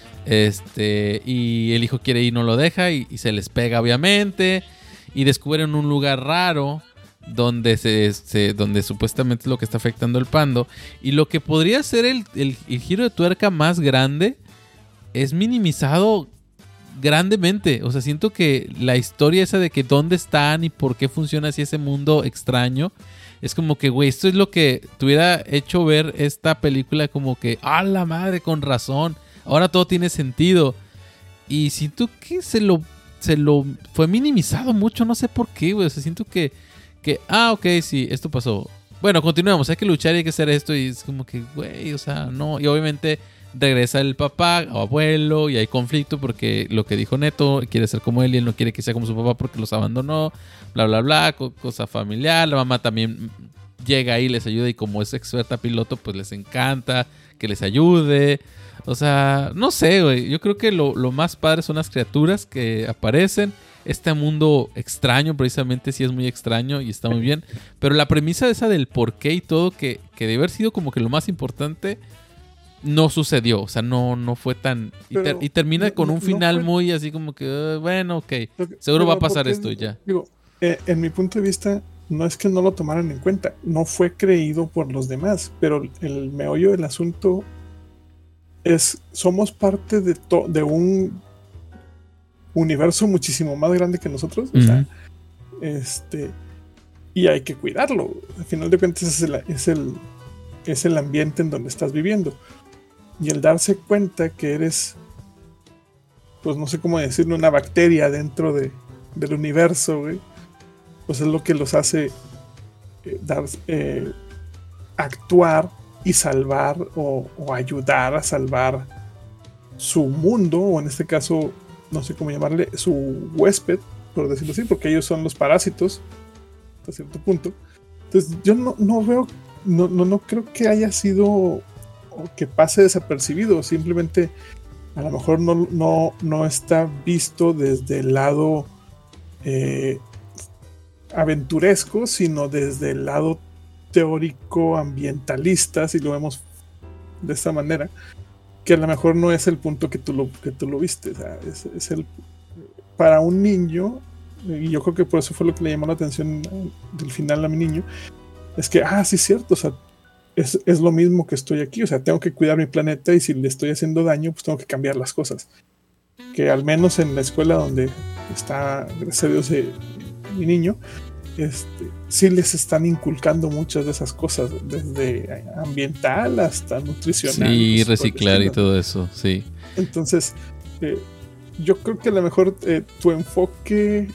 Y el hijo quiere ir, no lo deja y se les pega obviamente y descubren un lugar raro donde donde supuestamente es lo que está afectando el pando y lo que podría ser el giro de tuerca más grande es minimizado grandemente. O sea, siento que la historia esa de que dónde están y por qué funciona así ese mundo extraño, es como que, güey, esto es lo que te hubiera hecho ver esta película como que, ¡ah, la madre, con razón! Ahora todo tiene sentido. Y siento que se lo fue minimizado mucho, no sé por qué, güey. O sea, siento que ok, sí, esto pasó. Bueno, continuemos, hay que luchar y hay que hacer esto. Y es como que, güey, o sea, no. Y obviamente regresa el papá o abuelo y hay conflicto porque lo que dijo Neto, quiere ser como él y él no quiere que sea como su papá porque los abandonó, bla, bla, bla, cosa familiar. La mamá también llega ahí, les ayuda y como es experta piloto, pues les encanta que les ayude. O sea, no sé, güey. Yo creo que lo más padre son las criaturas que aparecen. Este mundo extraño, precisamente, sí es muy extraño y está muy bien. Pero la premisa esa del porqué y todo, que debe haber sido como que lo más importante, no sucedió. O sea, no fue tan... Y termina con un final muy así como que, bueno, ok. Seguro va a pasar esto y ya. Digo, en mi punto de vista, no es que no lo tomaran en cuenta. No fue creído por los demás. Pero el meollo del asunto somos parte de un universo muchísimo más grande que nosotros. O sea, y hay que cuidarlo. Al final de cuentas es el ambiente en donde estás viviendo. Y el darse cuenta que eres, pues no sé cómo decirlo, una bacteria dentro del universo, güey, pues es lo que los hace actuar y salvar o ayudar a salvar su mundo, o en este caso, no sé cómo llamarle, su huésped, por decirlo así, porque ellos son los parásitos hasta cierto punto. Entonces yo no veo, no creo que haya sido o que pase desapercibido. Simplemente a lo mejor no está visto desde el lado aventuresco, sino desde el lado teórico ambientalista, si lo vemos de esta manera, que a lo mejor no es el punto que tú lo viste. O sea, es el para un niño, y yo creo que por eso fue lo que le llamó la atención del final a mi niño, es que, sí es cierto, o sea, es lo mismo que estoy aquí, o sea, tengo que cuidar mi planeta y si le estoy haciendo daño, pues tengo que cambiar las cosas. Que al menos en la escuela donde está, gracias a Dios, mi niño, sí les están inculcando muchas de esas cosas, desde ambiental hasta nutricional. Sí, reciclar y todo eso, sí. Entonces, yo creo que a lo mejor tu enfoque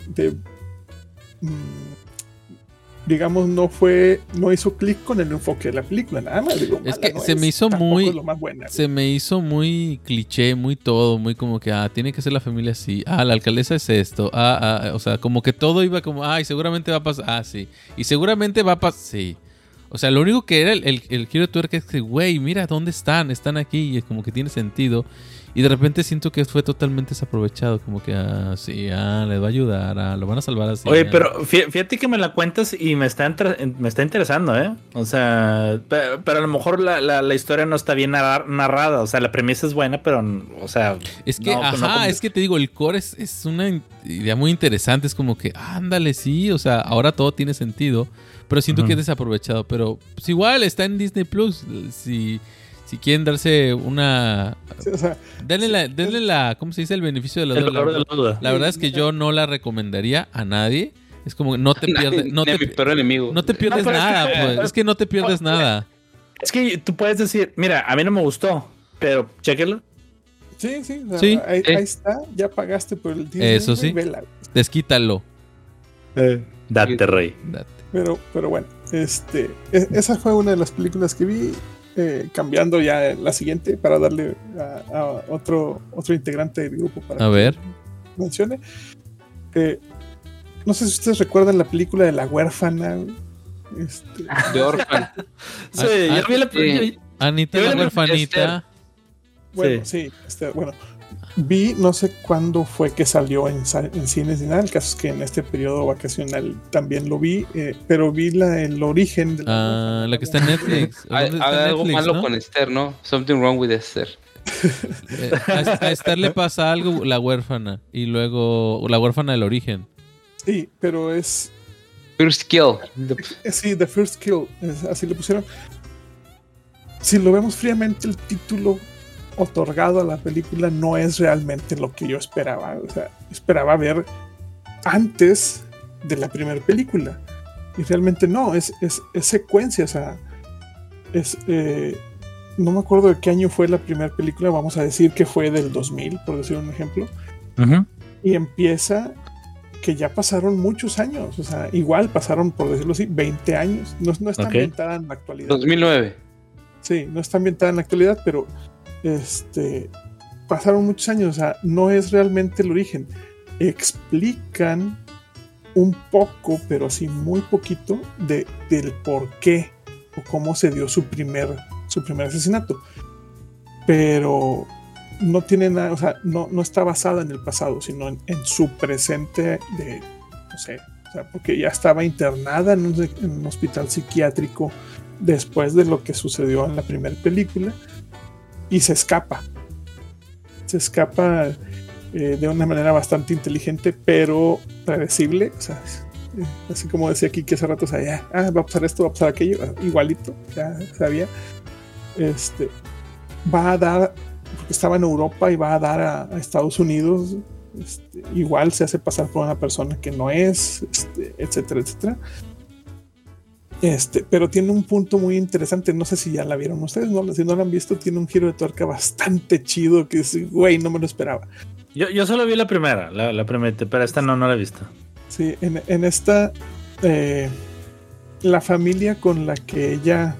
digamos, no hizo clic con el enfoque de la película, nada más. Digo, es que se me hizo muy cliché, muy todo, muy como que, tiene que ser la familia así, la alcaldesa es esto, o sea, como que todo iba como, y seguramente va a pasar, sí, y seguramente va a pasar, sí. O sea, lo único que era el giro de tuerca es que, güey, mira dónde están aquí, y es como que tiene sentido. Y de repente siento que fue totalmente desaprovechado. Como que, sí, le va a ayudar, lo van a salvar así. Oye, pero fíjate que me la cuentas y me está interesando, ¿eh? O sea, pero a lo mejor la historia no está bien narrada. O sea, la premisa es buena, pero, o sea... Es que, es que te digo, el core es una idea muy interesante. Es como que, ándale, sí, o sea, ahora todo tiene sentido. Pero siento que es desaprovechado. Pero pues igual está en Disney Plus. Si quieren darse una... Sí, o sea, denle la... ¿Cómo se dice? El beneficio de la duda. La verdad es que yo no la recomendaría a nadie. Es como que no te pierdes... mi peor enemigo. No te pierdes nada, pues. Es que no te pierdes nada. Es que tú puedes decir, mira, a mí no me gustó, pero chéquelo. Sí. O sea, Sí. Ahí está, ya pagaste por el Disney. Eso sí. Vela. Desquítalo. Date, rey. Date. Pero bueno, esa fue una de las películas que vi. Cambiando ya la siguiente para darle a otro integrante del grupo para que mencione. No sé si ustedes recuerdan la película de La Huérfana. De Orphan. Sí, yo vi la película. Anita la huérfanita. Bueno, sí, bueno. Vi, no sé cuándo fue que salió en cines ni nada. El caso es que en este periodo vacacional también lo vi, pero vi el origen de la que está en Netflix. Hay algo malo, ¿no? Con Esther, ¿no? Something wrong with Esther. A Esther le pasa algo, la huérfana, y luego la huérfana del origen. Sí, pero es... First Kill. Sí, The First Kill, así le pusieron. Si lo vemos fríamente, el título otorgado a la película no es realmente lo que yo esperaba. O sea, esperaba ver antes de la primera película y realmente no, es secuencia. O sea, no me acuerdo de qué año fue la primera película. Vamos a decir que fue del 2000, por decir un ejemplo. Y empieza que ya pasaron muchos años. O sea, igual pasaron, por decirlo así, 20 años. No está ambientada en la actualidad. 2009. Sí, no está ambientada en la actualidad, pero pasaron muchos años. O sea, no es realmente el origen. Explican un poco, pero así muy poquito del por qué o cómo se dio su primer asesinato, pero no tiene nada, o sea, no está basada en el pasado, sino en su presente no sé, o sea, porque ya estaba internada en un hospital psiquiátrico después de lo que sucedió en la primera película y se escapa de una manera bastante inteligente, pero predecible. O sea, así como decía aquí que hace rato, o sea, ya, va a pasar esto, va a pasar aquello, igualito, ya sabía. Va a dar, porque estaba en Europa y va a dar a Estados Unidos, igual se hace pasar por una persona que no es, etcétera. Pero tiene un punto muy interesante. No sé si ya la vieron ustedes, ¿no? Si no la han visto, tiene un giro de tuerca bastante chido que es, güey, no me lo esperaba. Yo solo vi la primera, la primera, pero esta no la he visto. Sí, en esta la familia con la que ella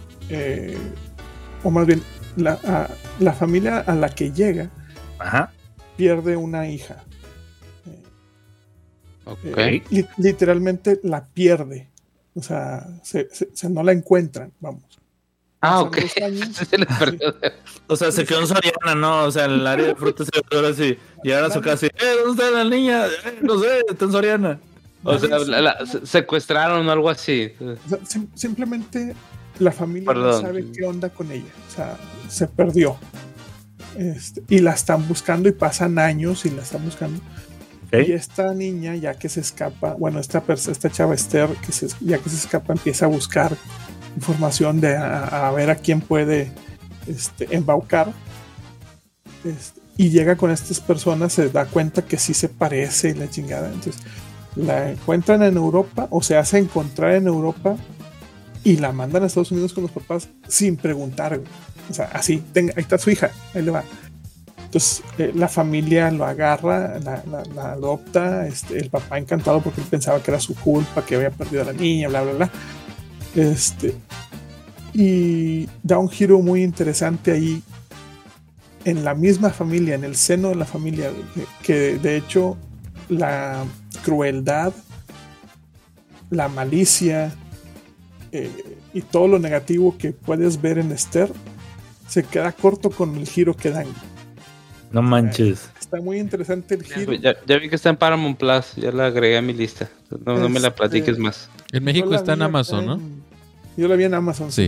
o más bien la familia a la que llega pierde una hija. Literalmente la pierde. O sea, no la encuentran, vamos. Ok. O sea, se quedó en Soriana, ¿no? O sea, en el área de frutas y verduras y llegaron a su casa y ¿dónde está la niña? No sé, está en Soriana. O sea, secuestraron o algo así. O sea, simplemente la familia no sabe qué onda con ella. O sea, se perdió. Y la están buscando y pasan años y la están buscando. Y esta niña, ya que se escapa, bueno, esta chava Esther, ya que se escapa, empieza a buscar información a ver a quién puede embaucar. Y llega con estas personas, se da cuenta que sí se parece y la chingada. Entonces la encuentran en Europa o se hace encontrar en Europa y la mandan a Estados Unidos con los papás sin preguntar. O sea, así, ahí está su hija, ahí le va. Entonces la familia lo agarra, la adopta, el papá encantado porque él pensaba que era su culpa, que había perdido a la niña, bla, bla, bla. Y da un giro muy interesante ahí en la misma familia, en el seno de la familia, que de hecho la crueldad, la malicia y todo lo negativo que puedes ver en Esther se queda corto con el giro que dan. No manches. Está muy interesante el giro. Ya vi que está en Paramount Plus, ya la agregué a mi lista. No me la platiques más. En México Yo la está en vi Amazon, acá ¿no? Yo la vi en Amazon. Sí.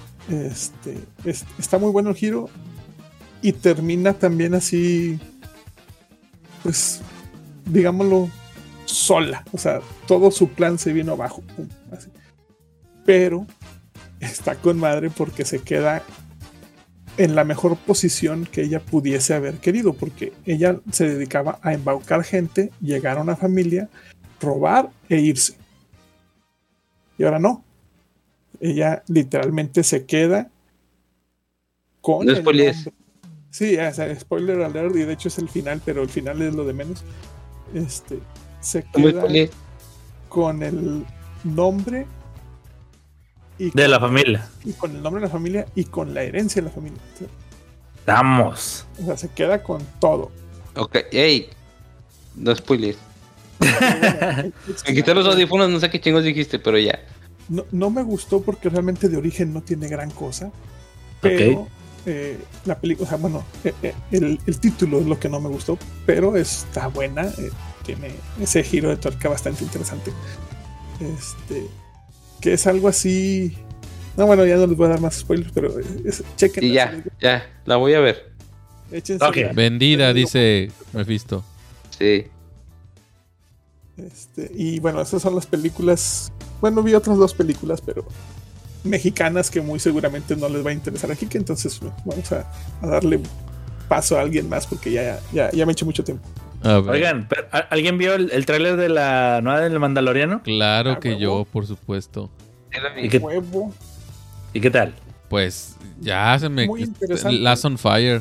Está muy bueno el giro y termina también así, pues, digámoslo, sola. O sea, todo su plan se vino abajo. Pum, así. Pero está con madre porque se queda en la mejor posición que ella pudiese haber querido, porque ella se dedicaba a embaucar gente, llegar a una familia, robar e irse. Y ahora no. Ella literalmente se queda con No el spoilees. nombre. Sí, o sea, spoiler alert, y de hecho es el final, pero el final es lo de menos. Se Muy queda spoilees. con el nombre y De la familia. y con el nombre de la familia y con la herencia de la familia. Vamos. O sea, se queda con todo. Ok, ey. No spoilers. Me quité los audífonos, no sé qué chingos dijiste, pero ya. No me gustó porque realmente de origen no tiene gran cosa. Pero la película, o sea, bueno, el título es lo que no me gustó, pero está buena. Tiene ese giro de tuerca bastante interesante. Que es algo así. No, bueno, ya no les voy a dar más spoilers, pero chequen. Y ya, la voy a ver. Échense. Ok. Vendida, dice Mephisto. Sí. Y bueno, esas son las películas. Bueno, vi otras 2 películas, pero mexicanas que muy seguramente no les va a interesar aquí, que entonces vamos a darle paso a alguien más porque ya me he hecho mucho tiempo. A ver. Oigan, pero, ¿alguien vio el tráiler de la nueva del Mandaloriano? Claro que huevo. yo, por supuesto. Sí la vi. ¿Y qué, Huevo. ¿Y qué tal? Pues ya se me... Muy interesante. Last on Fire.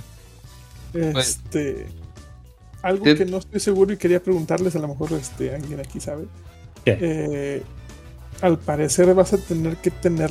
Algo Sí. que no estoy seguro y quería preguntarles, a lo mejor alguien aquí sabe. ¿Qué? Al parecer vas a tener que tener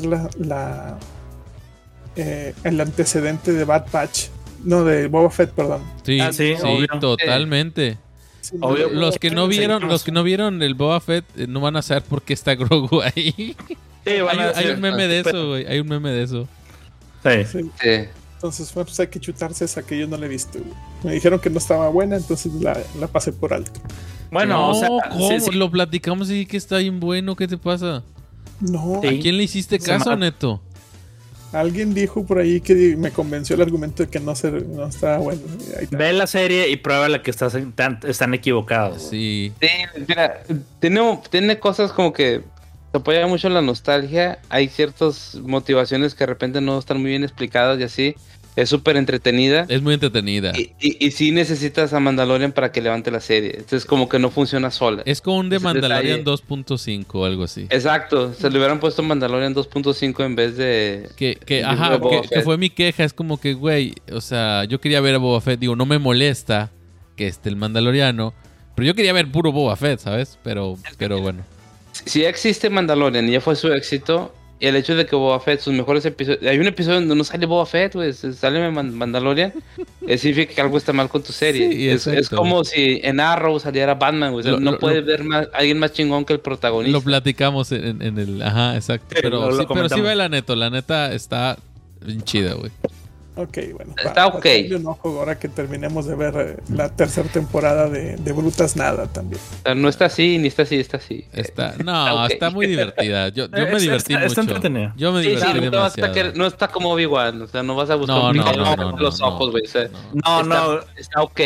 el antecedente de Bad Batch. No, de Boba Fett, perdón. Sí, Ah, sí, obvio. totalmente. Sí, Obvio. Los que no Sí, vieron, sí. los que no vieron el Boba Fett no van a saber por qué está Grogu ahí. Sí, van a Hay decir- un meme de eso, güey. Hay un meme de eso. Sí. sí. Sí. Entonces, bueno, pues hay que chutarse esa que yo no la he visto. Güey. Me dijeron que no estaba buena, entonces la pasé por alto. Bueno, no, o sea, ¿cómo? sí, sí. Lo platicamos y que está bien bueno. ¿Qué te pasa? No, Sí. ¿A quién le hiciste Se caso, ma- Neto? alguien dijo por ahí que me convenció el argumento de que no estaba bueno. Ahí está. Ve la serie y prueba la que están equivocados. Sí. Sí, mira, tiene cosas como que se apoya mucho en la nostalgia. Hay ciertas motivaciones que de repente no están muy bien explicadas y así. Es súper entretenida. Es muy entretenida. Y sí necesitas a Mandalorian para que levante la serie. Entonces como que no funciona sola. Es como un de Ese Mandalorian detalle. 2.5 o algo así. Exacto, se le hubieran puesto Mandalorian 2.5 en vez de... Ajá, Boba que Fett. fue mi queja. Es como que, güey, o sea, yo quería ver a Boba Fett. Digo, no me molesta que esté el Mandaloriano. Pero yo quería ver puro Boba Fett, ¿sabes? Pero bueno. Si ya existe Mandalorian y ya fue su éxito, y el hecho de que Boba Fett, sus mejores episodios... Hay un episodio donde no sale Boba Fett, güey, sale Mandalorian, significa que algo está mal con tu serie. Sí, es exacto. como si en Arrow saliera Batman, güey. O sea, no puede ver alguien más chingón que el protagonista. Lo platicamos en el... Ajá, exacto. Sí, Pero lo sí, comentamos. ve la Neto. La neta está bien chida, güey. Ok, bueno. Está ok. echarle un ojo ahora que terminemos de ver la tercera temporada de Brutas Nada también. O sea, no está así, ni está así, está así. No, ok. está muy divertida. Yo me Está- divertí está mucho. entretenido. Yo me Sí, divertí sí, demasiado. no está como Obi-Wan, o sea, no vas a buscar No, un no, picado no, con no, los no, ojos, güey. O sea, No, está, no. está ok.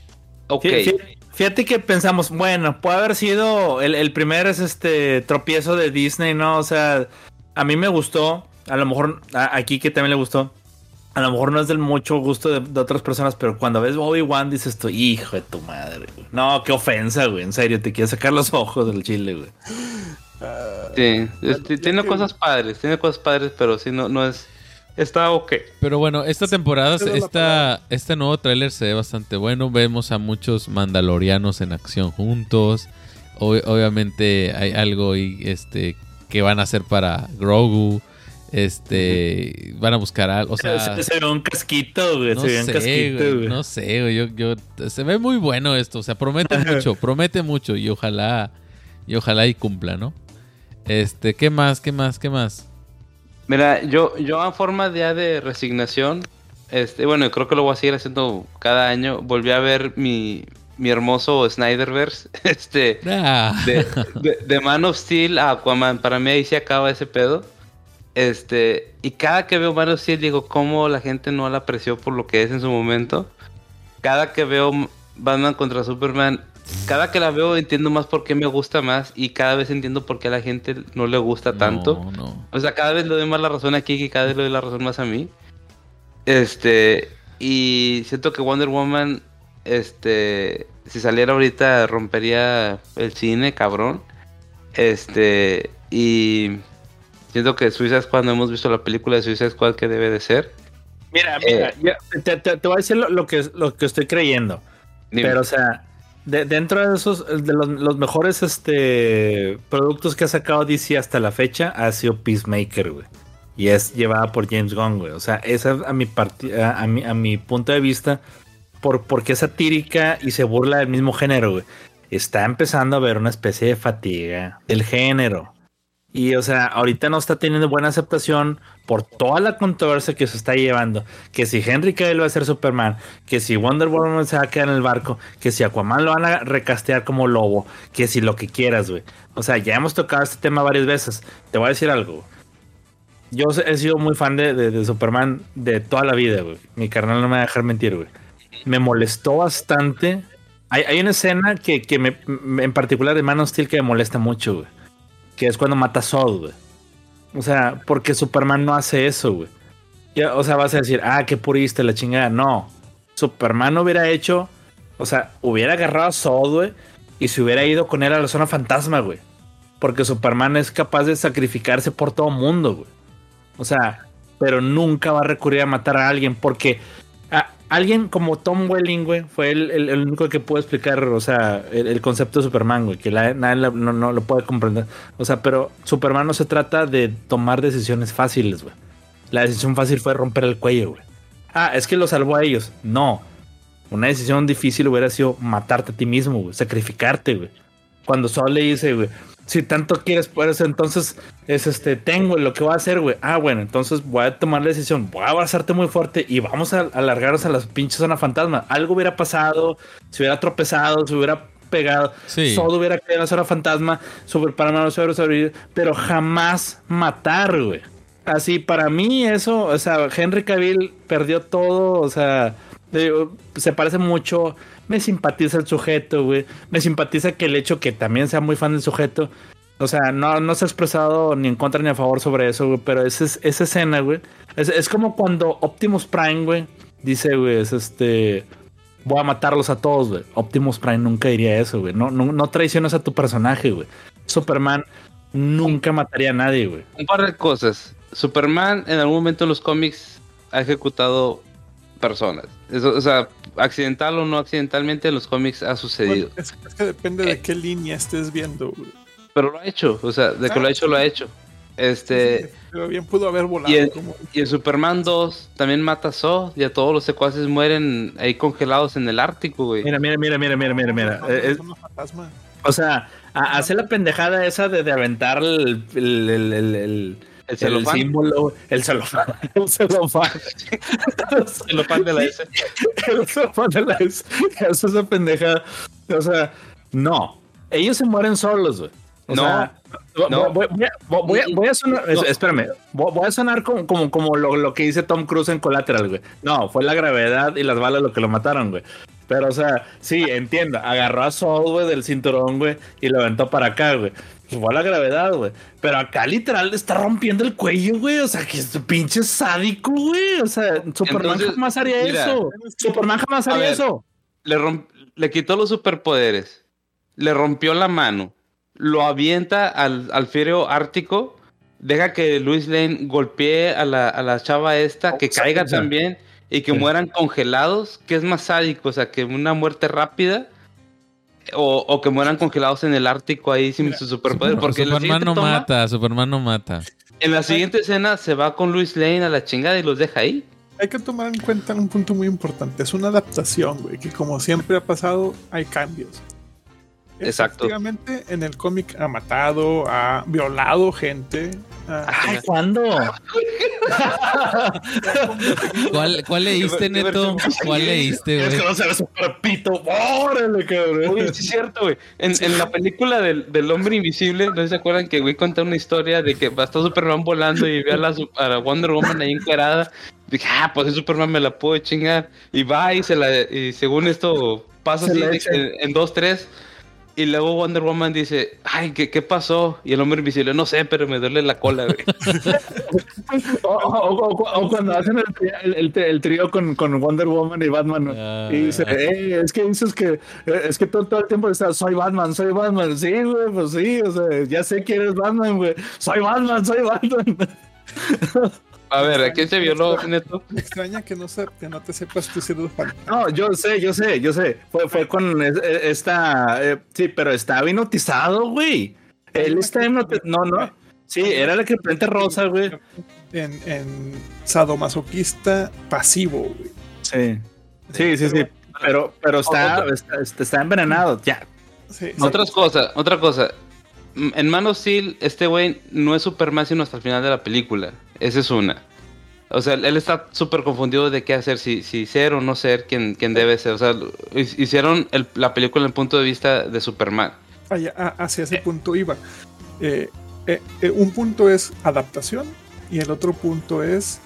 Ok. Fíjate que pensamos, bueno, puede haber sido el primer tropiezo de Disney, ¿no? O sea, a mí me gustó, a lo mejor aquí que también le gustó, a lo mejor no es del mucho gusto de otras personas, pero cuando ves Obi-Wan dices tú, hijo de tu madre, güey. No, qué ofensa, güey, en serio, te quieres sacar los ojos del chile, güey. Sí, tiene cosas padres, pero sí, no es... Está ok. Pero bueno, esta temporada, Cedo la palabra. este nuevo tráiler se ve bastante bueno. Vemos a muchos mandalorianos en acción juntos. Obviamente hay algo que van a hacer para Grogu. Van a buscar algo. O sea, Se ve un casquito, güey. no Se ve un sé, casquito, güey, güey. no sé, güey. Se ve muy bueno esto. O sea, promete mucho. Y ojalá y cumpla, ¿no? ¿Qué más? Mira, yo en forma de resignación, Bueno, creo que lo voy a seguir haciendo cada año. Volví a ver mi hermoso Snyderverse, de Man of Steel a Aquaman. Para mí ahí se acaba ese pedo. Y cada que veo Man of Steel digo, ¿cómo la gente no la apreció por lo que es en su momento? Cada que veo Batman contra Superman, cada que la veo entiendo más por qué me gusta más y cada vez entiendo por qué a la gente no le gusta tanto. No. O sea, cada vez le doy más la razón aquí y cada vez le doy la razón más a mí. Y siento que Wonder Woman, si saliera ahorita rompería el cine, cabrón. Y siento que Suicide Squad, no hemos visto la película de Suicide Squad que debe de ser. Mira, te voy a decir lo que estoy creyendo. Dime. Pero, o sea, dentro de esos, de los mejores productos que ha sacado DC hasta la fecha, ha sido Peacemaker, güey. Y es llevada por James Gunn, güey. O sea, esa a mi punto de vista, porque es satírica y se burla del mismo género, güey. Está empezando a haber una especie de fatiga del género. Y, o sea, ahorita no está teniendo buena aceptación por toda la controversia que se está llevando. Que si Henry Cavill va a ser Superman, que si Wonder Woman se va a quedar en el barco, que si Aquaman lo van a recastear como Lobo, que si lo que quieras, güey. O sea, ya hemos tocado este tema varias veces. Te voy a decir algo. Yo he sido muy fan de Superman de toda la vida, güey. Mi carnal no me va a dejar mentir, güey. Me molestó bastante. Hay una escena que en particular de Man of Steel que me molesta mucho, güey. Que es cuando mata a Zod, güey. O sea, porque Superman no hace eso, güey. O sea, vas a decir, qué purista, la chingada. No. Superman hubiera hecho... O sea, hubiera agarrado a Zod, güey. Y se hubiera ido con él a la zona fantasma, güey. Porque Superman es capaz de sacrificarse por todo mundo, güey. O sea, pero nunca va a recurrir a matar a alguien. Porque alguien como Tom Welling, güey, fue el único que pudo explicar, o sea, el concepto de Superman, güey, que nadie no lo puede comprender. O sea, pero Superman no se trata de tomar decisiones fáciles, güey. La decisión fácil fue romper el cuello, güey. Es que lo salvó a ellos. No. Una decisión difícil hubiera sido matarte a ti mismo, güey, sacrificarte, güey. Cuando Saul le dice, güey, si tanto quieres por eso, entonces tengo lo que voy a hacer, güey. Bueno, entonces voy a tomar la decisión, voy a abrazarte muy fuerte y vamos a alargarnos a las pinches zona fantasma. Algo hubiera pasado, se hubiera tropezado, se hubiera pegado, Solo hubiera caído en la zona fantasma, Superman no se hubiera sobrevivido, pero jamás matar, güey. Así, para mí eso, o sea, Henry Cavill perdió todo, o sea, se parece mucho. Me simpatiza el sujeto, güey. Me simpatiza que el hecho que también sea muy fan del sujeto. O sea, no se ha expresado ni en contra ni a favor sobre eso, güey. Pero esa escena, güey. Es como cuando Optimus Prime, güey, dice, güey, voy a matarlos a todos, güey. Optimus Prime nunca diría eso, güey. No traicionas a tu personaje, güey. Superman nunca mataría a nadie, güey. Un par de cosas. Superman en algún momento en los cómics ha ejecutado personas. Eso, o sea, accidental o no accidentalmente en los cómics ha sucedido. Bueno, es que depende de qué línea estés viendo, güey. Pero lo ha hecho, o sea, de que lo ha hecho, lo ha hecho. Pero bien pudo haber volado. Y en Superman 2 también mata a Zod y a todos los secuaces mueren ahí congelados en el Ártico, güey. Mira. O sea, hace la pendejada esa de aventar el símbolo, el celofán. El celofán de la S. El celofán de la S. Eso es la pendejada. O sea, no. Ellos se mueren solos, güey. Voy a sonar. No. Espérame. Voy a sonar como lo que dice Tom Cruise en Collateral, güey. No, fue la gravedad y las balas lo que lo mataron, güey. Pero, o sea, sí, entiendo. Agarró a Zod, güey, del cinturón, güey, y lo aventó para acá, güey. Fue la gravedad, güey. Pero acá literal le está rompiendo el cuello, güey. O sea, que es pinche sádico, güey. O sea, Superman jamás haría eso. Superman jamás haría eso. Le quitó los superpoderes. Le rompió la mano. Lo avienta al frío ártico. Deja que Lois Lane golpee a la chava esta. Que caiga también. Y que mueran congelados. ¿Qué es más sádico? O sea, que una muerte rápida. O que mueran congelados en el Ártico ahí sin su superpoder. Porque Superman no mata. En la siguiente escena se va con Lois Lane a la chingada y los deja ahí. Hay que tomar en cuenta un punto muy importante. Es una adaptación, güey. Que como siempre ha pasado, hay cambios. Exacto. Efectivamente, en el cómic ha matado, ha violado gente. ¿Cuándo? ¿Cuál leíste, Neto? ¿Cuál leíste, güey? Es que no se ve su cuerpito. ¡Órale, cabrón! Oye, sí es cierto, güey. En la película del Hombre Invisible, ¿no se acuerdan que güey cuenta una historia de que está Superman volando y ve a la Wonder Woman ahí encuerada? Dije, pues el Superman me la puedo chingar. Y va y según esto pasa así en 2-3. Y luego Wonder Woman dice, ay, ¿qué pasó? Y el Hombre Invisible, no sé, pero me duele la cola, güey. o cuando hacen el trío con Wonder Woman y Batman. Y dice, es que dices que todo el tiempo está, soy Batman. Sí, güey, pues sí, o sea, ya sé que eres Batman, güey. Soy Batman. A ver, ¿a quién se violó, Neto? Me extraña que no te sepas tú ser fan. No, yo sé. Fue con esta... sí, pero estaba hipnotizado, güey. Él está hipnotizado. No. Sí, era la que frente rosa, güey. En sadomasoquista pasivo, güey. Sí. Pero está envenenado, ya. Sí. Otra cosa. En Man of Steel, este güey no es Superman sino hasta el final de la película. Esa es una. O sea, él está súper confundido de qué hacer, si ser o no ser quien debe ser. O sea, hicieron la película en el punto de vista de Superman. Hacia ese punto iba. Un punto es adaptación y el otro punto es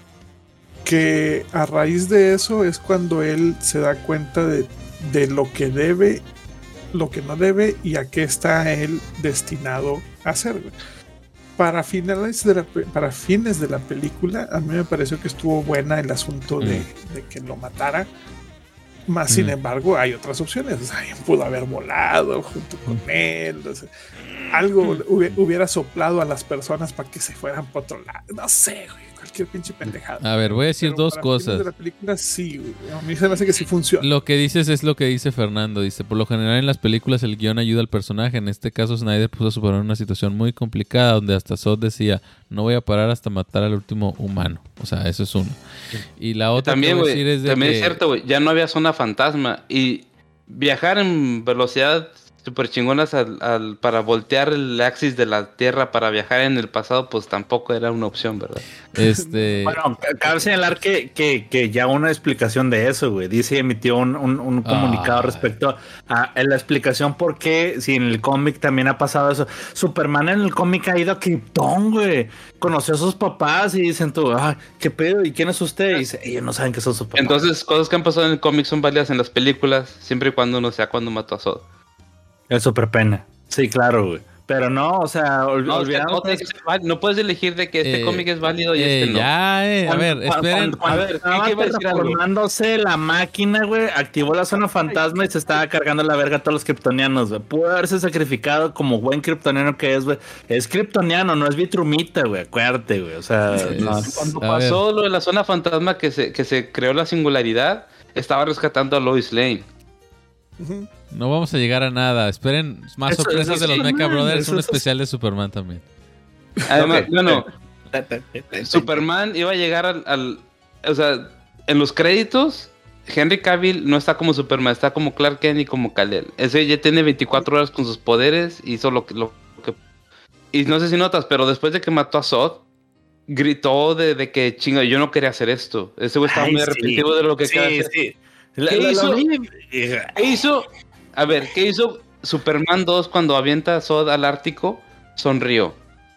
que a raíz de eso es cuando él se da cuenta de lo que debe, lo que no debe y a qué está él destinado a hacer, güey. Para fines de la película, a mí me pareció que estuvo buena el asunto de que lo matara. Más sin embargo, hay otras opciones. O sea, pudo haber volado junto con él. O sea, algo hubiera soplado a las personas para que se fueran por otro lado. No sé, güey. Cualquier pinche pendejada. A ver, voy a decir dos cosas. De la película, sí, güey. A mí se me hace que sí funciona. Lo que dices es lo que dice Fernando. Dice, por lo general en las películas el guión ayuda al personaje. En este caso Snyder puso a Superman en una situación muy complicada donde hasta Zod decía, no voy a parar hasta matar al último humano. O sea, eso es uno. Y la otra también, que voy a decir es de también que... es cierto, güey. Ya no había zona fantasma. Y viajar en velocidad súper chingonas para voltear el axis de la Tierra para viajar en el pasado, pues tampoco era una opción, ¿verdad? Bueno, cabe señalar que ya una explicación de eso, güey. DC emitió un comunicado respecto a la explicación por qué, si en el cómic también ha pasado eso. Superman en el cómic ha ido a Krypton, güey. Conoció a sus papás y dicen tú, ¿qué pedo? ¿Y quién es usted? Y dice, ellos no saben que son sus papás. Entonces, cosas que han pasado en el cómic son válidas en las películas, siempre y cuando no sea cuando mató a Zod. Es súper pena. Sí, claro, güey. Pero no, o sea, no puedes elegir de que este cómic es válido y este no. A ver, esperen. ¿Qué va a decir? Formándose la máquina, güey, activó la zona fantasma y se estaba cargando la verga a todos los kryptonianos, güey. Pudo haberse sacrificado como buen kryptoniano que es, güey. Es kryptoniano, no es vitrumita, güey. Acuérdate, güey. O sea, cuando pasó lo de la zona fantasma que se creó la singularidad, estaba rescatando a Lois Lane. No vamos a llegar a nada. Esperen más sorpresas de los Mecha Brothers. Un especial de Superman también. Además, bueno, Superman iba a llegar o sea, en los créditos, Henry Cavill no está como Superman, está como Clark Kent y como Kal-El. Ese ya tiene 24 horas con sus poderes y hizo lo que... Y no sé si notas, pero después de que mató a Zod, gritó de que chinga, yo no quería hacer esto. Ese güey estaba muy arrepentido de lo que quería hacer. Sí. ¿Qué hizo? A ver, ¿qué hizo Superman 2 cuando avienta a Zod al Ártico? Sonrió.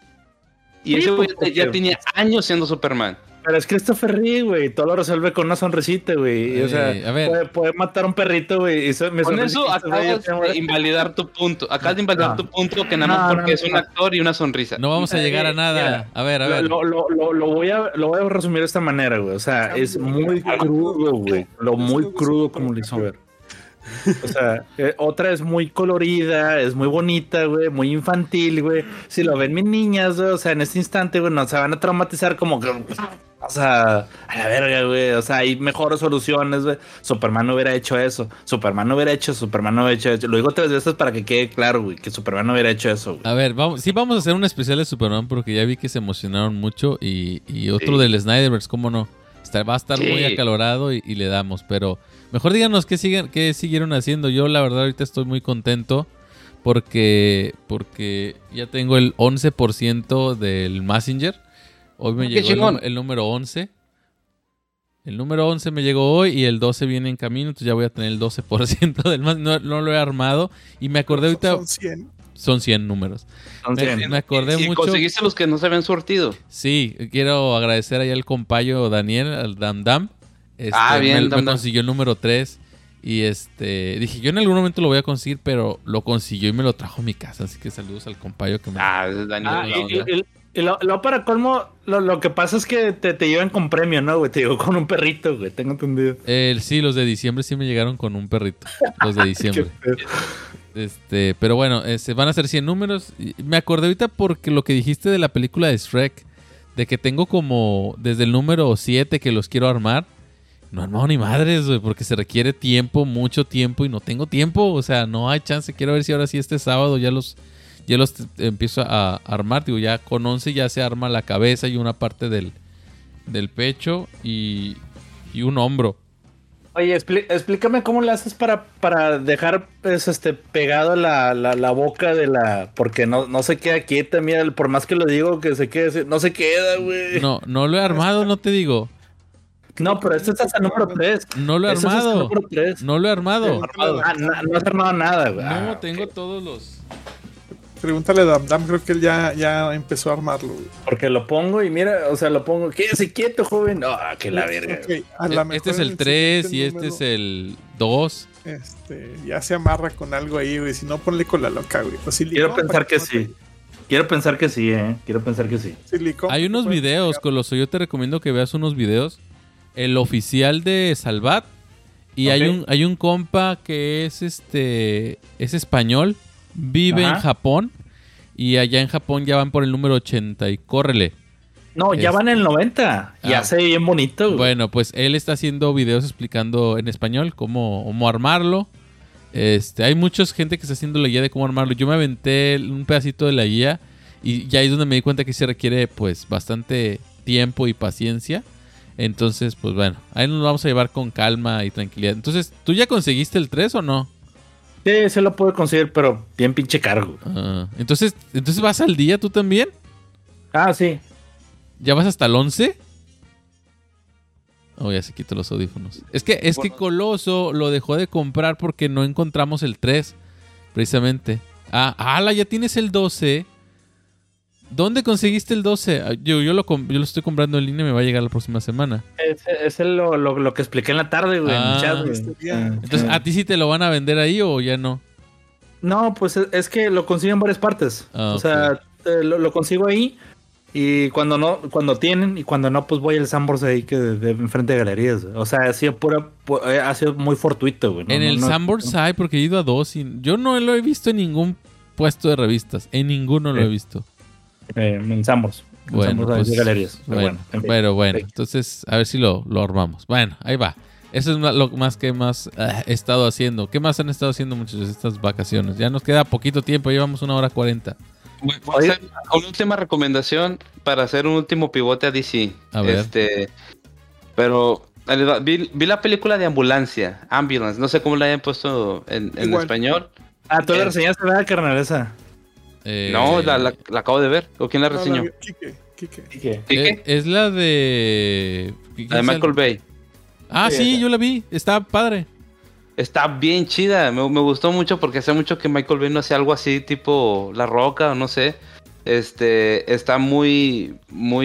Y ese güey ya tenía años siendo Superman. Pero es Christopher Reeve, güey. Todo lo resuelve con una sonrisita, güey. O sea, a ver. Puede matar a un perrito, güey. Con eso acabas de invalidar tu punto. Acabas de invalidar tu punto que nada más porque es un actor y una sonrisa. No vamos a llegar a nada. Mira, a ver. Lo voy a resumir de esta manera, güey. O sea, es muy crudo, güey. Muy crudo como lo hizo ver. O sea, otra es muy colorida, es muy bonita, güey, muy infantil, güey. Si lo ven mis niñas, güey, o sea, en este instante, güey, no se van a traumatizar como que... O sea, a la verga, güey. O sea, hay mejores soluciones, güey. Superman no hubiera hecho eso. Superman no hubiera hecho eso. Lo digo 3 veces para que quede claro, güey, que Superman no hubiera hecho eso, güey. A ver, vamos a hacer un especial de Superman porque ya vi que se emocionaron mucho y otro del Snyderverse, ¿cómo no? Va a estar muy acalorado y le damos, pero mejor díganos qué siguieron haciendo. Yo la verdad ahorita estoy muy contento porque ya tengo el 11% del Messenger. Hoy me llegó el número 11. El número 11 me llegó hoy y el 12 viene en camino, entonces ya voy a tener el 12% del más. No lo he armado y me acordé ahorita... Son 100. Son 100 números. Me acordé mucho. ¿Y conseguiste los que no se habían surtido? Sí, quiero agradecer ahí al compañero Daniel, al Dam. Bien, me consiguió el número 3 y dije, yo en algún momento lo voy a conseguir, pero lo consiguió y me lo trajo a mi casa, así que saludos al compañero que me... es Daniel. Y lo para colmo, lo que pasa es que te llevan con premio, ¿no, güey? Te llegó con un perrito, güey, tengo entendido. Sí, los de diciembre sí me llegaron con un perrito. Los de diciembre. Pero bueno, van a ser 100 números. Me acordé ahorita porque lo que dijiste de la película de Shrek, de que tengo como desde el número 7 que los quiero armar. No he armado ni madres, güey, porque se requiere tiempo, mucho tiempo, y no tengo tiempo. O sea, no hay chance. Quiero ver si ahora sí este sábado ya los empiezo a armar. Digo, ya con 11 ya se arma la cabeza y una parte del pecho y un hombro. Oye, explícame cómo le haces para dejar pegado la boca de la... Porque no se queda quieta, mira, por más que lo digo que se quede, no se queda, güey. No lo he armado, no te digo. No, pero este es hasta el número 3. No lo he armado. No lo he armado. No has armado nada, güey. No, tengo todos los... Pregúntale a Dam, creo que él ya empezó a armarlo, güey. Porque lo pongo y mira, o sea, lo pongo, quédese quieto, joven. No, que la verga. Okay, este es el 3 y este es el 2. Ya se amarra con algo ahí, güey. Si no, ponle con la loca, güey. Quiero pensar que sí. Quiero pensar que sí, Hay unos videos, Coloso. Yo te recomiendo que veas unos videos. El oficial de Salvat. Y hay un compa que es español. Vive en Japón. Y allá en Japón ya van por el número 80 y córrele. No, ya van en el 90. Ya se ve bien bonito, güey. Bueno, pues él está haciendo videos explicando en español cómo armarlo. Hay mucha gente que está haciendo la guía de cómo armarlo. Yo me aventé un pedacito de la guía y ya es donde me di cuenta que se requiere pues bastante tiempo y paciencia. Entonces, pues bueno, ahí nos vamos a llevar con calma y tranquilidad. Entonces, ¿tú ya conseguiste el 3 o no? Sí, se lo puedo conseguir, pero bien pinche cargo. Entonces ¿vas al día tú también? Sí. ¿Ya vas hasta el 11? Ya se quitó los audífonos. Es que Coloso lo dejó de comprar porque no encontramos el 3, precisamente. Ya tienes el 12. ¿Dónde conseguiste el 12? Yo lo estoy comprando en línea y me va a llegar la próxima semana. Es lo que expliqué en la tarde, güey, en el chat, güey. Entonces, ¿a ti sí te lo van a vender ahí o ya no? No, pues es que lo consigo en varias partes. O sea, lo consigo ahí y cuando tienen y cuando no, pues voy al Sanborns ahí que de enfrente de galerías. O sea, ha sido muy fortuito, güey. En el Sanborns hay, porque he ido a 2 y yo no lo he visto en ningún puesto de revistas. En ninguno lo he visto. En Sanborns. Bueno, pues, de galerías. Pero bueno, entonces a ver si lo armamos. Bueno, ahí va. Eso es lo más que he estado haciendo. ¿Qué más han estado haciendo muchachos estas vacaciones? Ya nos queda poquito tiempo, llevamos 1:40. Voy a hacer una última recomendación para hacer un último pivote a DC. A ver. Pero vi la película de Ambulance. No sé cómo la hayan puesto en español. Tú la reseñaste, ¿verdad, carnal? Esa. No, la acabo de ver. ¿O quién la reseñó? Quique. Es la de... La de Michael Bay. Sí, yo la vi. Está padre. Está bien chida. Me gustó mucho porque hace mucho que Michael Bay no hacía algo así tipo La Roca o no sé. Está muy...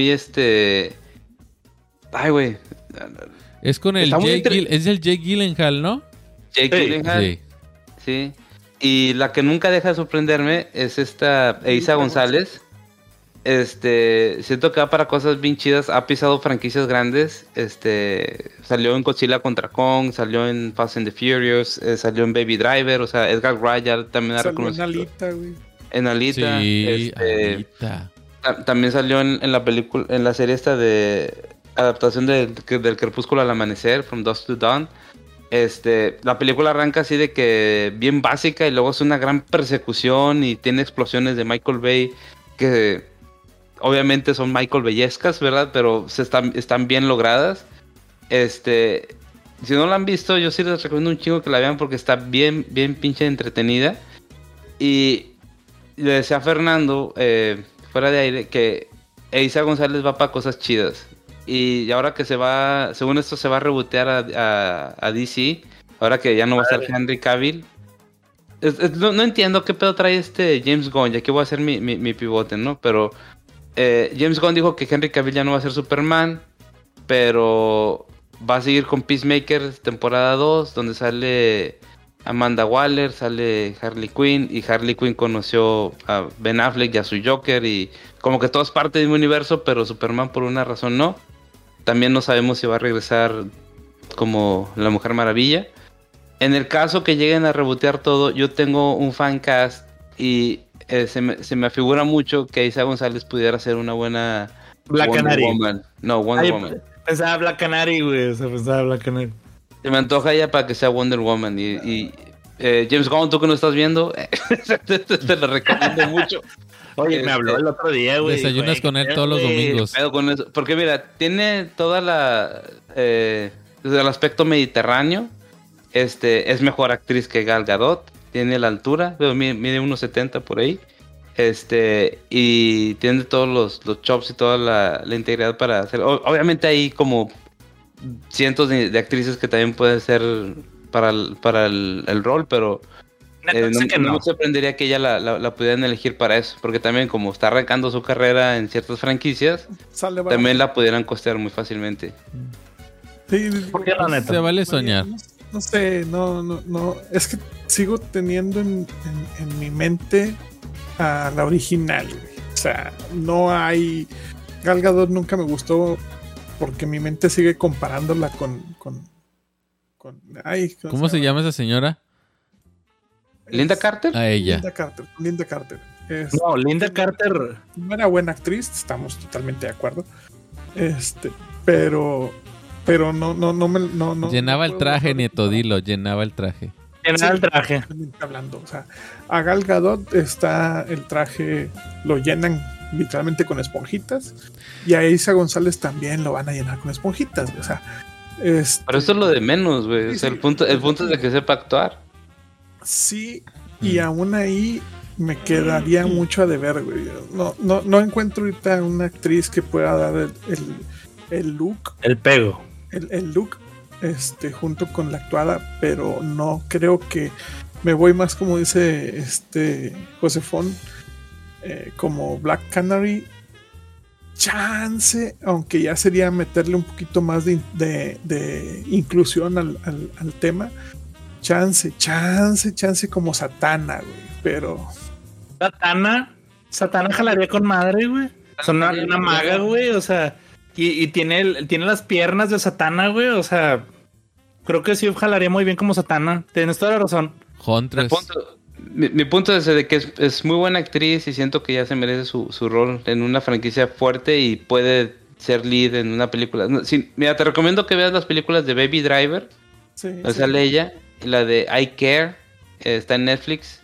Ay, güey. Es con el es el Jake Gyllenhaal, ¿no? Jake Gyllenhaal. Sí. Y la que nunca deja de sorprenderme es esta Eiza González. Siento que va para cosas bien chidas. Ha pisado franquicias grandes. Salió en Godzilla contra Kong, salió en Fast and the Furious, salió en Baby Driver. O sea, Edgar Wright ya también ha reconocido. En Alita, güey. En Alita. Sí, Alita. También salió en la película, en la serie esta de adaptación del Crepúsculo al Amanecer, From Dusk to Dawn. La película arranca así de que bien básica y luego es una gran persecución y tiene explosiones de Michael Bay que obviamente son Michael Bayescas, ¿verdad? Pero están bien logradas. Si no la han visto, yo sí les recomiendo un chingo que la vean porque está bien pinche entretenida. Y le decía a Fernando fuera de aire que Isa González va para cosas chidas. Y ahora que según esto se va a rebotear a DC, ahora que ya no va a estar Henry Cavill. No entiendo qué pedo trae James Gunn, y aquí voy a hacer mi pivote, ¿no? Pero James Gunn dijo que Henry Cavill ya no va a ser Superman, pero va a seguir con Peacemaker temporada 2, donde sale Amanda Waller, sale Harley Quinn, y Harley Quinn conoció a Ben Affleck y a su Joker, y como que todo es parte de un universo, pero Superman por una razón no. También no sabemos si va a regresar como la Mujer Maravilla. En el caso que lleguen a rebotear todo, yo tengo un fan cast y se me afigura mucho que Isa González pudiera ser una buena Black Canary. Woman. No, Wonder Woman. Pensaba Black Canary, güey. Pensaba Black Canary. Se me antoja ella para que sea Wonder Woman. Y James Gunn, tú que no estás viendo, te lo recomiendo mucho. Oye, me habló el otro día, güey. Desayunas con él todos los domingos. Con eso. Porque mira, tiene toda desde el aspecto mediterráneo. Es mejor actriz que Gal Gadot. Tiene la altura, mide 1.70 por ahí. Y tiene todos los chops y toda la integridad para hacer. Obviamente hay como cientos de actrices que también pueden ser para el rol, pero no me sorprendería que ella la pudieran elegir para eso, porque también como está arrancando su carrera en ciertas franquicias, también la pudieran costear muy fácilmente. Sí, ¿por qué la neta? Se vale soñar. No sé, no. Es que sigo teniendo en mi mente a la original, güey. O sea, no hay... Gal Gadot nunca me gustó porque mi mente sigue comparándola con ¿Cómo se llama esa señora? ¿Linda Carter? A ella. Linda Carter. No, Linda Carter no era buena actriz, estamos totalmente de acuerdo. Pero no. Llenaba el traje, Nieto, dilo, llenaba el traje. Llenaba el traje. Hablando, o sea, a Gal Gadot está el traje, lo llenan literalmente con esponjitas, y a Isa González también lo van a llenar con esponjitas, o sea. Pero eso es lo de menos, güey. O sea, el punto es de que sepa actuar. Sí, y aún ahí me quedaría mucho a deber, güey. No encuentro ahorita una actriz que pueda dar el look. El pego. El look, junto con la actuada, pero no creo que me voy más como dice Josefón, como Black Canary. Chance, aunque ya sería meterle un poquito más de inclusión al tema. Chance como Satana, güey, pero... Satana jalaría con madre, güey. Son una maga, güey, o sea, y tiene las piernas de Satana, güey, o sea, creo que sí jalaría muy bien como Satana. Tienes toda la razón. Huntress. Mi punto es de que es muy buena actriz y siento que ya se merece su rol en una franquicia fuerte y puede ser lead en una película. Mira, te recomiendo que veas las películas de Baby Driver. Sí, sale ella. La de I Care está en Netflix.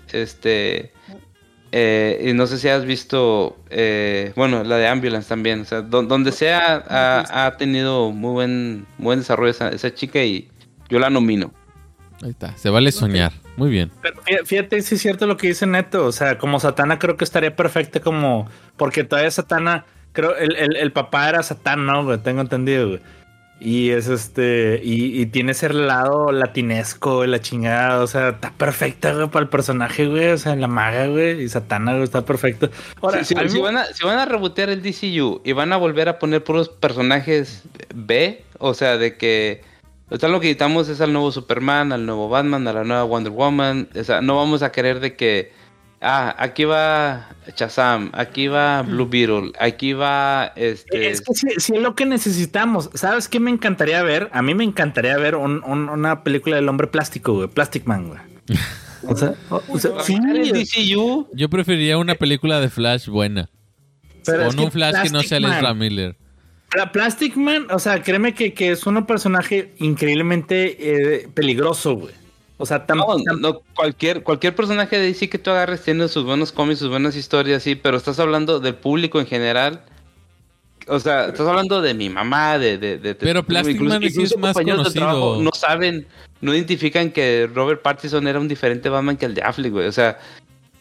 Y no sé si has visto, la de Ambulance también. O sea, donde sea ha tenido muy buen desarrollo esa chica y yo la nomino. Ahí está, se vale soñar. Muy bien. Pero fíjate si es cierto lo que dice Neto. O sea, como Satana creo que estaría perfecta como... Porque todavía Satana... Creo el papá era Satán, ¿no? Güey, tengo entendido, güey. Y es y tiene ese lado latinesco, la chingada. O sea, está perfecta, güey, para el personaje, güey. O sea, la maga, güey. Y Satana, güey, está perfecto. Ahora, si van a rebotear el DCU y van a volver a poner puros personajes B, o sea, de que... Tal lo que quitamos es al nuevo Superman, al nuevo Batman, a la nueva Wonder Woman. O sea, no vamos a querer de que... aquí va Shazam, aquí va Blue Beetle, aquí va Es que sí es lo que necesitamos. ¿Sabes qué me encantaría ver? A mí me encantaría ver una película del hombre plástico, güey. Plastic Man, güey. O sea, sí, el DCU. Yo preferiría una película de Flash buena. Pero con un Flash que no sea Ezra Miller. Plastic Man, o sea, créeme que es un personaje increíblemente peligroso, güey. O sea, cualquier personaje de DC que tú agarres tiene sus buenos cómics, sus buenas historias, sí, pero estás hablando del público en general. O sea, estás hablando de mi mamá, pero Plastic Man sí es más conocido. No identifican que Robert Pattinson era un diferente Batman que el de Affleck, güey. O sea,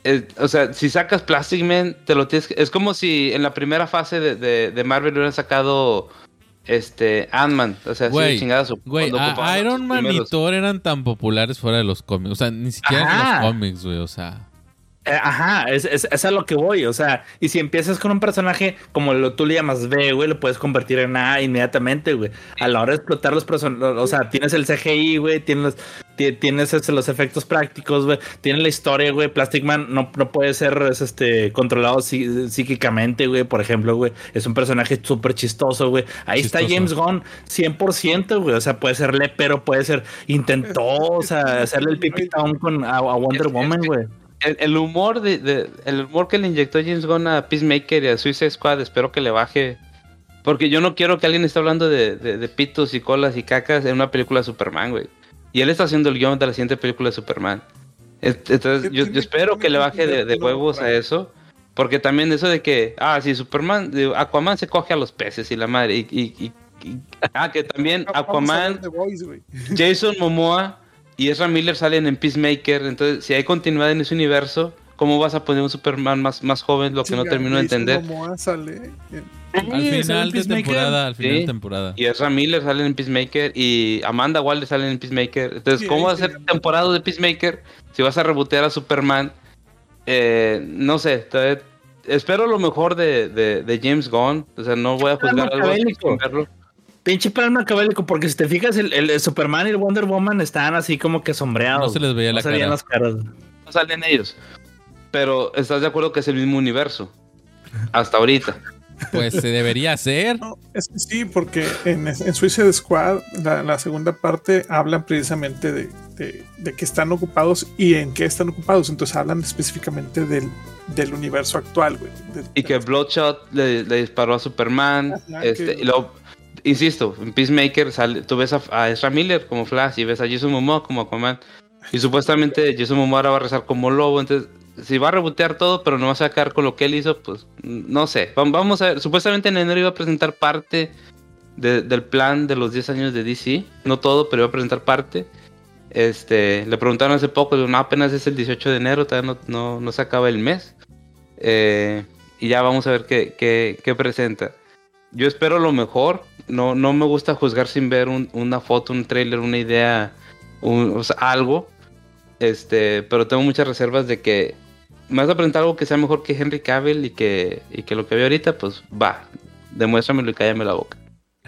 o sea, si sacas Plastic Man, te lo tienes que... Es como si en la primera fase de Marvel hubieran sacado Ant-Man. O sea, güey, así de chingadazo. Güey, Iron Man y Thor eran tan populares fuera de los cómics. O sea, ni siquiera en los cómics, güey, o sea... Ajá, es a lo que voy, o sea, y si empiezas con un personaje como tú le llamas B, güey, lo puedes convertir en A inmediatamente, güey. A la hora de explotar los personajes, o sea, tienes el CGI, güey, tienes los efectos prácticos, güey, tienes la historia, güey. Plastic Man no puede ser controlado psíquicamente, güey, por ejemplo, güey. Es un personaje súper chistoso, güey. Ahí chistoso. Está James Gunn, 100%, güey, o sea, puede ser lepero, puede ser, intentó, o sea, hacerle el pipi town a Wonder Woman, güey. El humor el humor que le inyectó James Gunn a Peacemaker y a Suicide Squad, espero que le baje. Porque yo no quiero que alguien esté hablando de pitos y colas y cacas en una película de Superman, güey. Y él está haciendo el guión de la siguiente película de Superman. Entonces yo espero que le baje de huevos a eso. Porque también eso de que, si Aquaman se coge a los peces y la madre. Que también Aquaman, Jason Momoa y Ezra Miller salen en Peacemaker. Entonces, si hay continuidad en ese universo, ¿cómo vas a poner un Superman más joven? Lo que no termino de entender. Al final de temporada. Y Ezra Miller sale en Peacemaker y Amanda Waller sale en Peacemaker. Entonces, ¿cómo va a ser temporada de Peacemaker si vas a rebotear a Superman? No sé. Espero lo mejor de James Gunn. O sea, no voy a juzgar algo sin verlo. Pinche plan macabélico, porque si te fijas, el Superman y el Wonder Woman están así como que sombreados. No se les veía la cara. Las caras. No salen ellos. Pero ¿estás de acuerdo que es el mismo universo? Hasta ahorita. Pues se debería hacer. No, es que sí, porque en Suicide Squad, la segunda parte, hablan precisamente de que están ocupados y en qué están ocupados. Entonces hablan específicamente del universo actual, güey. Y que Bloodshot le disparó a Superman. Y luego, insisto, en Peacemaker tú ves a Ezra Miller como Flash y ves a Jason Momoa como Aquaman. Y supuestamente Jason Momoa ahora va a rezar como Lobo. Entonces, si va a rebotear todo, pero no va a sacar con lo que él hizo, pues no sé. Vamos a ver. Supuestamente en enero iba a presentar parte del plan de los 10 años de DC. No todo, pero iba a presentar parte. Le preguntaron hace poco, no, apenas es el 18 de enero, todavía no se acaba el mes. Y ya vamos a ver qué presenta. Yo espero lo mejor. No me gusta juzgar sin ver una foto, un trailer, una idea, o sea, algo. Pero tengo muchas reservas de que me vas a presentar algo que sea mejor que Henry Cavill y que lo que veo ahorita, pues va, demuéstramelo y cállame la boca.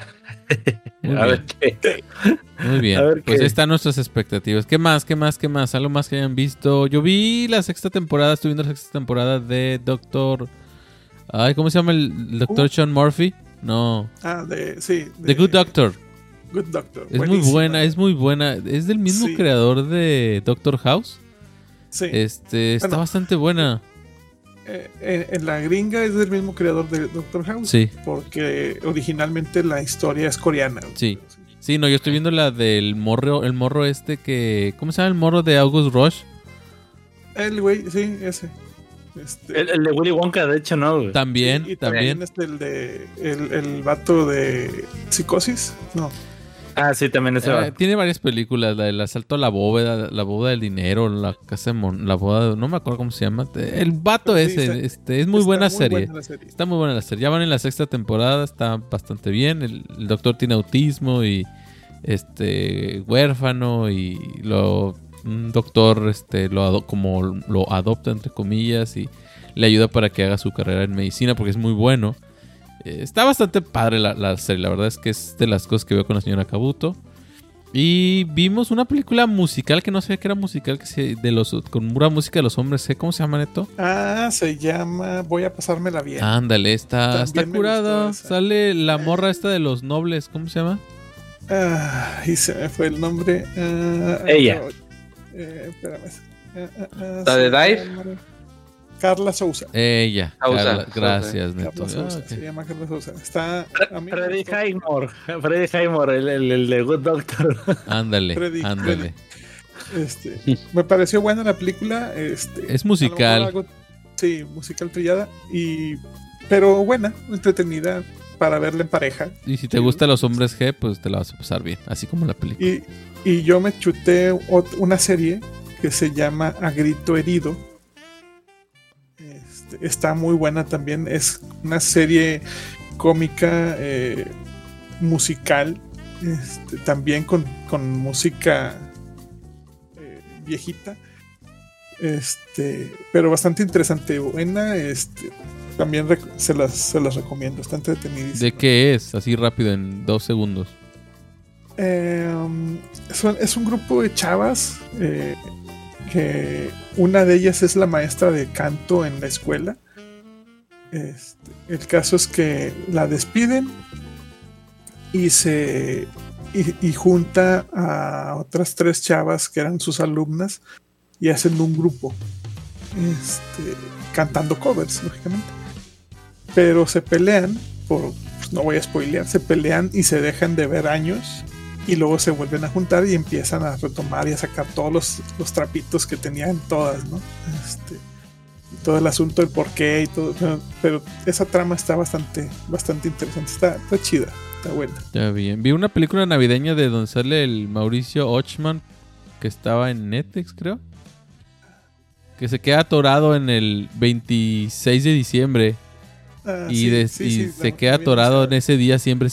Muy bien. Pues ahí están nuestras expectativas. ¿Qué más? ¿Algo más que hayan visto? Yo vi la sexta temporada, estoy viendo la sexta temporada de Doctor... ¿cómo se llama el Doctor Sean Murphy? No. The Good Doctor. Good Doctor. Es muy buena. Es del mismo creador de Doctor House. Sí. Está bastante buena. En la gringa es del mismo creador de Doctor House. Sí. Porque originalmente la historia es coreana. Sí. Sí, no, yo estoy viendo la del morro, el morro que... ¿Cómo se llama el morro de August Rush? El güey, sí, ese. El de Willy Wonka, de hecho, ¿no? También, sí, y también. El vato de Psicosis, no. Sí, también ese vato. Tiene varias películas, la del asalto a la bóveda del dinero, la casa la boda, no me acuerdo cómo se llama. El vato ese, es muy buena serie. Está muy buena la serie. Ya van en la sexta temporada, está bastante bien. El doctor tiene autismo y huérfano y un doctor lo adopta entre comillas y le ayuda para que haga su carrera en medicina porque es muy bueno. Está bastante padre la serie, la verdad es que es de las cosas que veo con la señora Kabuto. Y vimos una película musical que no sabía que era musical, con pura música de los hombres. ¿Cómo se llama, Neto? Se llama Voy a pasármela bien. Ándale, está curada. Sale la morra esta de los nobles, ¿cómo se llama? Y se me fue el nombre. Ella. Espérame. ¿La de Dive? Carla Sousa. Ella. Carla, gracias, Neto. Carla Sousa, se llama Carla Sousa. Está. Freddy Highmore, el de Good Doctor. Ándale. Freddy. Me pareció buena la película. Es musical. Sí, musical trillada. Pero buena, entretenida para verla en pareja. Y si te gustan los hombres G, pues te la vas a pasar bien, así como la película. Y yo me chuté una serie que se llama A Grito Herido. Está muy buena también. Es una serie cómica, musical, también con música viejita, pero bastante interesante, buena. También se las recomiendo, está entretenidísima. ¿De qué es? Así rápido, en 2 segundos. Es un grupo de chavas, que una de ellas es la maestra de canto en la escuela. El caso es que la despiden y junta a otras 3 chavas que eran sus alumnas y hacen un grupo, cantando covers, lógicamente. Pero se pelean, no voy a spoilear, se pelean y se dejan de ver años y luego se vuelven a juntar y empiezan a retomar y a sacar todos los trapitos que tenían todas, ¿no? Todo el asunto del porqué y todo, pero esa trama está bastante interesante, está chida, está buena. Ya bien, vi una película navideña de donde sale el Mauricio Ochman, que estaba en Netflix, creo, que se queda atorado en el 26 de diciembre. Y se queda atorado en ese día siempre.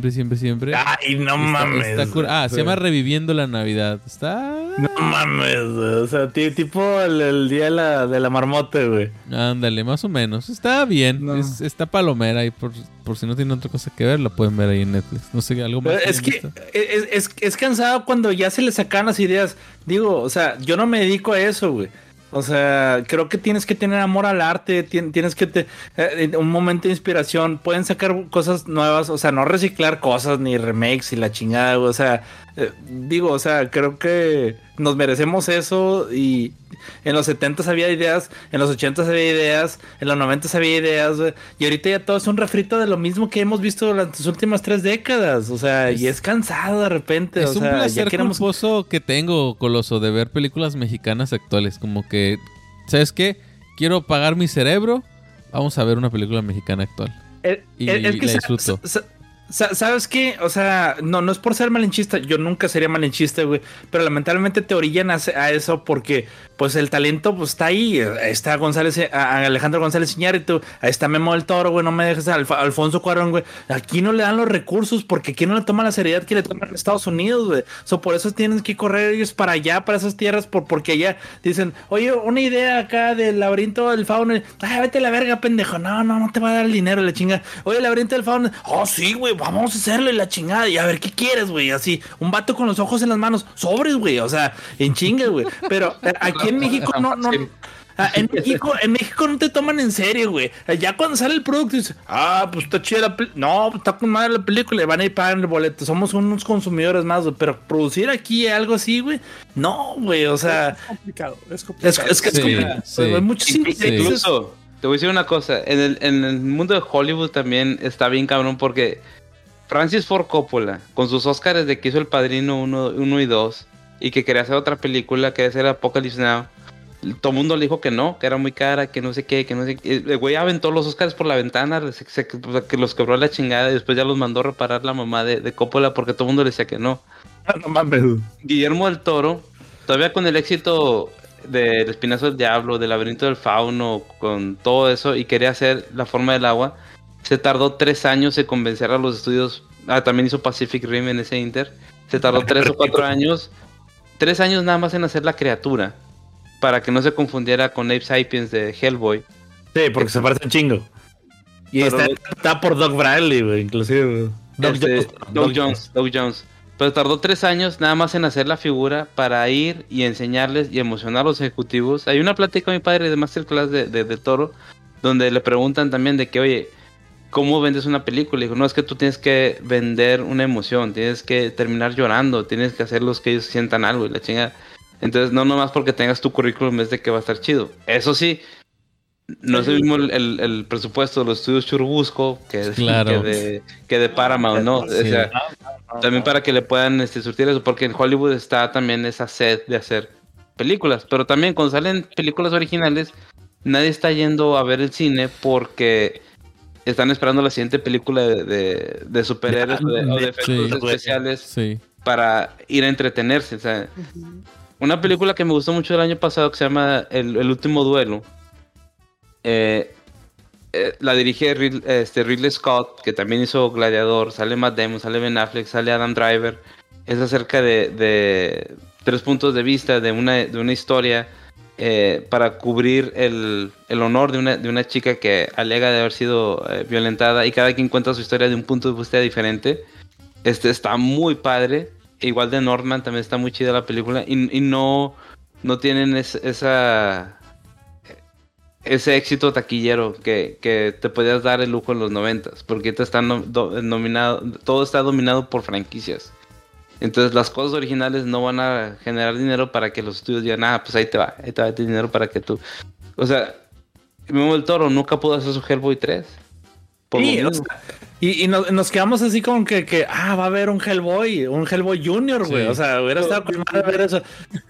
Ay, no mames. Se llama Reviviendo la Navidad. No mames, o sea, tipo el día de la marmota, güey. Ándale, más o menos. Está bien. No. Está palomera y por si no tienen otra cosa que ver, la pueden ver ahí en Netflix. No sé, algo más. Es que es cansado cuando ya se le sacan las ideas. Digo, o sea, yo no me dedico a eso, güey. O sea, creo que tienes que tener amor al arte, tienes que un momento de inspiración. Pueden sacar cosas nuevas, o sea, no reciclar cosas ni remakes y la chingada, o sea, o sea, creo que nos merecemos eso. Y en los 70s había ideas, en los 80s había ideas, en los 90s había ideas, güey, y ahorita ya todo es un refrito de lo mismo que hemos visto durante las últimas 3 décadas, o sea, y es cansado de repente. Es un placer culposo que tengo, Coloso, de ver películas mexicanas actuales, como que, ¿sabes qué? Quiero pagar mi cerebro, vamos a ver una película mexicana actual. Y la disfruto. ¿Sabes qué? O sea, no es por ser malinchista. Yo nunca sería malinchista, güey. Pero lamentablemente te orillan a eso porque, pues, el talento pues está ahí. Está Alejandro González Iñárritu. Ahí está Memo del Toro, güey. No me dejes a Alfonso Cuarón, güey. Aquí no le dan los recursos porque aquí no le toman la seriedad que le toman en Estados Unidos, güey. Por eso tienen que correr ellos para allá, para esas tierras, porque allá dicen, oye, una idea acá del laberinto del fauno. Vete a la verga, pendejo. No te va a dar el dinero, la chinga. Oye, el laberinto del fauno. Oh, sí, güey. Vamos a hacerle la chingada y a ver qué quieres, güey. Así, un vato con los ojos en las manos, sobres, güey. O sea, en chinga, güey. Pero aquí en México no. En México no te toman en serio, güey. Ya cuando sale el producto dices, pues está chida la película. No, está con madre la película, le van a ir pagando el boleto. Somos unos consumidores más, güey. Pero producir aquí algo así, güey, no, güey. O sea, es complicado. Es complicado. Sí. Hay muchos intereses. Incluso, te voy a decir una cosa. En el mundo de Hollywood también está bien cabrón porque Francis Ford Coppola, con sus Oscars de que hizo El Padrino 1 y 2 y que quería hacer otra película, que hacer Apocalypse Now, todo el mundo le dijo que no, que era muy cara, que no sé qué, el güey aventó los Oscars por la ventana, que los quebró la chingada y después ya los mandó a reparar la mamá de Coppola porque todo el mundo le decía que no. No mames. Guillermo del Toro, todavía con el éxito del Espinazo del Diablo, del Laberinto del Fauno, con todo eso, y quería hacer La Forma del Agua, se tardó 3 años en convencer a los estudios. También hizo Pacific Rim en ese inter. Se tardó 3 o 4 años. 3 años nada más en hacer la criatura. Para que no se confundiera con Ape Sapiens de Hellboy. Sí, porque se parece un chingo. Y está por Doug Bradley, güey, inclusive. Doug Jones. Pero tardó 3 años nada más en hacer la figura para ir y enseñarles y emocionar a los ejecutivos. Hay una plática con mi padre de Masterclass de Toro, donde le preguntan también de que, oye, ¿cómo vendes una película? Y dijo, no, es que tú tienes que vender una emoción, tienes que terminar llorando, tienes que hacerlos que ellos sientan algo y la chingada. Entonces, no nomás porque tengas tu currículum es de que va a estar chido. Eso sí, no es el mismo el presupuesto de los estudios Churubusco que de Paramount, ¿no? Sí. O sea, también para que le puedan surtir eso, porque en Hollywood está también esa sed de hacer películas, pero también cuando salen películas originales, nadie está yendo a ver el cine porque están esperando la siguiente película de superhéroes o de efectos especiales para ir a entretenerse. O sea, una película que me gustó mucho el año pasado que se llama El Último Duelo. La dirige Ridley Scott, que también hizo Gladiador. Sale Matt Damon, sale Ben Affleck, sale Adam Driver. Es acerca de 3 puntos de vista de una historia para cubrir el honor de una chica que alega de haber sido violentada, y cada quien cuenta su historia de un punto de vista diferente. Está muy padre. Igual de Northman, también está muy chida la película, y no tienen ese éxito taquillero que te podías dar el lujo en los 90s, porque te están todo está dominado por franquicias. Entonces las cosas originales no van a generar dinero para que los estudios digan, pues ahí te va este dinero para que tú... O sea, Guillermo del Toro nunca pudo hacer su Hellboy 3. Sí, o sea, y nos quedamos así como que va a haber un Hellboy Junior, güey. Sí. O sea, hubiera estado con madre ver eso.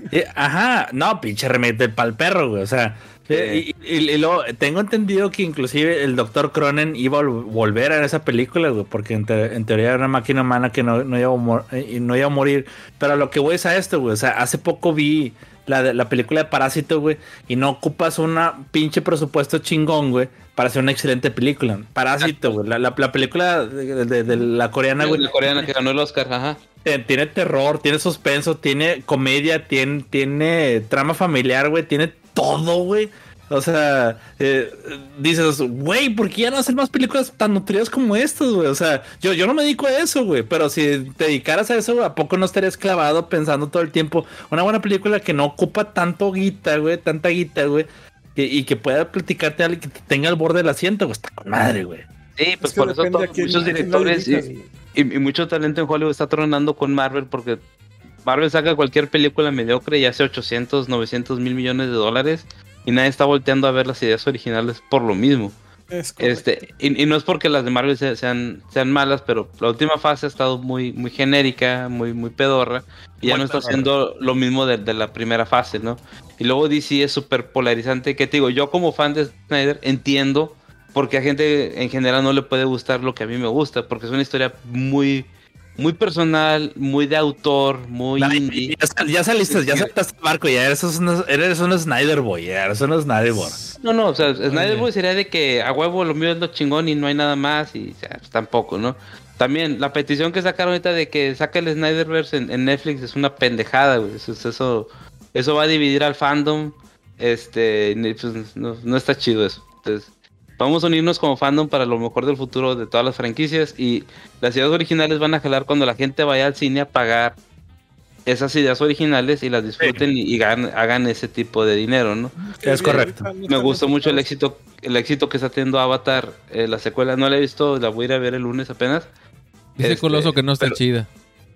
No, pinche remete pa'l perro, güey. O sea, y luego tengo entendido que inclusive el Dr. Cronen iba a volver a esa película, güey, porque en teoría era una máquina humana que no iba a morir. Pero lo que voy es a esto, güey. O sea, hace poco vi la película de Parásito, güey, y no ocupas una pinche presupuesto chingón, güey, para hacer una excelente película. Parásito, güey, la película de la coreana, güey. La coreana que ganó el Oscar, ajá. Tiene terror, tiene suspenso, tiene comedia, tiene trama familiar, güey, tiene todo, güey. O sea, dices, güey, ¿por qué ya no hacen más películas tan nutridas como estas, güey? O sea, yo no me dedico a eso, güey, pero si te dedicaras a eso, ¿a poco no estarías clavado pensando todo el tiempo? Una buena película que no ocupa tanta guita, güey, y que pueda platicarte a alguien que tenga al borde del asiento, güey, está con madre, güey. Sí, pues por eso muchos directores y mucho talento en Hollywood está tronando con Marvel, porque Marvel saca cualquier película mediocre y hace 800, 900 mil millones de dólares. Y nadie está volteando a ver las ideas originales por lo mismo. Y no es porque las de Marvel sean malas, pero la última fase ha estado muy, muy genérica, muy, muy pedorra. Y ya no está haciendo lo mismo de la primera fase, ¿no? Y luego DC es súper polarizante. Que te digo, yo como fan de Snyder entiendo por qué a gente en general no le puede gustar lo que a mí me gusta. Porque es una historia muy... muy personal, muy de autor, muy indie. Ya saltaste el barco, ya eres un Snyder Boy, No, o sea, Snyder Boy sería de que a huevo lo mío es lo chingón y no hay nada más, y o sea, pues, tampoco, ¿no? También, la petición que sacaron ahorita de que saque el Snyderverse en Netflix es una pendejada, güey. Eso va a dividir al fandom, pues, no está chido eso. Entonces, vamos a unirnos como fandom para lo mejor del futuro de todas las franquicias, y las ideas originales van a jalar cuando la gente vaya al cine a pagar esas ideas originales y las disfruten y hagan ese tipo de dinero, ¿no? Es correcto. Me gustó mucho el éxito que está teniendo Avatar, la secuela. No la he visto, la voy a ir a ver el lunes apenas. Dice Coloso que no está chida.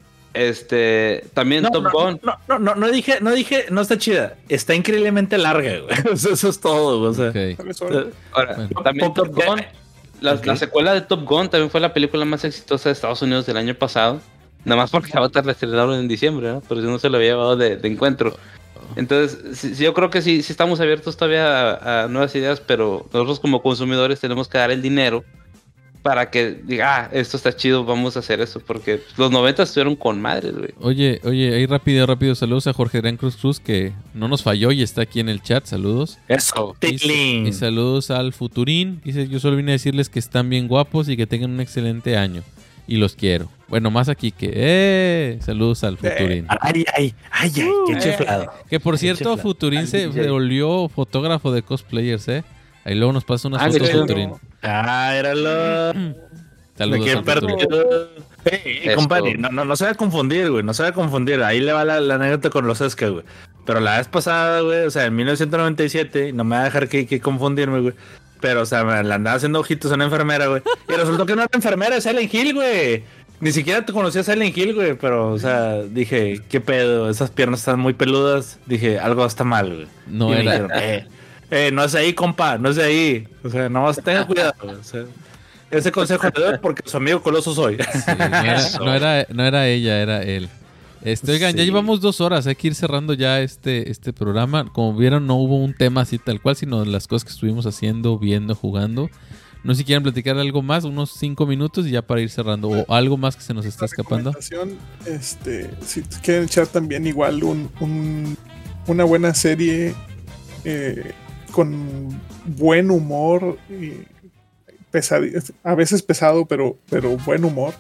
También Top Gun. No dije, no está chida. Está increíblemente larga, güey. Eso es todo, güey. O sea, okay. Ahora, también Top Gun. La secuela de Top Gun también fue la película más exitosa de Estados Unidos del año pasado. Nada más porque Avatar la estrenaron en diciembre, ¿no? Pero si no se lo había llevado de encuentro. Entonces, sí, yo creo que sí estamos abiertos todavía a nuevas ideas, pero nosotros como consumidores tenemos que dar el dinero para que diga, esto está chido, vamos a hacer eso, porque los 90 estuvieron con madres, güey. Oye, ahí rápido, saludos a Jorge Adrián Cruz, que no nos falló y está aquí en el chat, saludos. Eso, y saludos al Futurín, dice, yo solo vine a decirles que están bien guapos y que tengan un excelente año, y los quiero. Bueno, más aquí que, saludos al Futurín. Ay, qué chiflado. Que por cierto, Futurín se volvió fotógrafo de cosplayers, Ahí luego nos pasa unas fotos, Futurín. Éralo. Saludos al Futurín. Compadre, no se va a confundir, güey. No se va a confundir. Ahí le va la anécdota con los Esca, güey. Pero la vez pasada, güey, o sea, en 1997, no me va a dejar que confundirme, güey. Pero, o sea, me la andaba haciendo ojitos a una enfermera, güey. Y resultó que no era enfermera, es Silent Hill, güey. Ni siquiera te conocía a Silent Hill, güey. Pero, o sea, dije, ¿qué pedo? Esas piernas están muy peludas. Dije, algo está mal, güey. No era. Dijeron, no es ahí, compa, no es de ahí. O sea, no tenga cuidado. O sea, ese consejo te doy porque su amigo Coloso soy. Sí, no era ella, era él. Oigan, ya llevamos 2 horas, hay que ir cerrando ya este programa. Como vieron, no hubo un tema así tal cual, sino las cosas que estuvimos haciendo, viendo, jugando. No sé si quieren platicar algo más, unos 5 minutos y ya para ir cerrando. O algo más que se nos está escapando. Si quieren echar también igual una buena serie con buen humor, y a veces pesado, pero buen humor.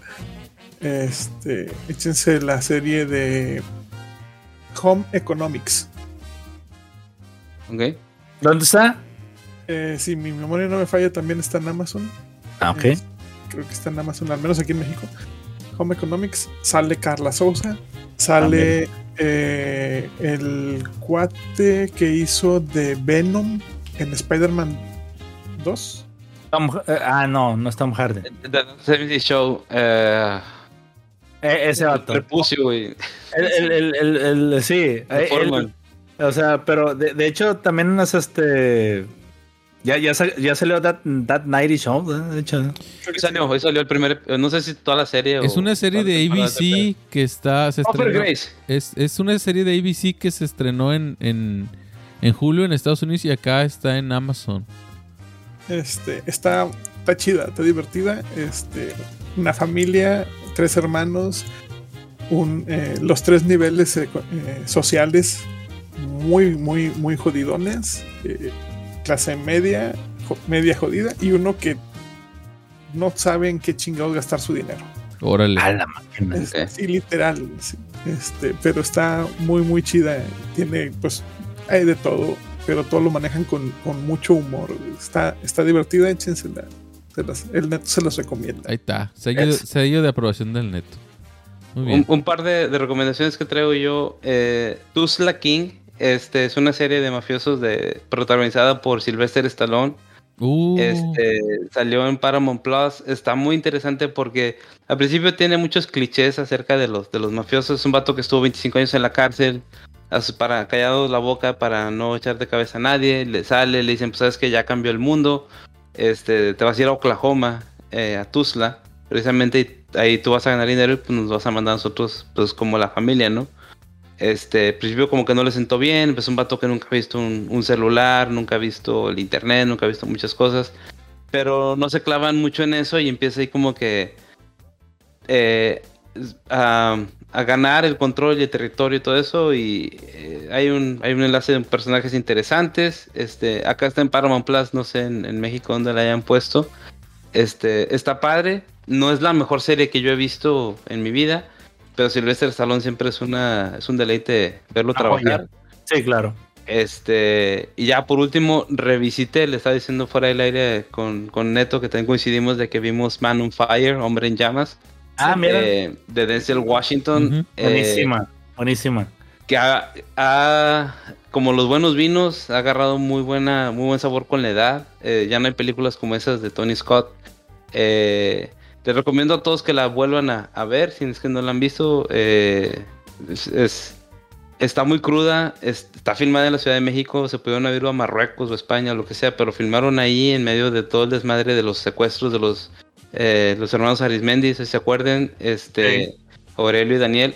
Échense la serie de Home Economics. Ok. ¿Dónde está? Si mi memoria no me falla, también está en Amazon. Ok. Creo que está en Amazon, al menos aquí en México. Home Economics. Sale Carla Sousa. Sale el cuate que hizo de Venom en Spider-Man 2. No es Tom Hardy. The 70 Show. Ese vato. Prepucio, güey. Sí. O sea, pero de hecho también es ya salió That 90 Show, de hecho. Hoy salió el primer. No sé si toda la serie. Es una serie de ABC que se estrenó. Grace. Es una serie de ABC que se estrenó en julio en Estados Unidos y acá está en Amazon. Está chida, está divertida. Una familia, 3 hermanos, los 3 niveles sociales muy jodidones, clase media jodida, y uno que no sabe en qué chingados gastar su dinero. Órale. A la máquina. Sí, literal. Sí. Pero está muy chida. Tiene, pues, hay de todo, pero todo lo manejan con mucho humor. Está divertida, échensela. El Neto se los recomienda. Ahí está. Sello de aprobación del Neto. Muy bien. Un par de recomendaciones que traigo yo. Tulsa King. Es una serie de mafiosos protagonizada por Sylvester Stallone. Salió en Paramount Plus. Está muy interesante porque al principio tiene muchos clichés acerca de los mafiosos. Es un vato que estuvo 25 años en la cárcel, callado la boca para no echar de cabeza a nadie. Le dicen, pues sabes que ya cambió el mundo. Te vas a ir a Oklahoma, a Tulsa, precisamente ahí tú vas a ganar dinero y pues nos vas a mandar a nosotros, pues como la familia, ¿no? Al principio como que no le sentó bien, pues un vato que nunca ha visto un celular, nunca ha visto el internet, nunca ha visto muchas cosas, pero no se clavan mucho en eso y empieza ahí como que a ganar el control y el territorio y todo eso, y hay un enlace de personajes interesantes. Acá está en Paramount Plus, no sé en México dónde la hayan puesto. Está padre, no es la mejor serie que yo he visto en mi vida, pero Sylvester Stallone siempre es un deleite verlo trabajar. Sí, claro. Y ya por último revisité, le estaba diciendo fuera del aire con Neto que también coincidimos de que vimos Man on Fire, Hombre en Llamas. Mira. De Denzel Washington. Buenísima. Que como los buenos vinos, ha agarrado muy buen sabor con la edad. Ya no hay películas como esas de Tony Scott. Les recomiendo a todos que la vuelvan a ver, si es que no la han visto. Está muy cruda, está filmada en la Ciudad de México, se pudieron haber ido a Marruecos o España o lo que sea, pero filmaron ahí en medio de todo el desmadre de los secuestros de los hermanos Arismendi, si se acuerden, Sí. Aurelio y Daniel,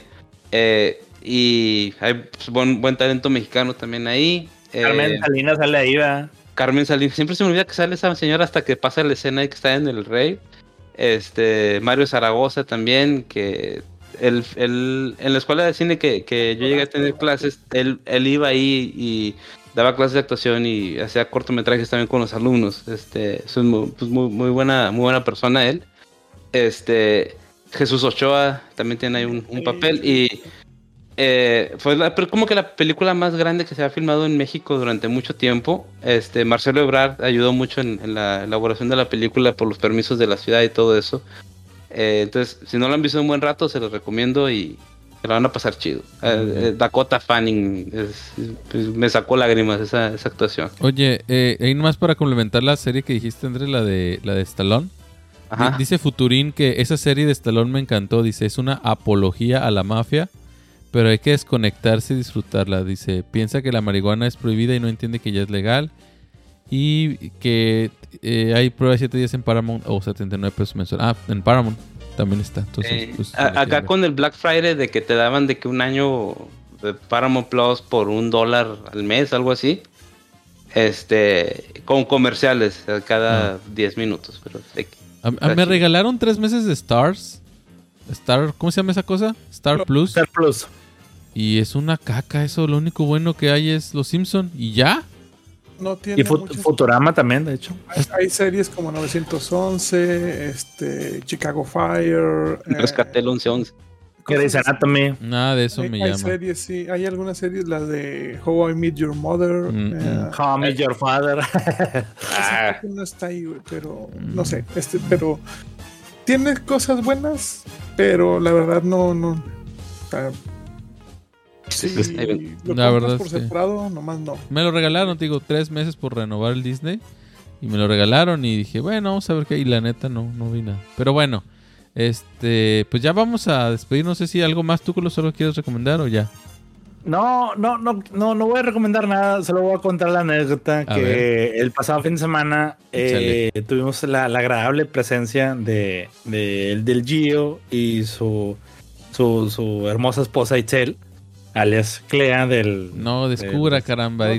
y hay pues, buen talento mexicano también ahí. Carmen Salinas sale ahí, ¿verdad? Carmen Salinas, siempre se me olvida que sale esa señora hasta que pasa la escena y que está en el Rey. Mario Zaragoza también, que en la escuela de cine que yo llegué a tener clases, él iba ahí y daba clases de actuación y hacía cortometrajes también con los alumnos. Es muy buena persona él. Jesús Ochoa también tiene ahí un papel y fue como que la película más grande que se ha filmado en México durante mucho tiempo. Marcelo Ebrard ayudó mucho en la elaboración de la película por los permisos de la ciudad y todo eso. Entonces, si no la han visto en un buen rato, se los recomiendo y se la van a pasar chido. Dakota Fanning pues, me sacó lágrimas esa actuación. Oye, ahí nomás para complementar la serie que dijiste, Andrés, la de Stallone. Ajá. Dice Futurín que esa serie de Stallone me encantó. Dice, es una apología a la mafia, pero hay que desconectarse y disfrutarla. Dice, piensa que la marihuana es prohibida y no entiende que ya es legal. Y que hay prueba de 7 días en Paramount o 79 pesos mensual. En Paramount también está. Entonces, pues, acá con el Black Friday de que te daban de que un año de Paramount Plus por $1 al mes, algo así. Con comerciales cada 10 minutos. Pero me regalaron 3 meses de ¿cómo se llama esa cosa? Star Plus. Star Plus. Y es una caca eso. Lo único bueno que hay es Los Simpson. ¿Y ya? no tiene. Y Futurama también, de hecho. Hay series como 911, Chicago Fire. Rescate el 1111. Grey's Anatomy. Nada de eso me llama. Hay series, sí. Hay algunas series, las de How I Met Your Mother. How I Met Your Father. No está ahí, güey, pero no sé. Pero tiene cosas buenas, pero la verdad no. Sí, la verdad por separado, nomás no. Me lo regalaron, te digo, 3 meses por renovar el Disney. Y me lo regalaron y dije, bueno, vamos a ver qué. Y la neta no vi nada. Pero bueno, pues ya vamos a despedir. No sé si algo más tú solo quieres recomendar o ya. No voy a recomendar nada. Solo voy a contar la anécdota que el pasado fin de semana tuvimos la agradable presencia del Gio y su hermosa esposa Itzel. Alias Clea del... No, descubra, caramba.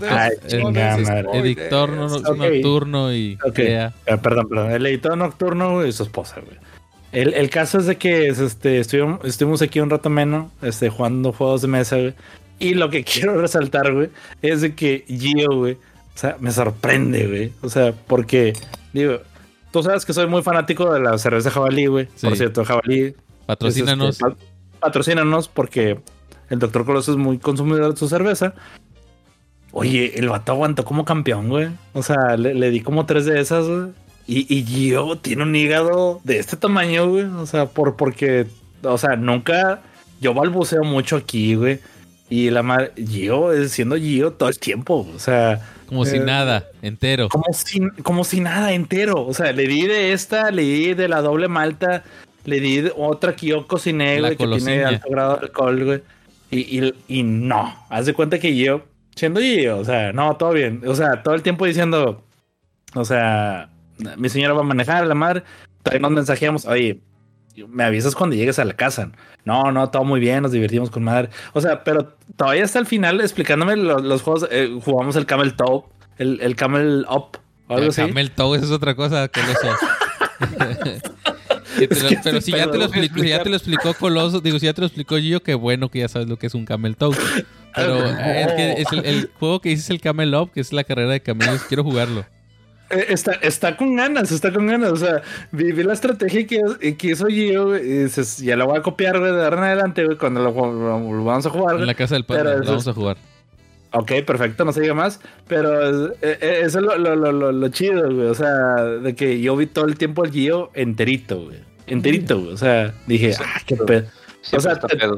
Editor nocturno y Clea. Perdón. El editor nocturno y su esposa, güey. El caso es de que estuvimos aquí un rato menos jugando juegos de mesa, güey. Y lo que quiero resaltar, güey, es de que Gio, güey, o sea, me sorprende, güey. O sea, porque, digo, tú sabes que soy muy fanático de la cerveza Jabalí, güey. Sí. Por cierto, Jabalí... Patrocínanos. Patrocínanos porque... El Dr. Coloso es muy consumidor de su cerveza. Oye, el vato aguantó como campeón, güey. O sea, le di como 3 de esas, güey. Y Gio tiene un hígado de este tamaño, güey. O sea, porque... O sea, nunca... Yo balbuceo mucho aquí, güey. Y la madre... Gio es siendo Gio todo el tiempo. O sea... Como si nada, entero. Como si nada, entero. O sea, le di de la doble malta. Le di otra que yo cociné, güey. Que tiene alto grado de alcohol, güey. Y no, haz de cuenta que yo, siendo yo, o sea, no, todo bien. O sea, todo el tiempo diciendo, o sea, mi señora va a manejar, la madre. Todavía nos mensajeamos, oye, me avisas cuando llegues a la casa. No, todo muy bien, nos divertimos con madre. O sea, pero todavía hasta el final explicándome los juegos, jugamos el Camel Toe, el Camel Up, o algo así. El Camel Toe es otra cosa, Coloso. Pero si ya te lo explicó Coloso, digo, si ya te lo explicó Gio, qué bueno que ya sabes lo que es un Camel Toe. Pero es el juego que dices el Camel Up, que es la carrera de camellos, quiero jugarlo. Está con ganas. O sea, vi la estrategia que hizo Gio, y dices, ya la voy a copiar, güey, de ahora en adelante, güey, cuando lo vamos a jugar. En la casa del padre, lo vamos a jugar. Ok, perfecto, no se diga más. Pero eso es lo chido, güey. O sea, de que yo vi todo el tiempo el Gio enterito, güey. O sea, dije, qué pedo. O sea, pedo.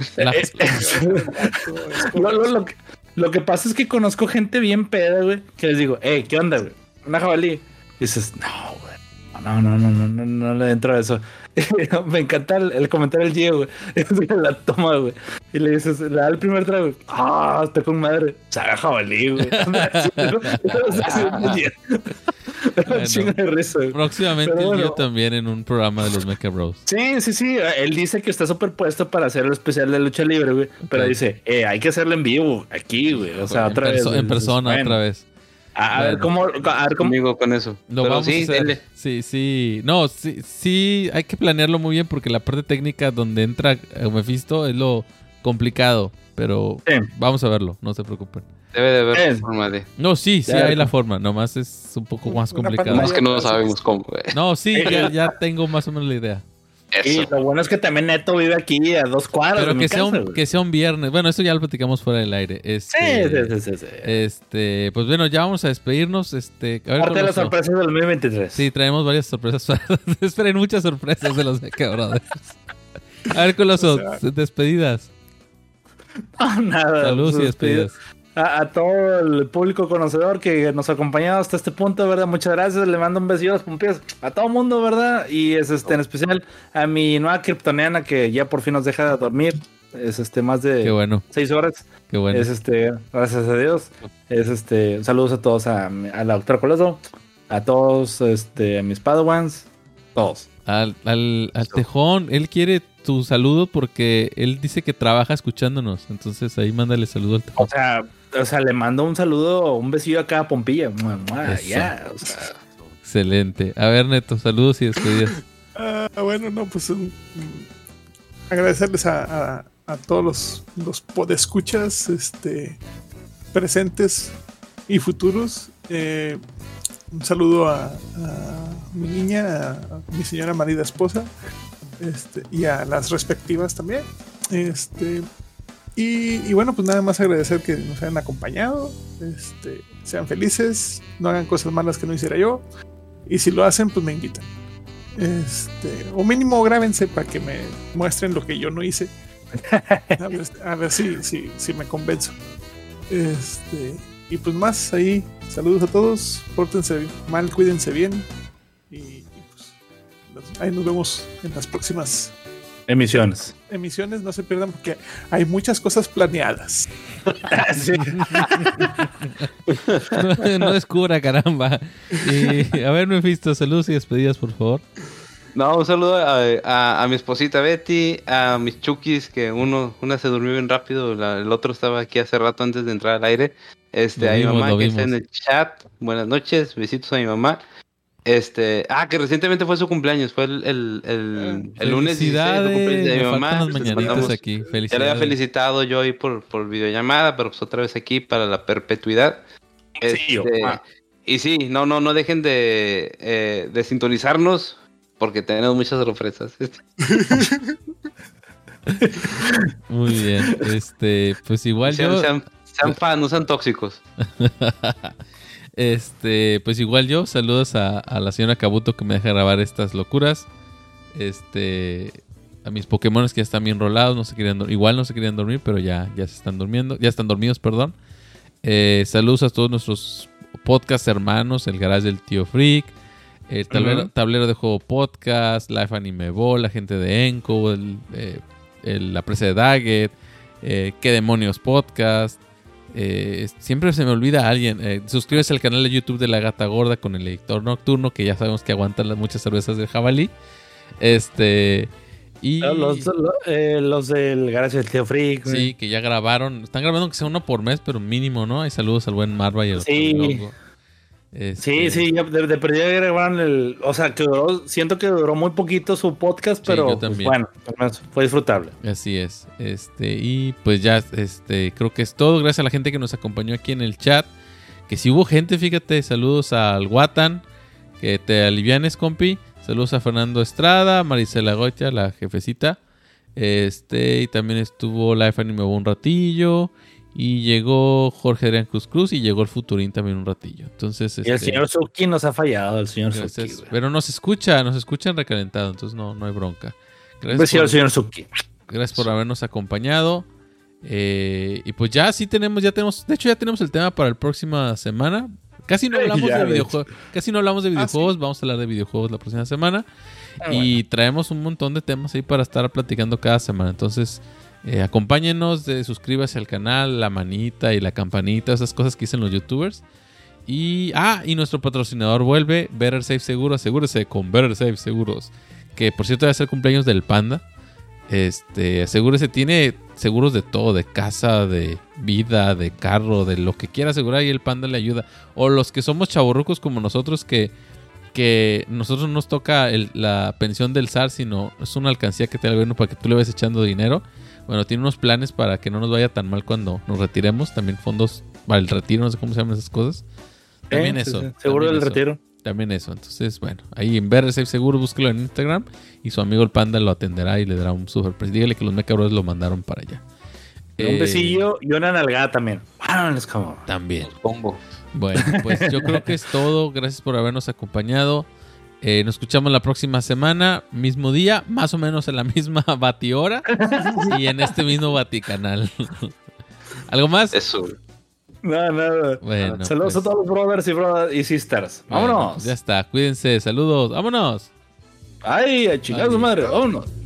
Lo que pasa es que conozco gente bien peda, güey, que les digo, ¿qué onda, güey? Una jabalí. Y dices, no, güey. No le entro a eso. Me encanta el comentario del Gio, güey. La toma, güey. Y le dices, le da el primer trago. Está con madre. Saga jabalí, güey. Bueno, de risa, próximamente el Gio también en un programa de los Mecha Bros. Sí. Él dice que está superpuesto para hacer el especial de lucha libre, güey. Okay. Pero dice, hay que hacerlo en vivo, aquí, güey. O sea, otra vez. En persona, otra vez. A ver cómo conmigo con eso. Lo vamos a hacer. Sí. No, sí, hay que planearlo muy bien porque la parte técnica donde entra Mephisto es lo complicado. Pero vamos a verlo, no se preocupen. Debe de haber forma de... No, sí hay la forma. Nomás es un poco más complicado. Más que no sabemos cómo, güey. No, sí, ya tengo más o menos la idea. Eso. Y lo bueno es que también Neto vive aquí a 2 cuadras. Pero que sea un viernes. Bueno, eso ya lo platicamos fuera del aire. Sí. Pues bueno, ya vamos a despedirnos. A ver, parte de las sorpresas del 2023. Sí, traemos varias sorpresas. Esperen muchas sorpresas de los Mecha Brothers. A ver, Coloso, despedidas. Nada. Saludos y despedidas. A todo el público conocedor que nos ha acompañado hasta este punto, ¿verdad? Muchas gracias. Le mando un besillo a los pompiers a todo mundo, ¿verdad? Y en especial a mi nueva kryptoniana que ya por fin nos deja de dormir. Es más de Qué bueno. 6 horas. Qué bueno. Gracias a Dios. Saludos a todos, a la doctora Coloso, a todos, a mis Padawans, todos. Al Tejón, él quiere tu saludo porque él dice que trabaja escuchándonos. Entonces ahí mándale saludo al Tejón. O sea, le mando un saludo, un besillo a cada pompilla. Excelente. A ver, Neto, saludos y despedidas. Bueno, no, pues agradecerles a todos los podescuchas presentes y futuros. Un saludo a mi niña, a mi señora marida esposa, y a las respectivas también. Y bueno, pues nada más agradecer que nos hayan acompañado. Sean felices, no hagan cosas malas que no hiciera yo. Y si lo hacen, pues me invitan. O mínimo grábense para que me muestren lo que yo no hice. A ver si me convenzo. Y pues más ahí, saludos a todos, pórtense mal, cuídense bien y pues ahí nos vemos en las próximas emisiones. No se pierdan porque hay muchas cosas planeadas. Sí. No descubra, caramba. A ver, Mephisto, saludos y despedidas, por favor. No, un saludo a mi esposita Betty, a mis chukis, que una se durmió bien rápido, el otro estaba aquí hace rato antes de entrar al aire. A mi mamá que está en el chat, buenas noches, besitos a mi mamá. Que recientemente fue su cumpleaños, fue el lunes 16 de cumpleaños de mi mamá. Aquí. Ya le había felicitado yo ahí por videollamada, pero pues otra vez aquí para la perpetuidad. Y sí, no dejen de sintonizarnos, porque tenemos muchas sorpresas. Muy bien, pues igual sean fan, no sean tóxicos. Pues igual yo, saludos a la señora Kabuto que me deja grabar estas locuras. A mis Pokémones que ya están bien rolados, igual no se querían dormir, pero ya se están durmiendo, ya están dormidos, perdón. Saludos a todos nuestros podcast hermanos, el Garage del Tío Freak, el tablero de juego podcast, Life Anime Ball, la gente de Enco, la presa de Daggett, qué demonios podcast. Siempre se me olvida alguien. Suscríbete al canal de YouTube de La Gata Gorda con el editor nocturno, que ya sabemos que aguantan muchas cervezas del jabalí. Y los del Garage del Tío Freak. Sí, que ya grabaron. Están grabando que sea uno por mes, pero mínimo, ¿no? Hay saludos al buen Marva y al Logo. Sí, ya de perdida grabaron o sea, siento que duró muy poquito su podcast, pero pues, bueno, fue disfrutable. Así es. Y pues ya, creo que es todo. Gracias a la gente que nos acompañó aquí en el chat. Que si hubo gente, fíjate, saludos al Watan, que te alivianes, compi. Saludos a Fernando Estrada, Marisela Goya, la jefecita. Y también estuvo Life Anime un ratillo. Y llegó Jorge Adrián Cruz y llegó el Futurín también un ratillo. Entonces, y el señor Suki nos ha fallado, el señor Suki. Pero nos escuchan recalentado, entonces no hay bronca. Gracias al señor Suki. Gracias por habernos acompañado. Y pues ya tenemos, de hecho ya tenemos el tema para la próxima semana. Casi no hablamos de videojuegos, vamos a hablar de videojuegos la próxima semana. Y traemos un montón de temas ahí para estar platicando cada semana. Entonces, acompáñenos, suscríbase al canal, la manita y la campanita, esas cosas que dicen los youtubers. Y nuestro patrocinador vuelve, Better Safe Seguro. Asegúrese con Better Safe Seguros, que por cierto va a ser cumpleaños del Panda. Asegúrese, tiene seguros de todo, de casa, de vida, de carro, de lo que quiera asegurar, y el Panda le ayuda. O los que somos chavorrucos como nosotros, que nosotros no nos toca la pensión del SAR, sino es una alcancía que te da el gobierno para que tú le vayas echando dinero. Bueno, tiene unos planes para que no nos vaya tan mal cuando nos retiremos. También fondos para el retiro, no sé cómo se llaman esas cosas. También eso. Sí. Seguro del retiro. También eso. Entonces, bueno, ahí en BRSafe Seguro, búsquelo en Instagram y su amigo el Panda lo atenderá y le dará un super precio. Dígale que los Mecha Bros lo mandaron para allá. Un besillo y una nalgada también. También. Combo. Bueno, pues yo creo que es todo. Gracias por habernos acompañado. Nos escuchamos la próxima semana, mismo día, más o menos en la misma batihora y en este mismo baticanal. ¿Algo más? Eso. No. Bueno, saludos a todos los brothers y sisters. Vámonos. Bueno, ya está, cuídense, saludos, vámonos. Ay, a chingar su madre, vámonos.